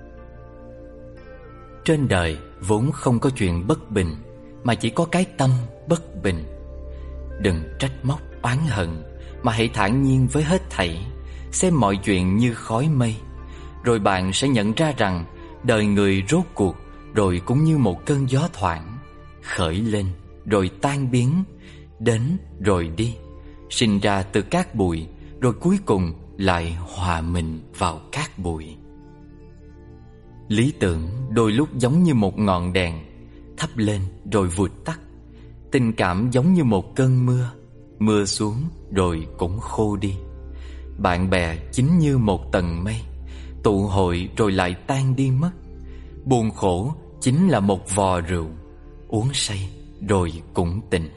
Trên đời vốn không có chuyện bất bình, mà chỉ có cái tâm bất bình. Đừng trách móc oán hận, mà hãy thản nhiên với hết thảy, xem mọi chuyện như khói mây. Rồi bạn sẽ nhận ra rằng đời người rốt cuộc rồi cũng như một cơn gió thoảng, khởi lên rồi tan biến, đến rồi đi, sinh ra từ cát bụi, rồi cuối cùng lại hòa mình vào cát bụi. Lý tưởng đôi lúc giống như một ngọn đèn, thắp lên rồi vụt tắt. Tình cảm giống như một cơn mưa, mưa xuống rồi cũng khô đi. Bạn bè chính như một tầng mây, tụ hội rồi lại tan đi mất. Buồn khổ chính là một vò rượu, uống say rồi cũng tỉnh.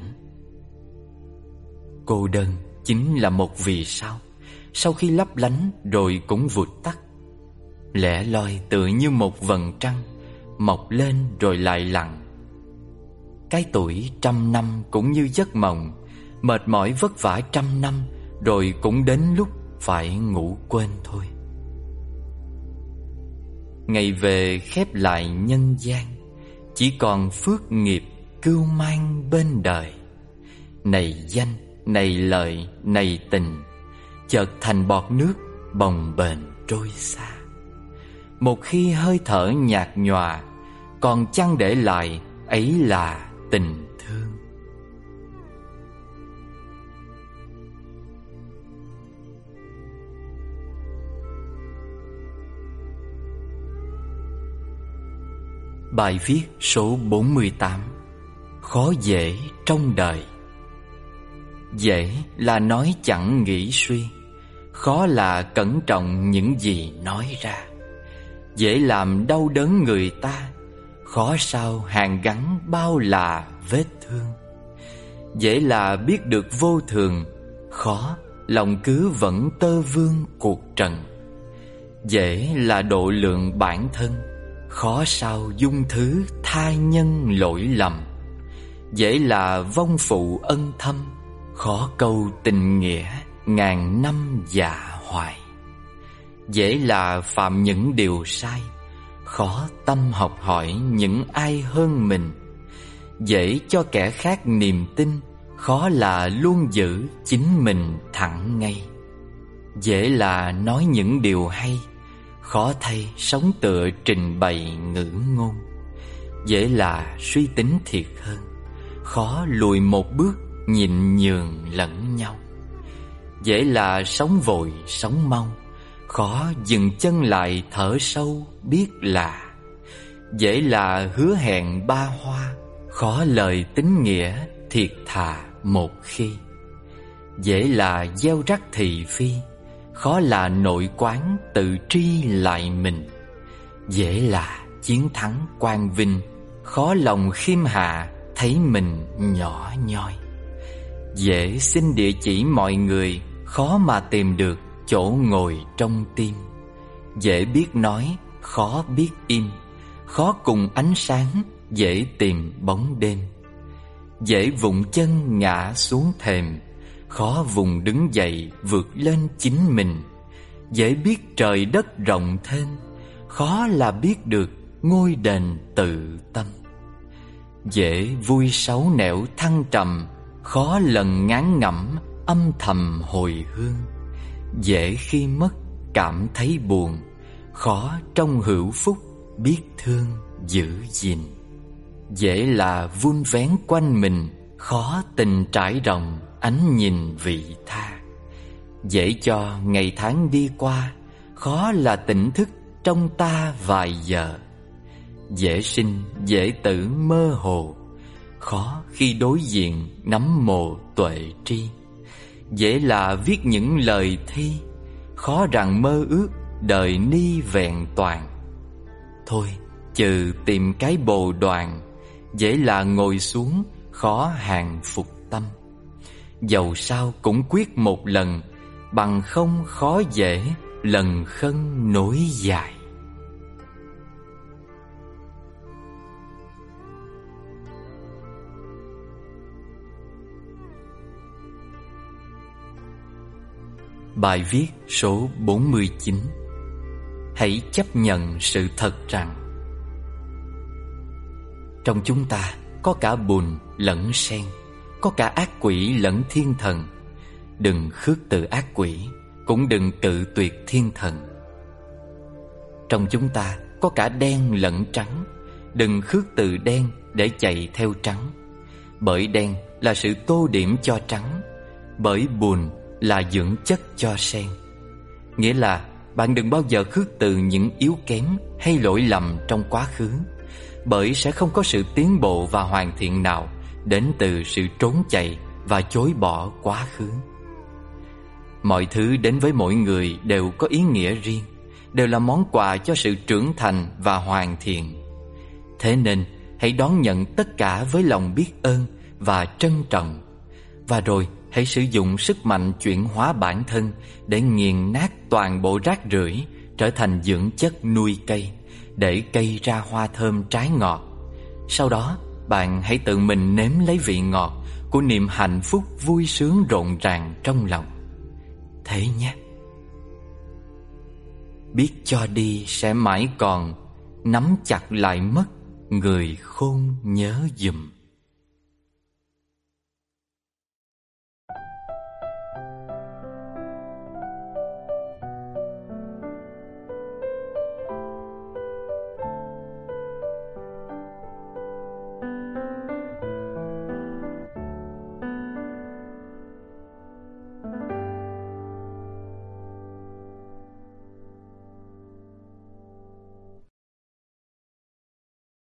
Cô đơn chính là một vì sao, sau khi lấp lánh rồi cũng vụt tắt. Lẻ loi tựa như một vầng trăng, mọc lên rồi lại lặn. Cái tuổi trăm năm cũng như giấc mộng, mệt mỏi vất vả trăm năm rồi cũng đến lúc phải ngủ quên thôi. Ngày về khép lại nhân gian, chỉ còn phước nghiệp cưu mang bên đời. Này danh, này lợi, này tình, chợt thành bọt nước bồng bềnh trôi xa. Một khi hơi thở nhạt nhòa, còn chăng để lại ấy là tình thương. Bài viết số bốn mươi tám. Khó dễ trong đời. Dễ là nói chẳng nghĩ suy, khó là cẩn trọng những gì nói ra. Dễ làm đau đớn người ta, khó sao hàn gắn bao là vết thương. Dễ là biết được vô thường, khó lòng cứ vẫn tơ vương cuộc trần. Dễ là độ lượng bản thân, khó sao dung thứ tha nhân lỗi lầm. Dễ là vong phụ ân thâm, khó câu tình nghĩa ngàn năm dạ hoài. Dễ là phạm những điều sai, khó tâm học hỏi những ai hơn mình. Dễ cho kẻ khác niềm tin, khó là luôn giữ chính mình thẳng ngay. Dễ là nói những điều hay, khó thay sống tựa trình bày ngữ ngôn. Dễ là suy tính thiệt hơn, khó lùi một bước nhịn nhường lẫn nhau. Dễ là sống vội sống mau, khó dừng chân lại thở sâu biết là. Dễ là hứa hẹn ba hoa, khó lời tín nghĩa thiệt thà một khi. Dễ là gieo rắc thị phi, khó là nội quán tự tri lại mình. Dễ là chiến thắng quang vinh, khó lòng khiêm hạ, thấy mình nhỏ nhoi. Dễ xin địa chỉ mọi người, khó mà tìm được chỗ ngồi trong tim. Dễ biết nói, khó biết im, khó cùng ánh sáng, dễ tìm bóng đêm. Dễ vụng chân ngã xuống thềm, khó vùng đứng dậy vượt lên chính mình. Dễ biết trời đất rộng thênh, khó là biết được ngôi đền tự tâm. Dễ vui xấu nẻo thăng trầm, khó lần ngán ngẩm âm thầm hồi hương. Dễ khi mất cảm thấy buồn, khó trong hữu phúc biết thương giữ gìn. Dễ là vun vén quanh mình, khó tình trải rộng ánh nhìn vị tha. Dễ cho ngày tháng đi qua, khó là tỉnh thức trong ta vài giờ. Dễ sinh dễ tử mơ hồ, khó khi đối diện nắm mồ tuệ tri. Dễ là viết những lời thi, khó rằng mơ ước đời ni vẹn toàn. Thôi trừ tìm cái bồ đoàn, dễ là ngồi xuống khó hàng phục tâm. Dầu sao cũng quyết một lần, bằng không khó dễ lần khân nối dài. Bài viết số bốn mươi chín. Hãy chấp nhận sự thật rằng trong chúng ta có cả bùn lẫn sen, có cả ác quỷ lẫn thiên thần. Đừng khước từ ác quỷ, cũng đừng cự tuyệt thiên thần. Trong chúng ta có cả đen lẫn trắng, đừng khước từ đen để chạy theo trắng. Bởi đen là sự tô điểm cho trắng, bởi bùn là dưỡng chất cho sen. Nghĩa là bạn đừng bao giờ khước từ những yếu kém hay lỗi lầm trong quá khứ, bởi sẽ không có sự tiến bộ và hoàn thiện nào đến từ sự trốn chạy và chối bỏ quá khứ. Mọi thứ đến với mỗi người đều có ý nghĩa riêng, đều là món quà cho sự trưởng thành và hoàn thiện. Thế nên hãy đón nhận tất cả với lòng biết ơn và trân trọng. Và rồi hãy sử dụng sức mạnh chuyển hóa bản thân để nghiền nát toàn bộ rác rưởi trở thành dưỡng chất nuôi cây, để cây ra hoa thơm trái ngọt. Sau đó bạn hãy tự mình nếm lấy vị ngọt của niềm hạnh phúc vui sướng rộn ràng trong lòng. Thế nhé. Biết cho đi sẽ mãi còn, nắm chặt lại mất, người khôn nhớ giùm.